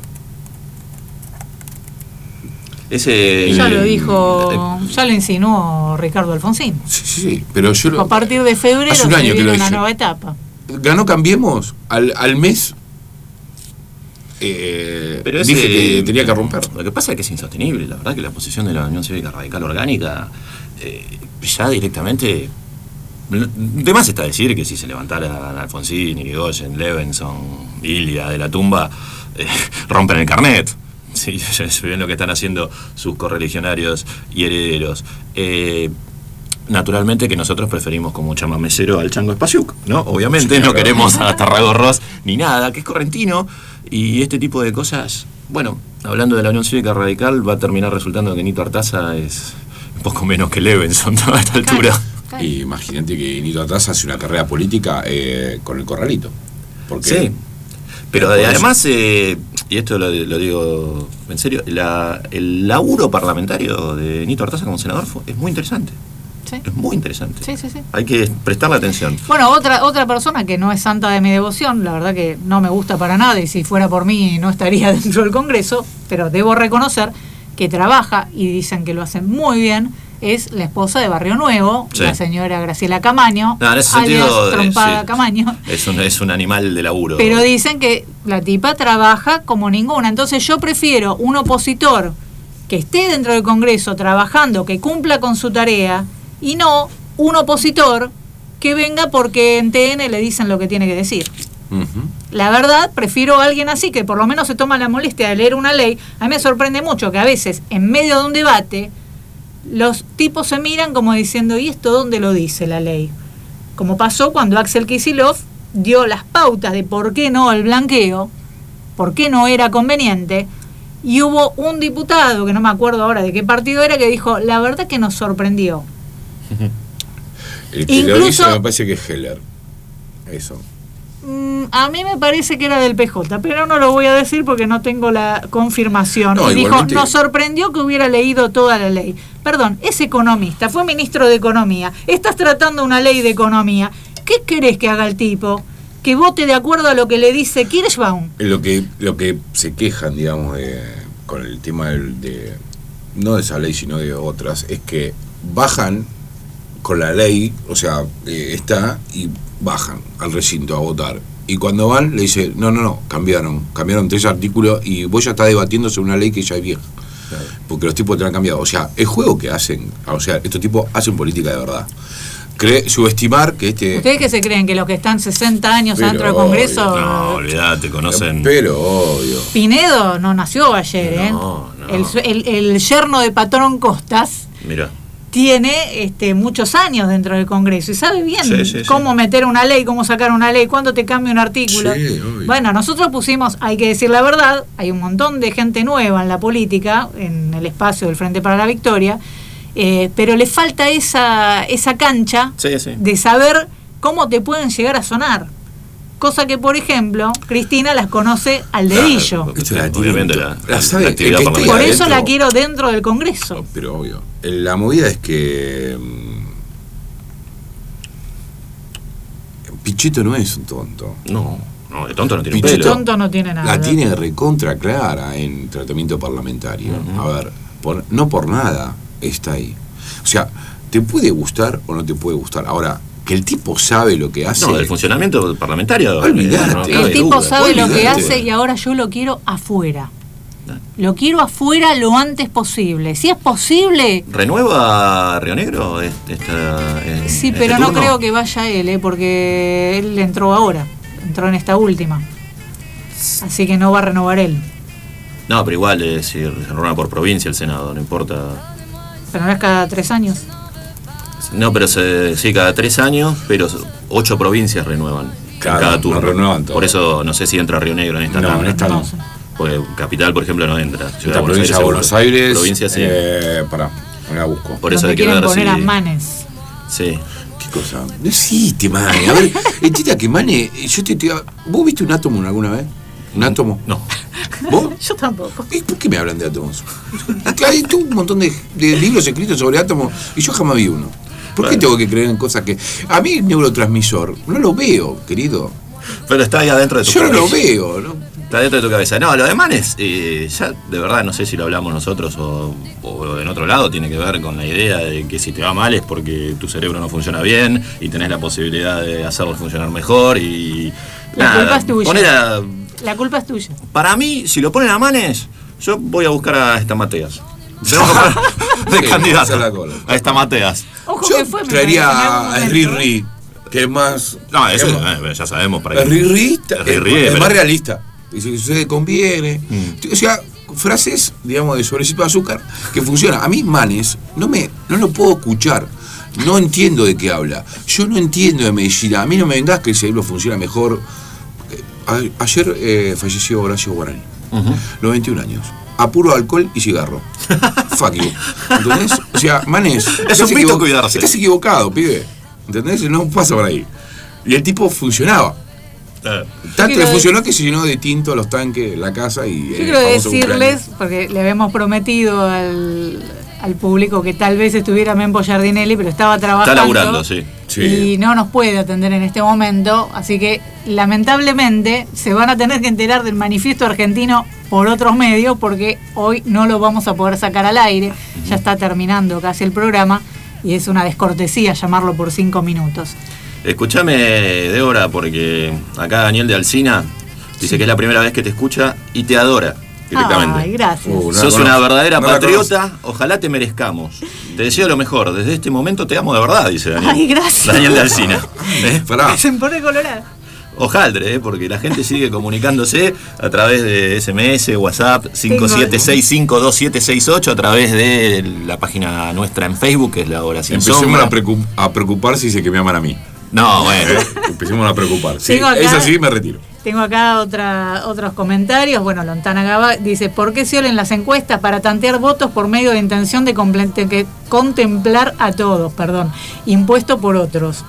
Ese... Ya lo eh, dijo, ya lo insinuó Ricardo Alfonsín. Sí, sí, sí, pero yo lo- A partir de febrero hace un se año que viene lo una dije. nueva etapa. ganó Cambiemos al, al mes. Eh, Pero dije ese- que tenía que romper. Lo que pasa es que es insostenible. La verdad que la posición de la Unión Cívica Radical Orgánica eh, ya directamente... De más está decir que si se levantara Alfonsín, Irigoyen, Levenson, Ilia de la tumba, eh, rompen el carnet. Sí, ya ven lo que están haciendo sus correligionarios y herederos. Eh, naturalmente que nosotros preferimos como chamamecero al Chango Espaciuc, ¿no? Obviamente Sí, no claro. queremos a Tarragorros ni nada, que es correntino, y este tipo de cosas, bueno, hablando de la Unión Cívica Radical, va a terminar resultando que Nito Artaza es un poco menos que Levenson, ¿no? A esta altura. Y imagínate que Nito Artaza hace una carrera política eh, con el corralito. Porque Sí. Pero Por eso. además, eh, y esto lo, lo digo en serio, la, el laburo parlamentario de Nito Artaza como senador fue- es muy interesante. Sí. Es muy interesante. Sí, sí, sí. Hay que prestarle atención. Bueno, otra otra persona que no es santa de mi devoción, la verdad que no me gusta para nada y si fuera por mí no estaría dentro del Congreso, pero debo reconocer que trabaja y dicen que lo hacen muy bien, es la esposa de Barrio Nuevo, Sí. la señora Graciela Camaño, No, en ese alias sentido, eh, Trompada sí. Camaño. Es un, es un animal de laburo. Pero dicen que la tipa trabaja como ninguna. Entonces yo prefiero un opositor que esté dentro del Congreso trabajando, que cumpla con su tarea, y no un opositor que venga porque en T N le dicen lo que tiene que decir. Uh-huh. La verdad, prefiero a alguien así, que por lo menos se toma la molestia de leer una ley. A mí me sorprende mucho que a veces, en medio de un debate, los tipos se miran como diciendo, ¿y esto dónde lo dice la ley? Como pasó cuando Axel Kicillof dio las pautas de por qué no el blanqueo, por qué no era conveniente, y hubo un diputado, que no me acuerdo ahora de qué partido era, que dijo, la verdad que nos sorprendió. El que Incluso, lo dice me parece que es Heller. Eso. A mí me parece que era del P J, pero no lo voy a decir porque no tengo la confirmación. No, y dijo, nos sorprendió que hubiera leído toda la ley. Perdón, es economista, fue ministro de Economía. Estás tratando una ley de economía. ¿Qué querés que haga el tipo? Que vote de acuerdo a lo que le dice Kirschbaum. Lo que, lo que se quejan, digamos, de, con el tema del, de, no de esa ley, sino de otras, es que bajan con la ley, o sea, eh, está y bajan al recinto a votar. Y cuando van, le dice, no, no, no, cambiaron, cambiaron tres artículos y vos ya estás debatiendo sobre una ley que ya es vieja. Claro. Porque los tipos te la han cambiado. O sea, el juego que hacen, o sea, estos tipos hacen política de verdad. Cree, subestimar que este... ¿Ustedes qué se creen? ¿Que los que están sesenta años pero adentro del Congreso...? Obvio, no, olvidate, conocen... Pero, obvio. Pinedo no nació ayer, ¿eh? No, no. El, el, el yerno de Patrón Costas... Mira. Tiene este, muchos años dentro del Congreso y sabe bien sí, sí, cómo sí. meter una ley, cómo sacar una ley, cuándo te cambia un artículo. Sí, bueno, nosotros pusimos, hay que decir la verdad, hay un montón de gente nueva en la política, en el espacio del Frente para la Victoria, eh, pero le falta esa, esa cancha sí, sí. de saber cómo te pueden llegar a sonar. Cosa que, por ejemplo, Cristina las conoce al dedillo. Claro, la, obviamente la, la, sabe, la actividad por eso adentro, la quiero dentro del Congreso. Pero obvio. La movida es que Pichetto no es un tonto. No, no, de tonto no tiene Pichetto, pelo. tonto no tiene nada. La tiene recontra clara en tratamiento parlamentario. Uh-huh. A ver, por, no por nada está ahí. O sea, te puede gustar o no te puede gustar. Ahora, que el tipo sabe lo que hace. No, del funcionamiento parlamentario. Olvídate. No, el tipo duda, sabe olvídate. lo que hace y ahora yo lo quiero afuera. Lo quiero afuera lo antes posible. Si es posible... ¿Renueva Río Negro? Esta, en, sí, pero este no turno? creo que vaya él, ¿eh? Porque él entró ahora. Entró en esta última. Así que no va a renovar él. No, pero igual es decir, se renueva por provincia el Senado, no importa. Pero no es cada tres años. No, pero se, sí, cada tres años, pero ocho provincias renuevan claro, en cada turno. No renuevan todo. Por eso no sé si entra Río Negro en esta no, cámara. En esta no. no. Porque Capital, por ejemplo, no entra. Ciudad de provincia de Buenos Aires. Provincia, sí. Eh, pará, me la busco. Por eso hay que ver poner si... a Manes. Sí. ¿Qué cosa? No existe, Mane. A ver, entienda que Mane, yo te, te... ¿Vos viste un átomo alguna vez? ¿Un átomo? No. ¿Vos? Yo tampoco. ¿Y por qué me hablan de átomos? Hay un montón de, de libros escritos sobre átomos y yo jamás vi uno. ¿Por bueno. qué tengo que creer en cosas que... A mí el neurotransmisor, no lo veo, querido. Pero está ahí adentro de tu yo cabeza. Yo no lo veo, ¿no? Está dentro de tu cabeza. No, lo de Manes, eh, ya de verdad no sé si lo hablamos nosotros o, o en otro lado, tiene que ver con la idea de que si te va mal es porque tu cerebro no funciona bien y tenés la posibilidad de hacerlo funcionar mejor y... La nada, culpa es tuya. Poner a, la culpa es tuya. Para mí, si lo ponen a Manes, yo voy a buscar a esta Mateas. de sí, candidato. A esta Mateas. Ojo yo que fue, traería a Riri, que es más... No, eso eh, ya sabemos para qué. Riri es, es más realista. Dice que sucede conviene. Mm. O sea, frases, digamos, de sobrecito de azúcar que funciona. A mí, Manes, no me no lo puedo escuchar. No entiendo de qué habla. Yo no entiendo de medicina. A mí no me vengas que el cerebro funciona mejor. A, ayer eh, falleció Horacio Guarani. Uh-huh. Los veintiún años. A puro alcohol y cigarro. Fuck you. ¿Entendés? O sea, Manes... Es un mito cuidarse. Estás equivocado, pibe. ¿Entendés? No pasa por ahí. Y el tipo funcionaba. Tanto le funcionó que se llenó de tinto los tanques, la casa y... Yo quiero decirles, porque le habíamos prometido al, al público que tal vez estuviera Mempo Giardinelli, pero estaba trabajando. Está laburando, sí. sí. Y no nos puede atender en este momento, así que lamentablemente se van a tener que enterar del manifiesto argentino por otros medios, porque hoy no lo vamos a poder sacar al aire. Uh-huh. Ya está terminando casi el programa y es una descortesía llamarlo por cinco minutos. Escúchame, Débora, porque acá Daniel de Alsina dice sí. que es la primera vez que te escucha y te adora. directamente. Ay, gracias. Uh, no Sos la una conozco. verdadera No la patriota, ojalá te merezcamos. Te deseo lo mejor, desde este momento te amo de verdad, dice Daniel. Ay, gracias. Daniel de Alsina. ¿Eh? Se me pone colorada. Ojaldre, ¿eh? Porque la gente sigue comunicándose a través de S M S, WhatsApp, cinco siete seis cinco dos siete seis ocho, a través de la página nuestra en Facebook, que es La Hora Sin Empecemos Sombra. a, preocup- a preocupar si dice que me aman a mí. No, bueno. ¿Eh? Empecemos a preocupar. Sí, Tengo acá- es así, me retiro. Tengo acá otra, otros comentarios. Bueno, Lontana Gaba dice, ¿por qué se olen las encuestas para tantear votos por medio de intención de, comple- de que contemplar a todos, perdón, impuesto por otros?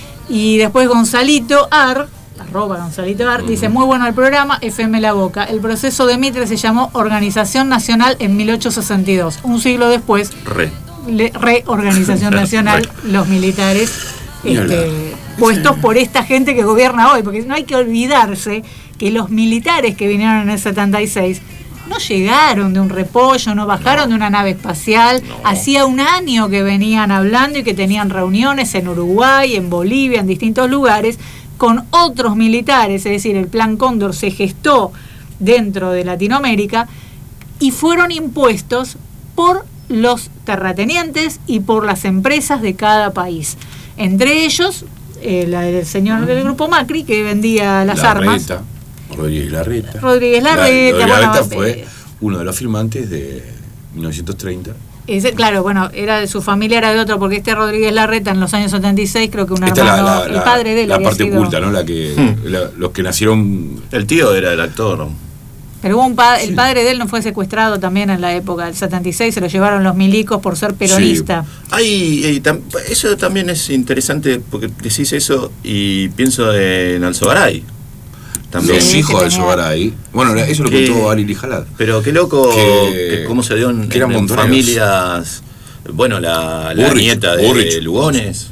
Y después Gonzalito Ar, arroba Gonzalito Ar, dice, muy bueno el programa, F M La Boca. El proceso de Mitre se llamó Organización Nacional en mil ochocientos sesenta y dos. Un siglo después, Re. le- Reorganización Nacional, los militares Ni hablar. este, puestos por esta gente que gobierna hoy, porque no hay que olvidarse que los militares que vinieron en el setenta y seis no llegaron de un repollo, no bajaron de una nave espacial, hacía un año que venían hablando y que tenían reuniones en Uruguay, en Bolivia, en distintos lugares, con otros militares, es decir, el Plan Cóndor se gestó dentro de Latinoamérica y fueron impuestos por los terratenientes y por las empresas de cada país. Entre ellos, eh, la del señor del grupo Macri, que vendía las armas. Larreta, Rodríguez Larreta. Rodríguez Larreta, La- Rodríguez bueno, Larreta eh, fue uno de los firmantes de mil novecientos treinta. Ese, claro, bueno, era de su familia, era de otro, porque este Rodríguez Larreta en los años setenta y seis, creo que un Esta es la, hermano, la- el la- padre de él la había parte sido- oculta, ¿no? La que, la- los que nacieron. El tío era el actor. Pero hubo un pa- el padre de él no fue secuestrado también en la época del setenta y seis, se lo llevaron los milicos por ser peronista. Hay, eh, tam- eso también es interesante porque decís eso y pienso en Alzogaray. También. Los hijos de Alzogaray. Bueno, eso lo Que- contó Ali Lijalad. Pero qué loco Que- que cómo se dio en, que eran en montoneros. familias. Bueno, la, la Burrich, nieta de Burrich. Lugones.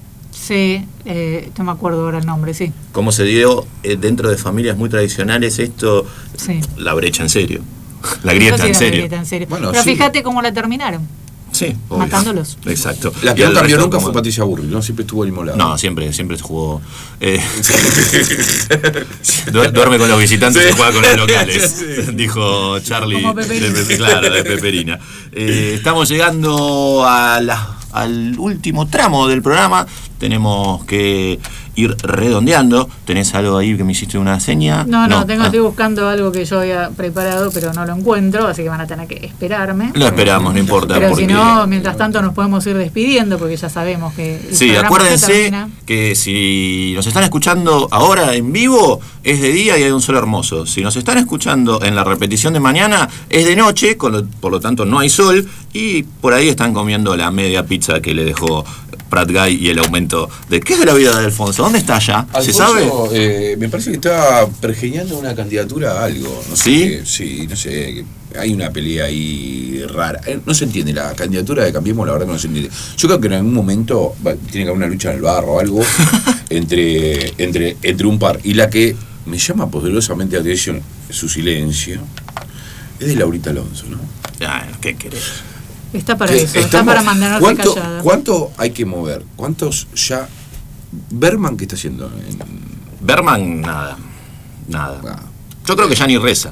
Sí, eh, no me acuerdo ahora el nombre, sí. Cómo se dio eh, dentro de familias muy tradicionales esto, Sí. la brecha en serio. La grieta Eso sí en era serio. grieta en serio. Bueno, Pero sí. fíjate cómo la terminaron. Sí, obvio. Matándolos. Exacto. La Y que no el cambió resto nunca como- fue Patricia Burri, ¿no? Siempre estuvo al mismo lado. No, siempre, siempre se jugó. Eh, du- duerme con los visitantes Sí. y juega con los locales, Sí. dijo Charlie. Como Peperina. de Pepe- claro, de Peperina. Eh, estamos llegando a la- al último tramo del programa. Tenemos que ir redondeando. ¿Tenés algo ahí que me hiciste una seña? No, no, tengo, Ah, estoy buscando algo que yo había preparado, pero no lo encuentro, así que van a tener que esperarme. Lo esperamos, no importa. Pero porque... si no, mientras tanto nos podemos ir despidiendo, porque ya sabemos que el Sí, programa acuérdense se termina. que si nos están escuchando ahora en vivo, es de día y hay un sol hermoso. Si nos están escuchando en la repetición de mañana, es de noche, con lo- por lo tanto no hay sol, y por ahí están comiendo la media pizza que le dejó Prat Guy y el aumento de... ¿Qué es de la vida de Alfonso? ¿Dónde está ya? ¿Se sabe? Alfonso, eh, me parece que está pergeñando una candidatura a algo. No sé ¿Sí? qué, sí, no sé. Hay una pelea ahí rara. Eh, No se entiende. La candidatura de Cambiemos, la verdad que no se entiende. Yo creo que en algún momento va- tiene que haber una lucha en el barro o algo entre, entre, entre un par. Y la que me llama poderosamente la atención, su silencio, es de Laurita Alonso, ¿no? Ah, ¿qué querés? Está para Que eso, está estamos- para mantenerse ¿cuánto, callada. ¿Cuánto hay que mover? ¿Cuántos ya... Berman, ¿qué está haciendo? En- Berman, nada. Nada. Yo creo que ya ni reza.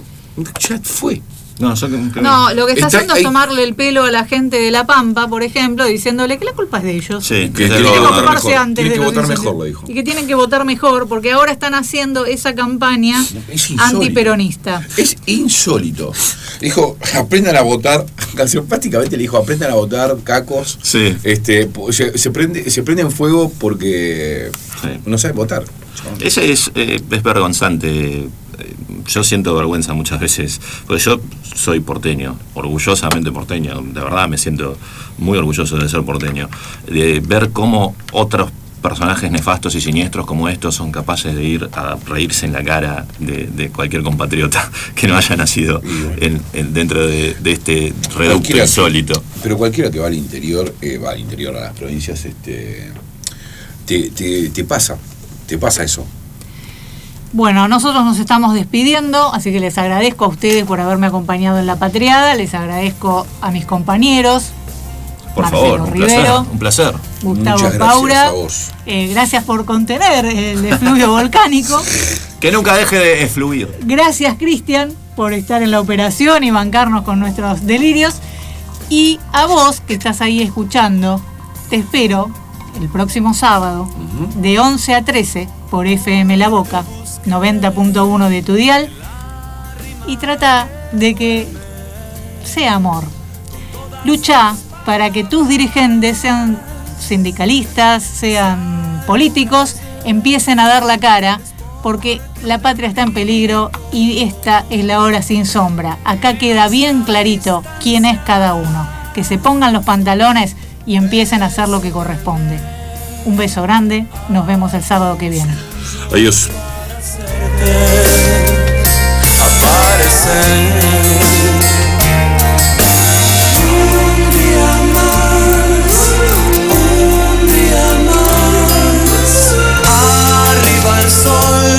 Ya fue. No, yo creo que- No, lo que está, Está haciendo ahí- es tomarle el pelo a la gente de La Pampa, por ejemplo, diciéndole que la culpa es de ellos. Sí, Que es tiene algo- que votar ocuparse mejor. antes Tiene de que los votar incendios. mejor, lo dijo. Y que tienen que votar mejor, porque ahora están haciendo esa campaña Es insólito. antiperonista. Es insólito. Dijo, aprendan a votar. Cancionpásticamente le dijo, aprendan a votar, cacos. Sí. Este, po- se, se prende, se prende en fuego porque Sí. no saben votar. Ese es, eh, es vergonzante. Eh, Yo siento vergüenza muchas veces, porque yo soy porteño, orgullosamente porteño, de verdad me siento muy orgulloso de ser porteño, de ver cómo otros personajes nefastos y siniestros como estos son capaces de ir a reírse en la cara de, de cualquier compatriota que no haya nacido en, en- dentro de, de este reducto Cualquiera que- insólito. Pero cualquiera que va al interior, eh, va al interior, a las provincias, este, te, te, te pasa, te pasa eso. Bueno, nosotros nos estamos despidiendo, así que les agradezco a ustedes por haberme acompañado en la patriada, les agradezco a mis compañeros, Por Marcelo favor, un placer, Rivero, un placer. Gustavo Muchas gracias Paura, a vos. eh, gracias por contener el efluvio volcánico, Que nunca deje de efluir. gracias Cristian, por estar en la operación y bancarnos con nuestros delirios. Y a vos, que estás ahí escuchando, te espero el próximo sábado, uh-huh. de once a trece, por F M La Boca, noventa punto uno de tu dial. Y trata de que sea amor. Lucha para que tus dirigentes, sean sindicalistas, sean políticos, empiecen a dar la cara, porque la patria está en peligro y esta es la hora sin sombra. Acá queda bien clarito quién es cada uno. Que se pongan los pantalones y empiecen a hacer lo que corresponde. Un beso grande, nos vemos el sábado que viene. Adiós. Un día más, un día más, arriba el sol,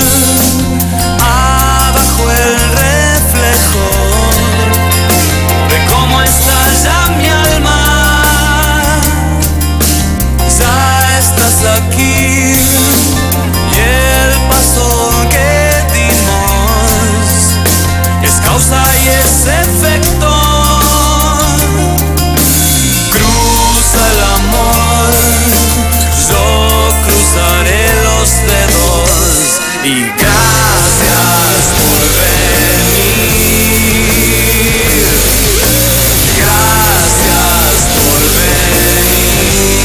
abajo el reflejo de cómo estalla mi alma. Ya estás aquí y el paso que dimos es causa y es efecto. Cruza el amor, yo cruzaré los dedos y gracias por venir. Gracias por venir.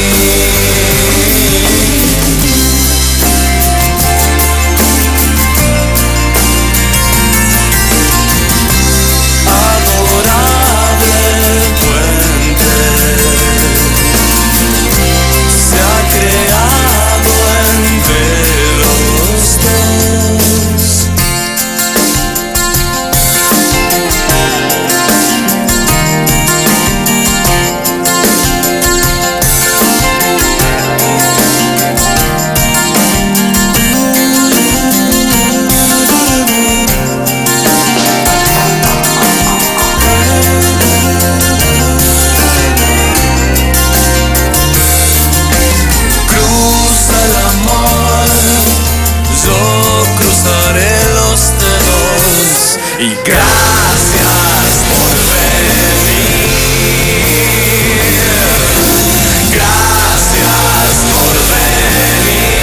Y gracias por venir. Gracias por venir.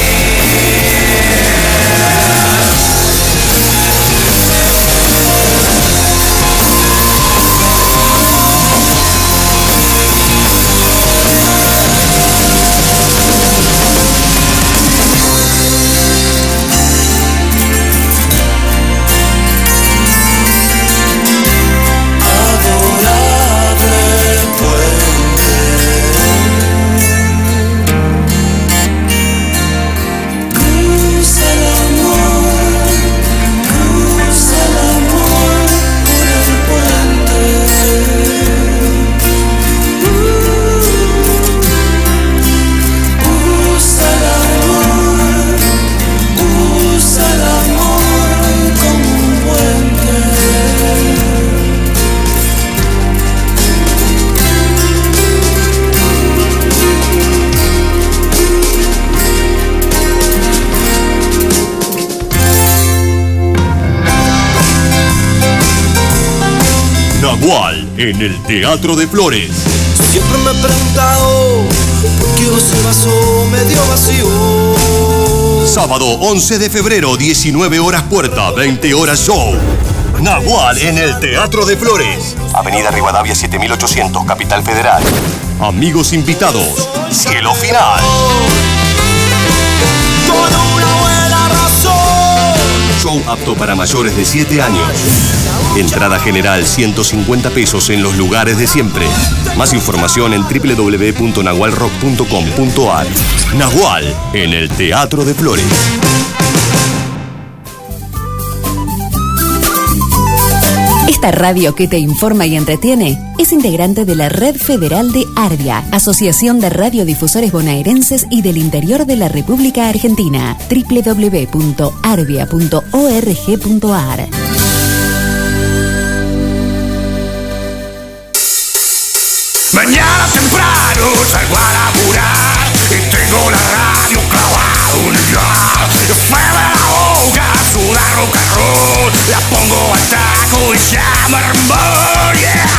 Nagual en el Teatro de Flores. Siempre me he preguntado por qué ese vaso medio vacío. Sábado once de febrero, diecinueve horas puerta, veinte horas show. Nagual en el Teatro de Flores. Avenida Rivadavia siete mil ochocientos, Capital Federal. Amigos invitados, cielo final. Con una buena razón. Show apto para mayores de siete años. Entrada general ciento cincuenta pesos en los lugares de siempre. Más información en doble u doble u doble u punto nagual rock punto com punto a r. Nagual en el Teatro de Flores. Esta radio que te informa y entretiene es integrante de la Red Federal de Ardia, Asociación de Radiodifusores Bonaerenses y del Interior de la República Argentina. doble u doble u doble u punto ardia punto org punto a r. Mañana temprano salgo a laburar y tengo la radio clavada en el dial. F M La Boca suda rock and roll, la pongo al taco y llama hermano, yeah.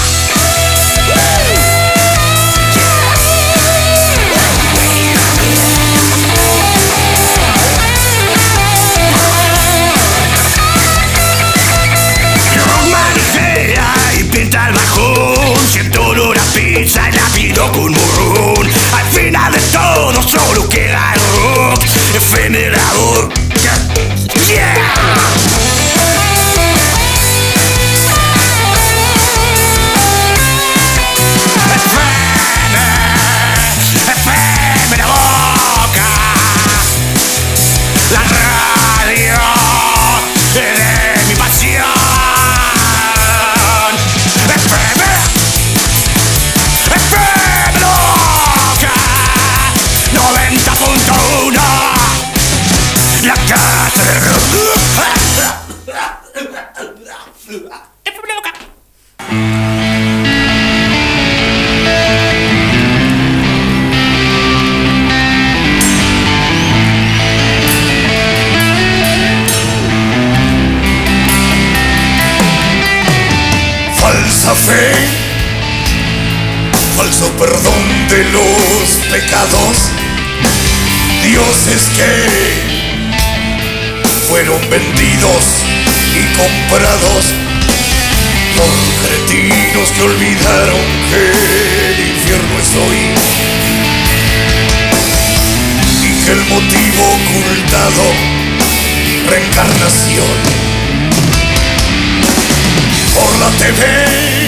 Y pinta el bajón, siento olor a pizza y la pido con morrón. Al final de todo solo queda el rock efemerador. Yeah. La radio de mi pasión. noventa punto uno La casa del rock. Falsa fe, falso perdón de los pecados, dioses que fueron vendidos y comprados por cretinos que olvidaron que el infierno es hoy y que el motivo ocultado, reencarnación. Por la T V